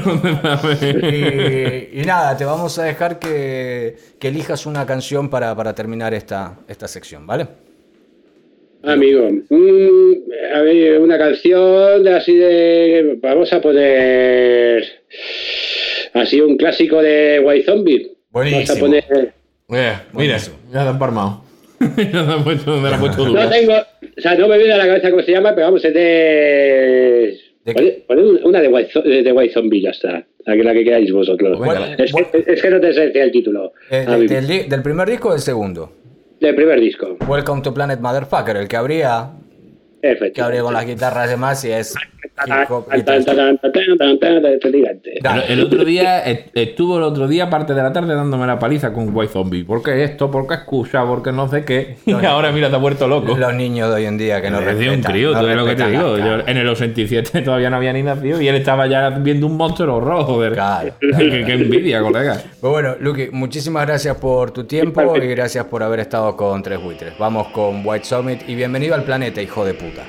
y, y nada, te vamos a dejar que, que elijas una canción para, para terminar esta, esta sección, ¿vale? Amigo, mm, a ver, una canción de así de... Vamos a poner... Así un clásico de White Zombie. Buenísimo. Vamos a poner... Mira, mira, ya se han parmado. Ya se han puesto, me la han puesto duro. No tengo, o sea, no me viene a la cabeza cómo se llama, pero vamos, es de... ¿De Poner una de White, de White Zombie, ya está. La que, la que queráis vosotros. Bueno, es, bueno, es, es que no te sé el título. Eh, de, del, ¿Del primer disco o del segundo? Del primer disco. Welcome to Planet Motherfucker, el que habría... Que habría con las guitarras y demás, y es hip hop. Tan, tan, tan, tan, tan, tan, tan, efectivamente. Dale. El, el otro día, est- estuvo el otro día, parte de la tarde, dándome la paliza con White Zombie. ¿Por qué esto? ¿Por qué excusa? ¿Por qué no sé qué? Y ahora, mira, te ha vuelto loco. Los niños de hoy en día que no Es de respetan. un crío, no tú ves lo que te respetan digo. las Yo caras. en el ochenta y siete todavía no había ni nacido y él estaba ya viendo un monstruo rojo, joder. Claro. qué, qué envidia, colega. Pues bueno, Luqui, muchísimas gracias por tu tiempo y gracias por haber estado con Tres Buitres. Vamos con White Summit y bienvenido al planeta, hijo de puta.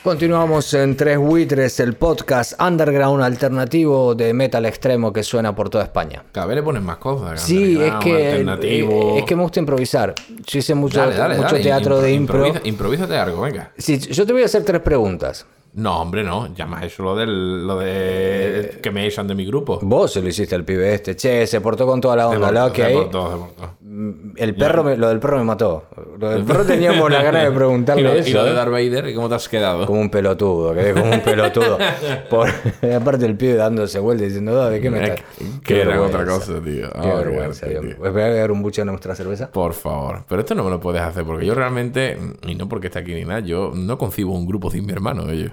Continuamos en Tres Buitres, el podcast underground alternativo de metal extremo que suena por toda España. Cada vez le pones más cosas. Sí, es que, alternativo. es que me gusta improvisar. Yo hice mucho, Dale, dale, mucho dale. teatro Impro- de impro. improvisa- improvísate algo, venga. Sí, yo te voy a hacer tres preguntas. No, hombre, no. Ya me has hecho lo, del, lo de que me echan de mi grupo. Vos se lo hiciste al pibe este. Che, se portó con toda la onda. Se ¿no? portó, Que se ahí- portó, se portó. El perro, me- lo del perro me mató. Lo del perro teníamos la gana de Y preguntarle lo, eso. y lo de ¿eh? Darth Vader, ¿y cómo te has quedado? Como un pelotudo, quedé como un pelotudo. Por, aparte el pibe dándose vuelta diciendo, "No, ¿de qué me Eh, estás?" que era vergüenza. otra cosa, tío. Qué Ah, vergüenza, qué Dios tío. mío. ¿Voy a dar un buche a nuestra cerveza? Por favor. Pero esto no me lo puedes hacer porque yo realmente, y no porque esté aquí ni nada, yo no concibo un grupo sin mi hermano, ellos.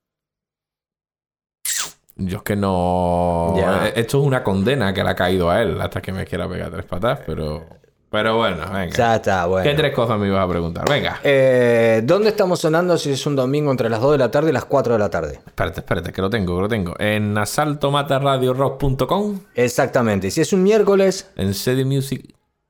Yo es que no... Ya. Esto es una condena que le ha caído a él hasta que me quiera pegar tres patas, pero... Pero bueno, venga. Ya está, bueno. ¿Qué tres cosas me ibas a preguntar? Venga. Eh, ¿Dónde estamos sonando si es un domingo entre las dos de la tarde y las cuatro de la tarde? Espérate, espérate, que lo tengo, que lo tengo. En asalto mata radio rock punto com, Exactamente. Y si es un miércoles, en C D Music...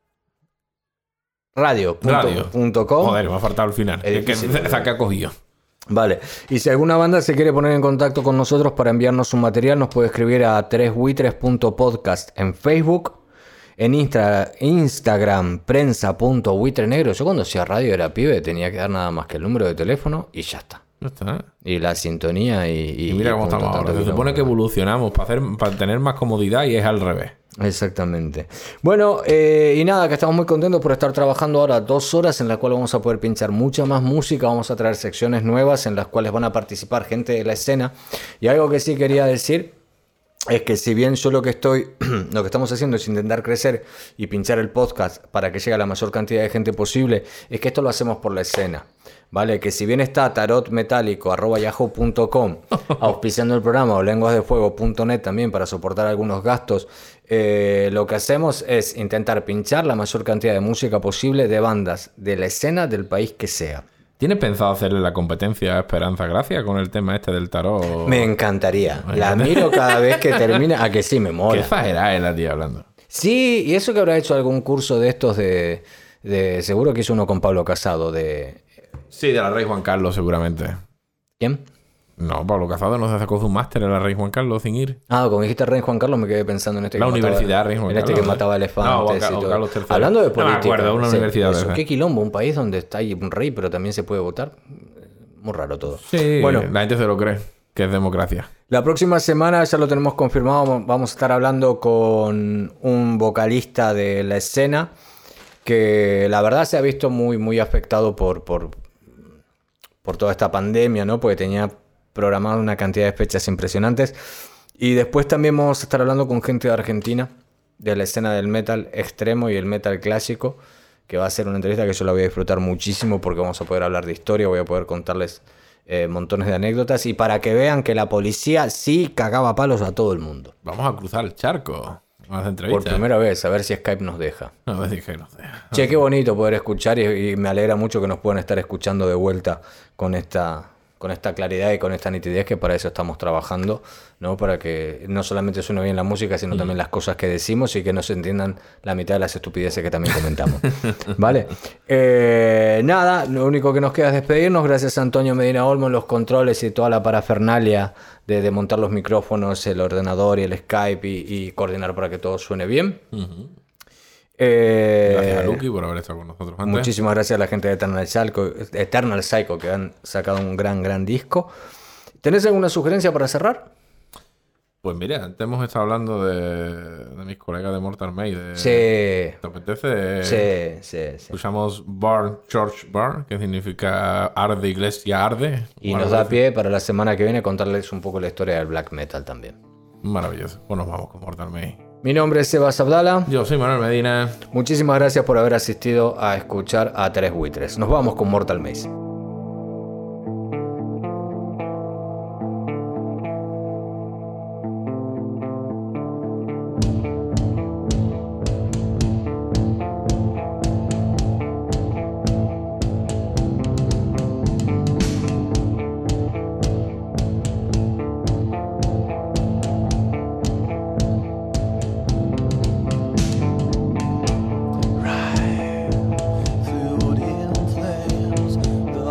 radio Radio. punto com. Joder, me ha faltado el final. Es Es que difícil, esa que ha cogido. Vale, y si alguna banda se quiere poner en contacto con nosotros para enviarnos su material, nos puede escribir a tres buitres punto podcast en Facebook, en Insta- Instagram, prensa punto buitre negro. Yo cuando hacía radio era pibe, tenía que dar nada más que el número de teléfono y ya está. Ya está. Y la sintonía y... Y mira cómo punto, estamos ahora. tanto Se supone que evolucionamos para, hacer, para tener más comodidad y es al revés. Exactamente. Bueno, eh, y nada, que estamos muy contentos por estar trabajando ahora dos horas en las cuales vamos a poder pinchar mucha más música, vamos a traer secciones nuevas en las cuales van a participar gente de la escena. Y algo que sí quería decir es que si bien yo lo que estoy, lo que estamos haciendo es intentar crecer y pinchar el podcast para que llegue a la mayor cantidad de gente posible, es que esto lo hacemos por la escena. ¿Vale? Que si bien está tarotmetálico arroba yahoo punto com auspiciando el programa o lenguasdefuego punto net también para soportar algunos gastos, eh, lo que hacemos es intentar pinchar la mayor cantidad de música posible de bandas de la escena del país que sea. ¿Tienes pensado hacerle la competencia a Esperanza Gracia con el tema este del tarot? Me encantaría. La miro cada vez que termina. A que sí, me ¿Qué mola. fajera es la tía hablando? Sí, y eso que habrá hecho algún curso de estos de... de seguro que hizo uno con Pablo Casado de... Sí, de la Rey Juan Carlos seguramente. ¿Quién? No, Pablo Casado no se sacó su máster en la Rey Juan Carlos sin ir. Ah, como dijiste Rey Juan Carlos, me quedé pensando en este La que Universidad mataba, Rey Juan en este Carlos, que ¿no? mataba elefantes No, Juan y Ca- todo. Juan Carlos tercero. Hablando de No me política. acuerdo, una sí, universidad de eso, esas. qué quilombo, un país donde está ahí un rey, pero también se puede votar. Muy raro todo. Sí, Bueno, la gente se lo cree, que es democracia. la próxima semana ya lo tenemos confirmado. Vamos a estar hablando con un vocalista de la escena que la verdad se ha visto muy, muy afectado por, por, por toda esta pandemia, ¿no? Porque tenía programado una cantidad de fechas impresionantes. Y después también vamos a estar hablando con gente de Argentina, de la escena del metal extremo y el metal clásico, que va a ser una entrevista que yo la voy a disfrutar muchísimo porque vamos a poder hablar de historia, voy a poder contarles eh, montones de anécdotas y para que vean que la policía sí cagaba palos a todo el mundo. Vamos a cruzar el charco. Vamos a hacer Por entrevistas. primera vez, a ver si Skype nos deja. No, me dije, no sé. Che, qué bonito poder escuchar y, y me alegra mucho que nos puedan estar escuchando de vuelta con esta, con esta claridad y con esta nitidez, que para eso estamos trabajando, ¿no? Para que no solamente suene bien la música, sino también las cosas que decimos y que no se entiendan la mitad de las estupideces que también comentamos. ¿Vale? Eh, nada, lo único que nos queda es despedirnos. Gracias a Antonio Medina Olmo en los controles y toda la parafernalia de, de montar los micrófonos, el ordenador y el Skype y, y coordinar para que todo suene bien. Ujú. Eh, Gracias a Lucky por haber estado con nosotros antes. Muchísimas gracias a la gente de Eternal Psycho, Eternal Psycho que han sacado un gran, gran disco. ¿Tenés alguna sugerencia para cerrar? Pues mira, antes hemos estado hablando de, de mis colegas de Mortal Maid. De, Sí, ¿Te apetece? sí, sí, sí. Escuchamos Burn Church Burn, que significa arde, iglesia arde. Y nos da pie para la semana que viene contarles un poco la historia del black metal también. Maravilloso. Pues nos vamos con Mortal Maid. Mi nombre es Sebas Abdala. Yo soy Manuel Medina. Muchísimas gracias por haber asistido a escuchar a Tres Buitres. Nos vamos con Mortal Maze. Fluid in flames, the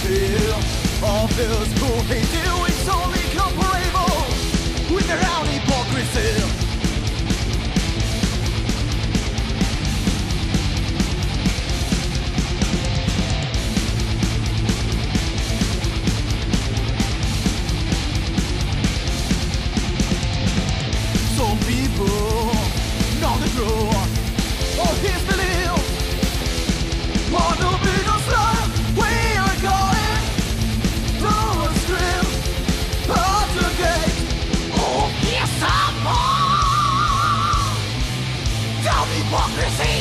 tale of those who hate you. It's only comparable with their own hypocrisy. Some people know the truth of his belief. On the bigger side, we are going to a stream at the gate. Oh, yes, some more. Down hypocrisy.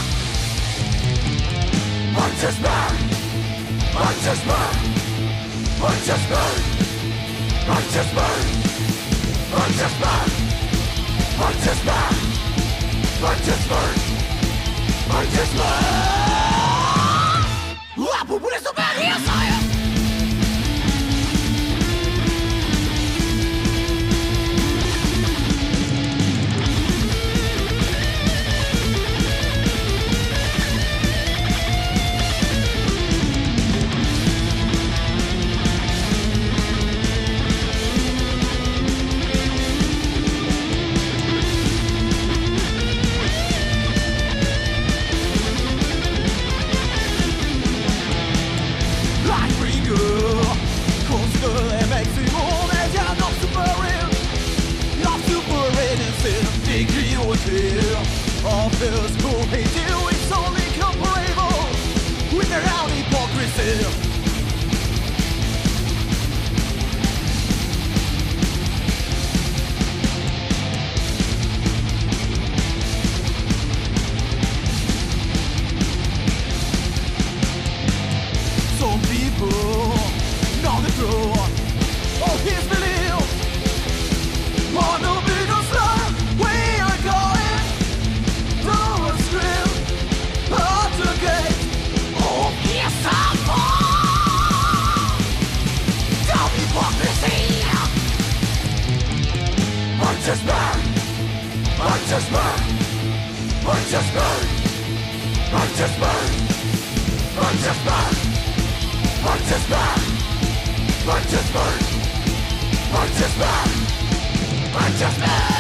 Righteous man, righteous man, righteous man, righteous man, righteous man. Righteous man, righteous man, righteous man. Ah, por isso peguei a saia. Of those who hate you, it's only comparable with their own hypocrisy. Some people know the truth of his belief. On the bigger side, we are going to a stream at the gate. Oh, yes, some more. Down hypocrisy. Righteous man, righteous man, righteous man, righteous man, righteous man, righteous man, righteous man, righteous man, righteous man.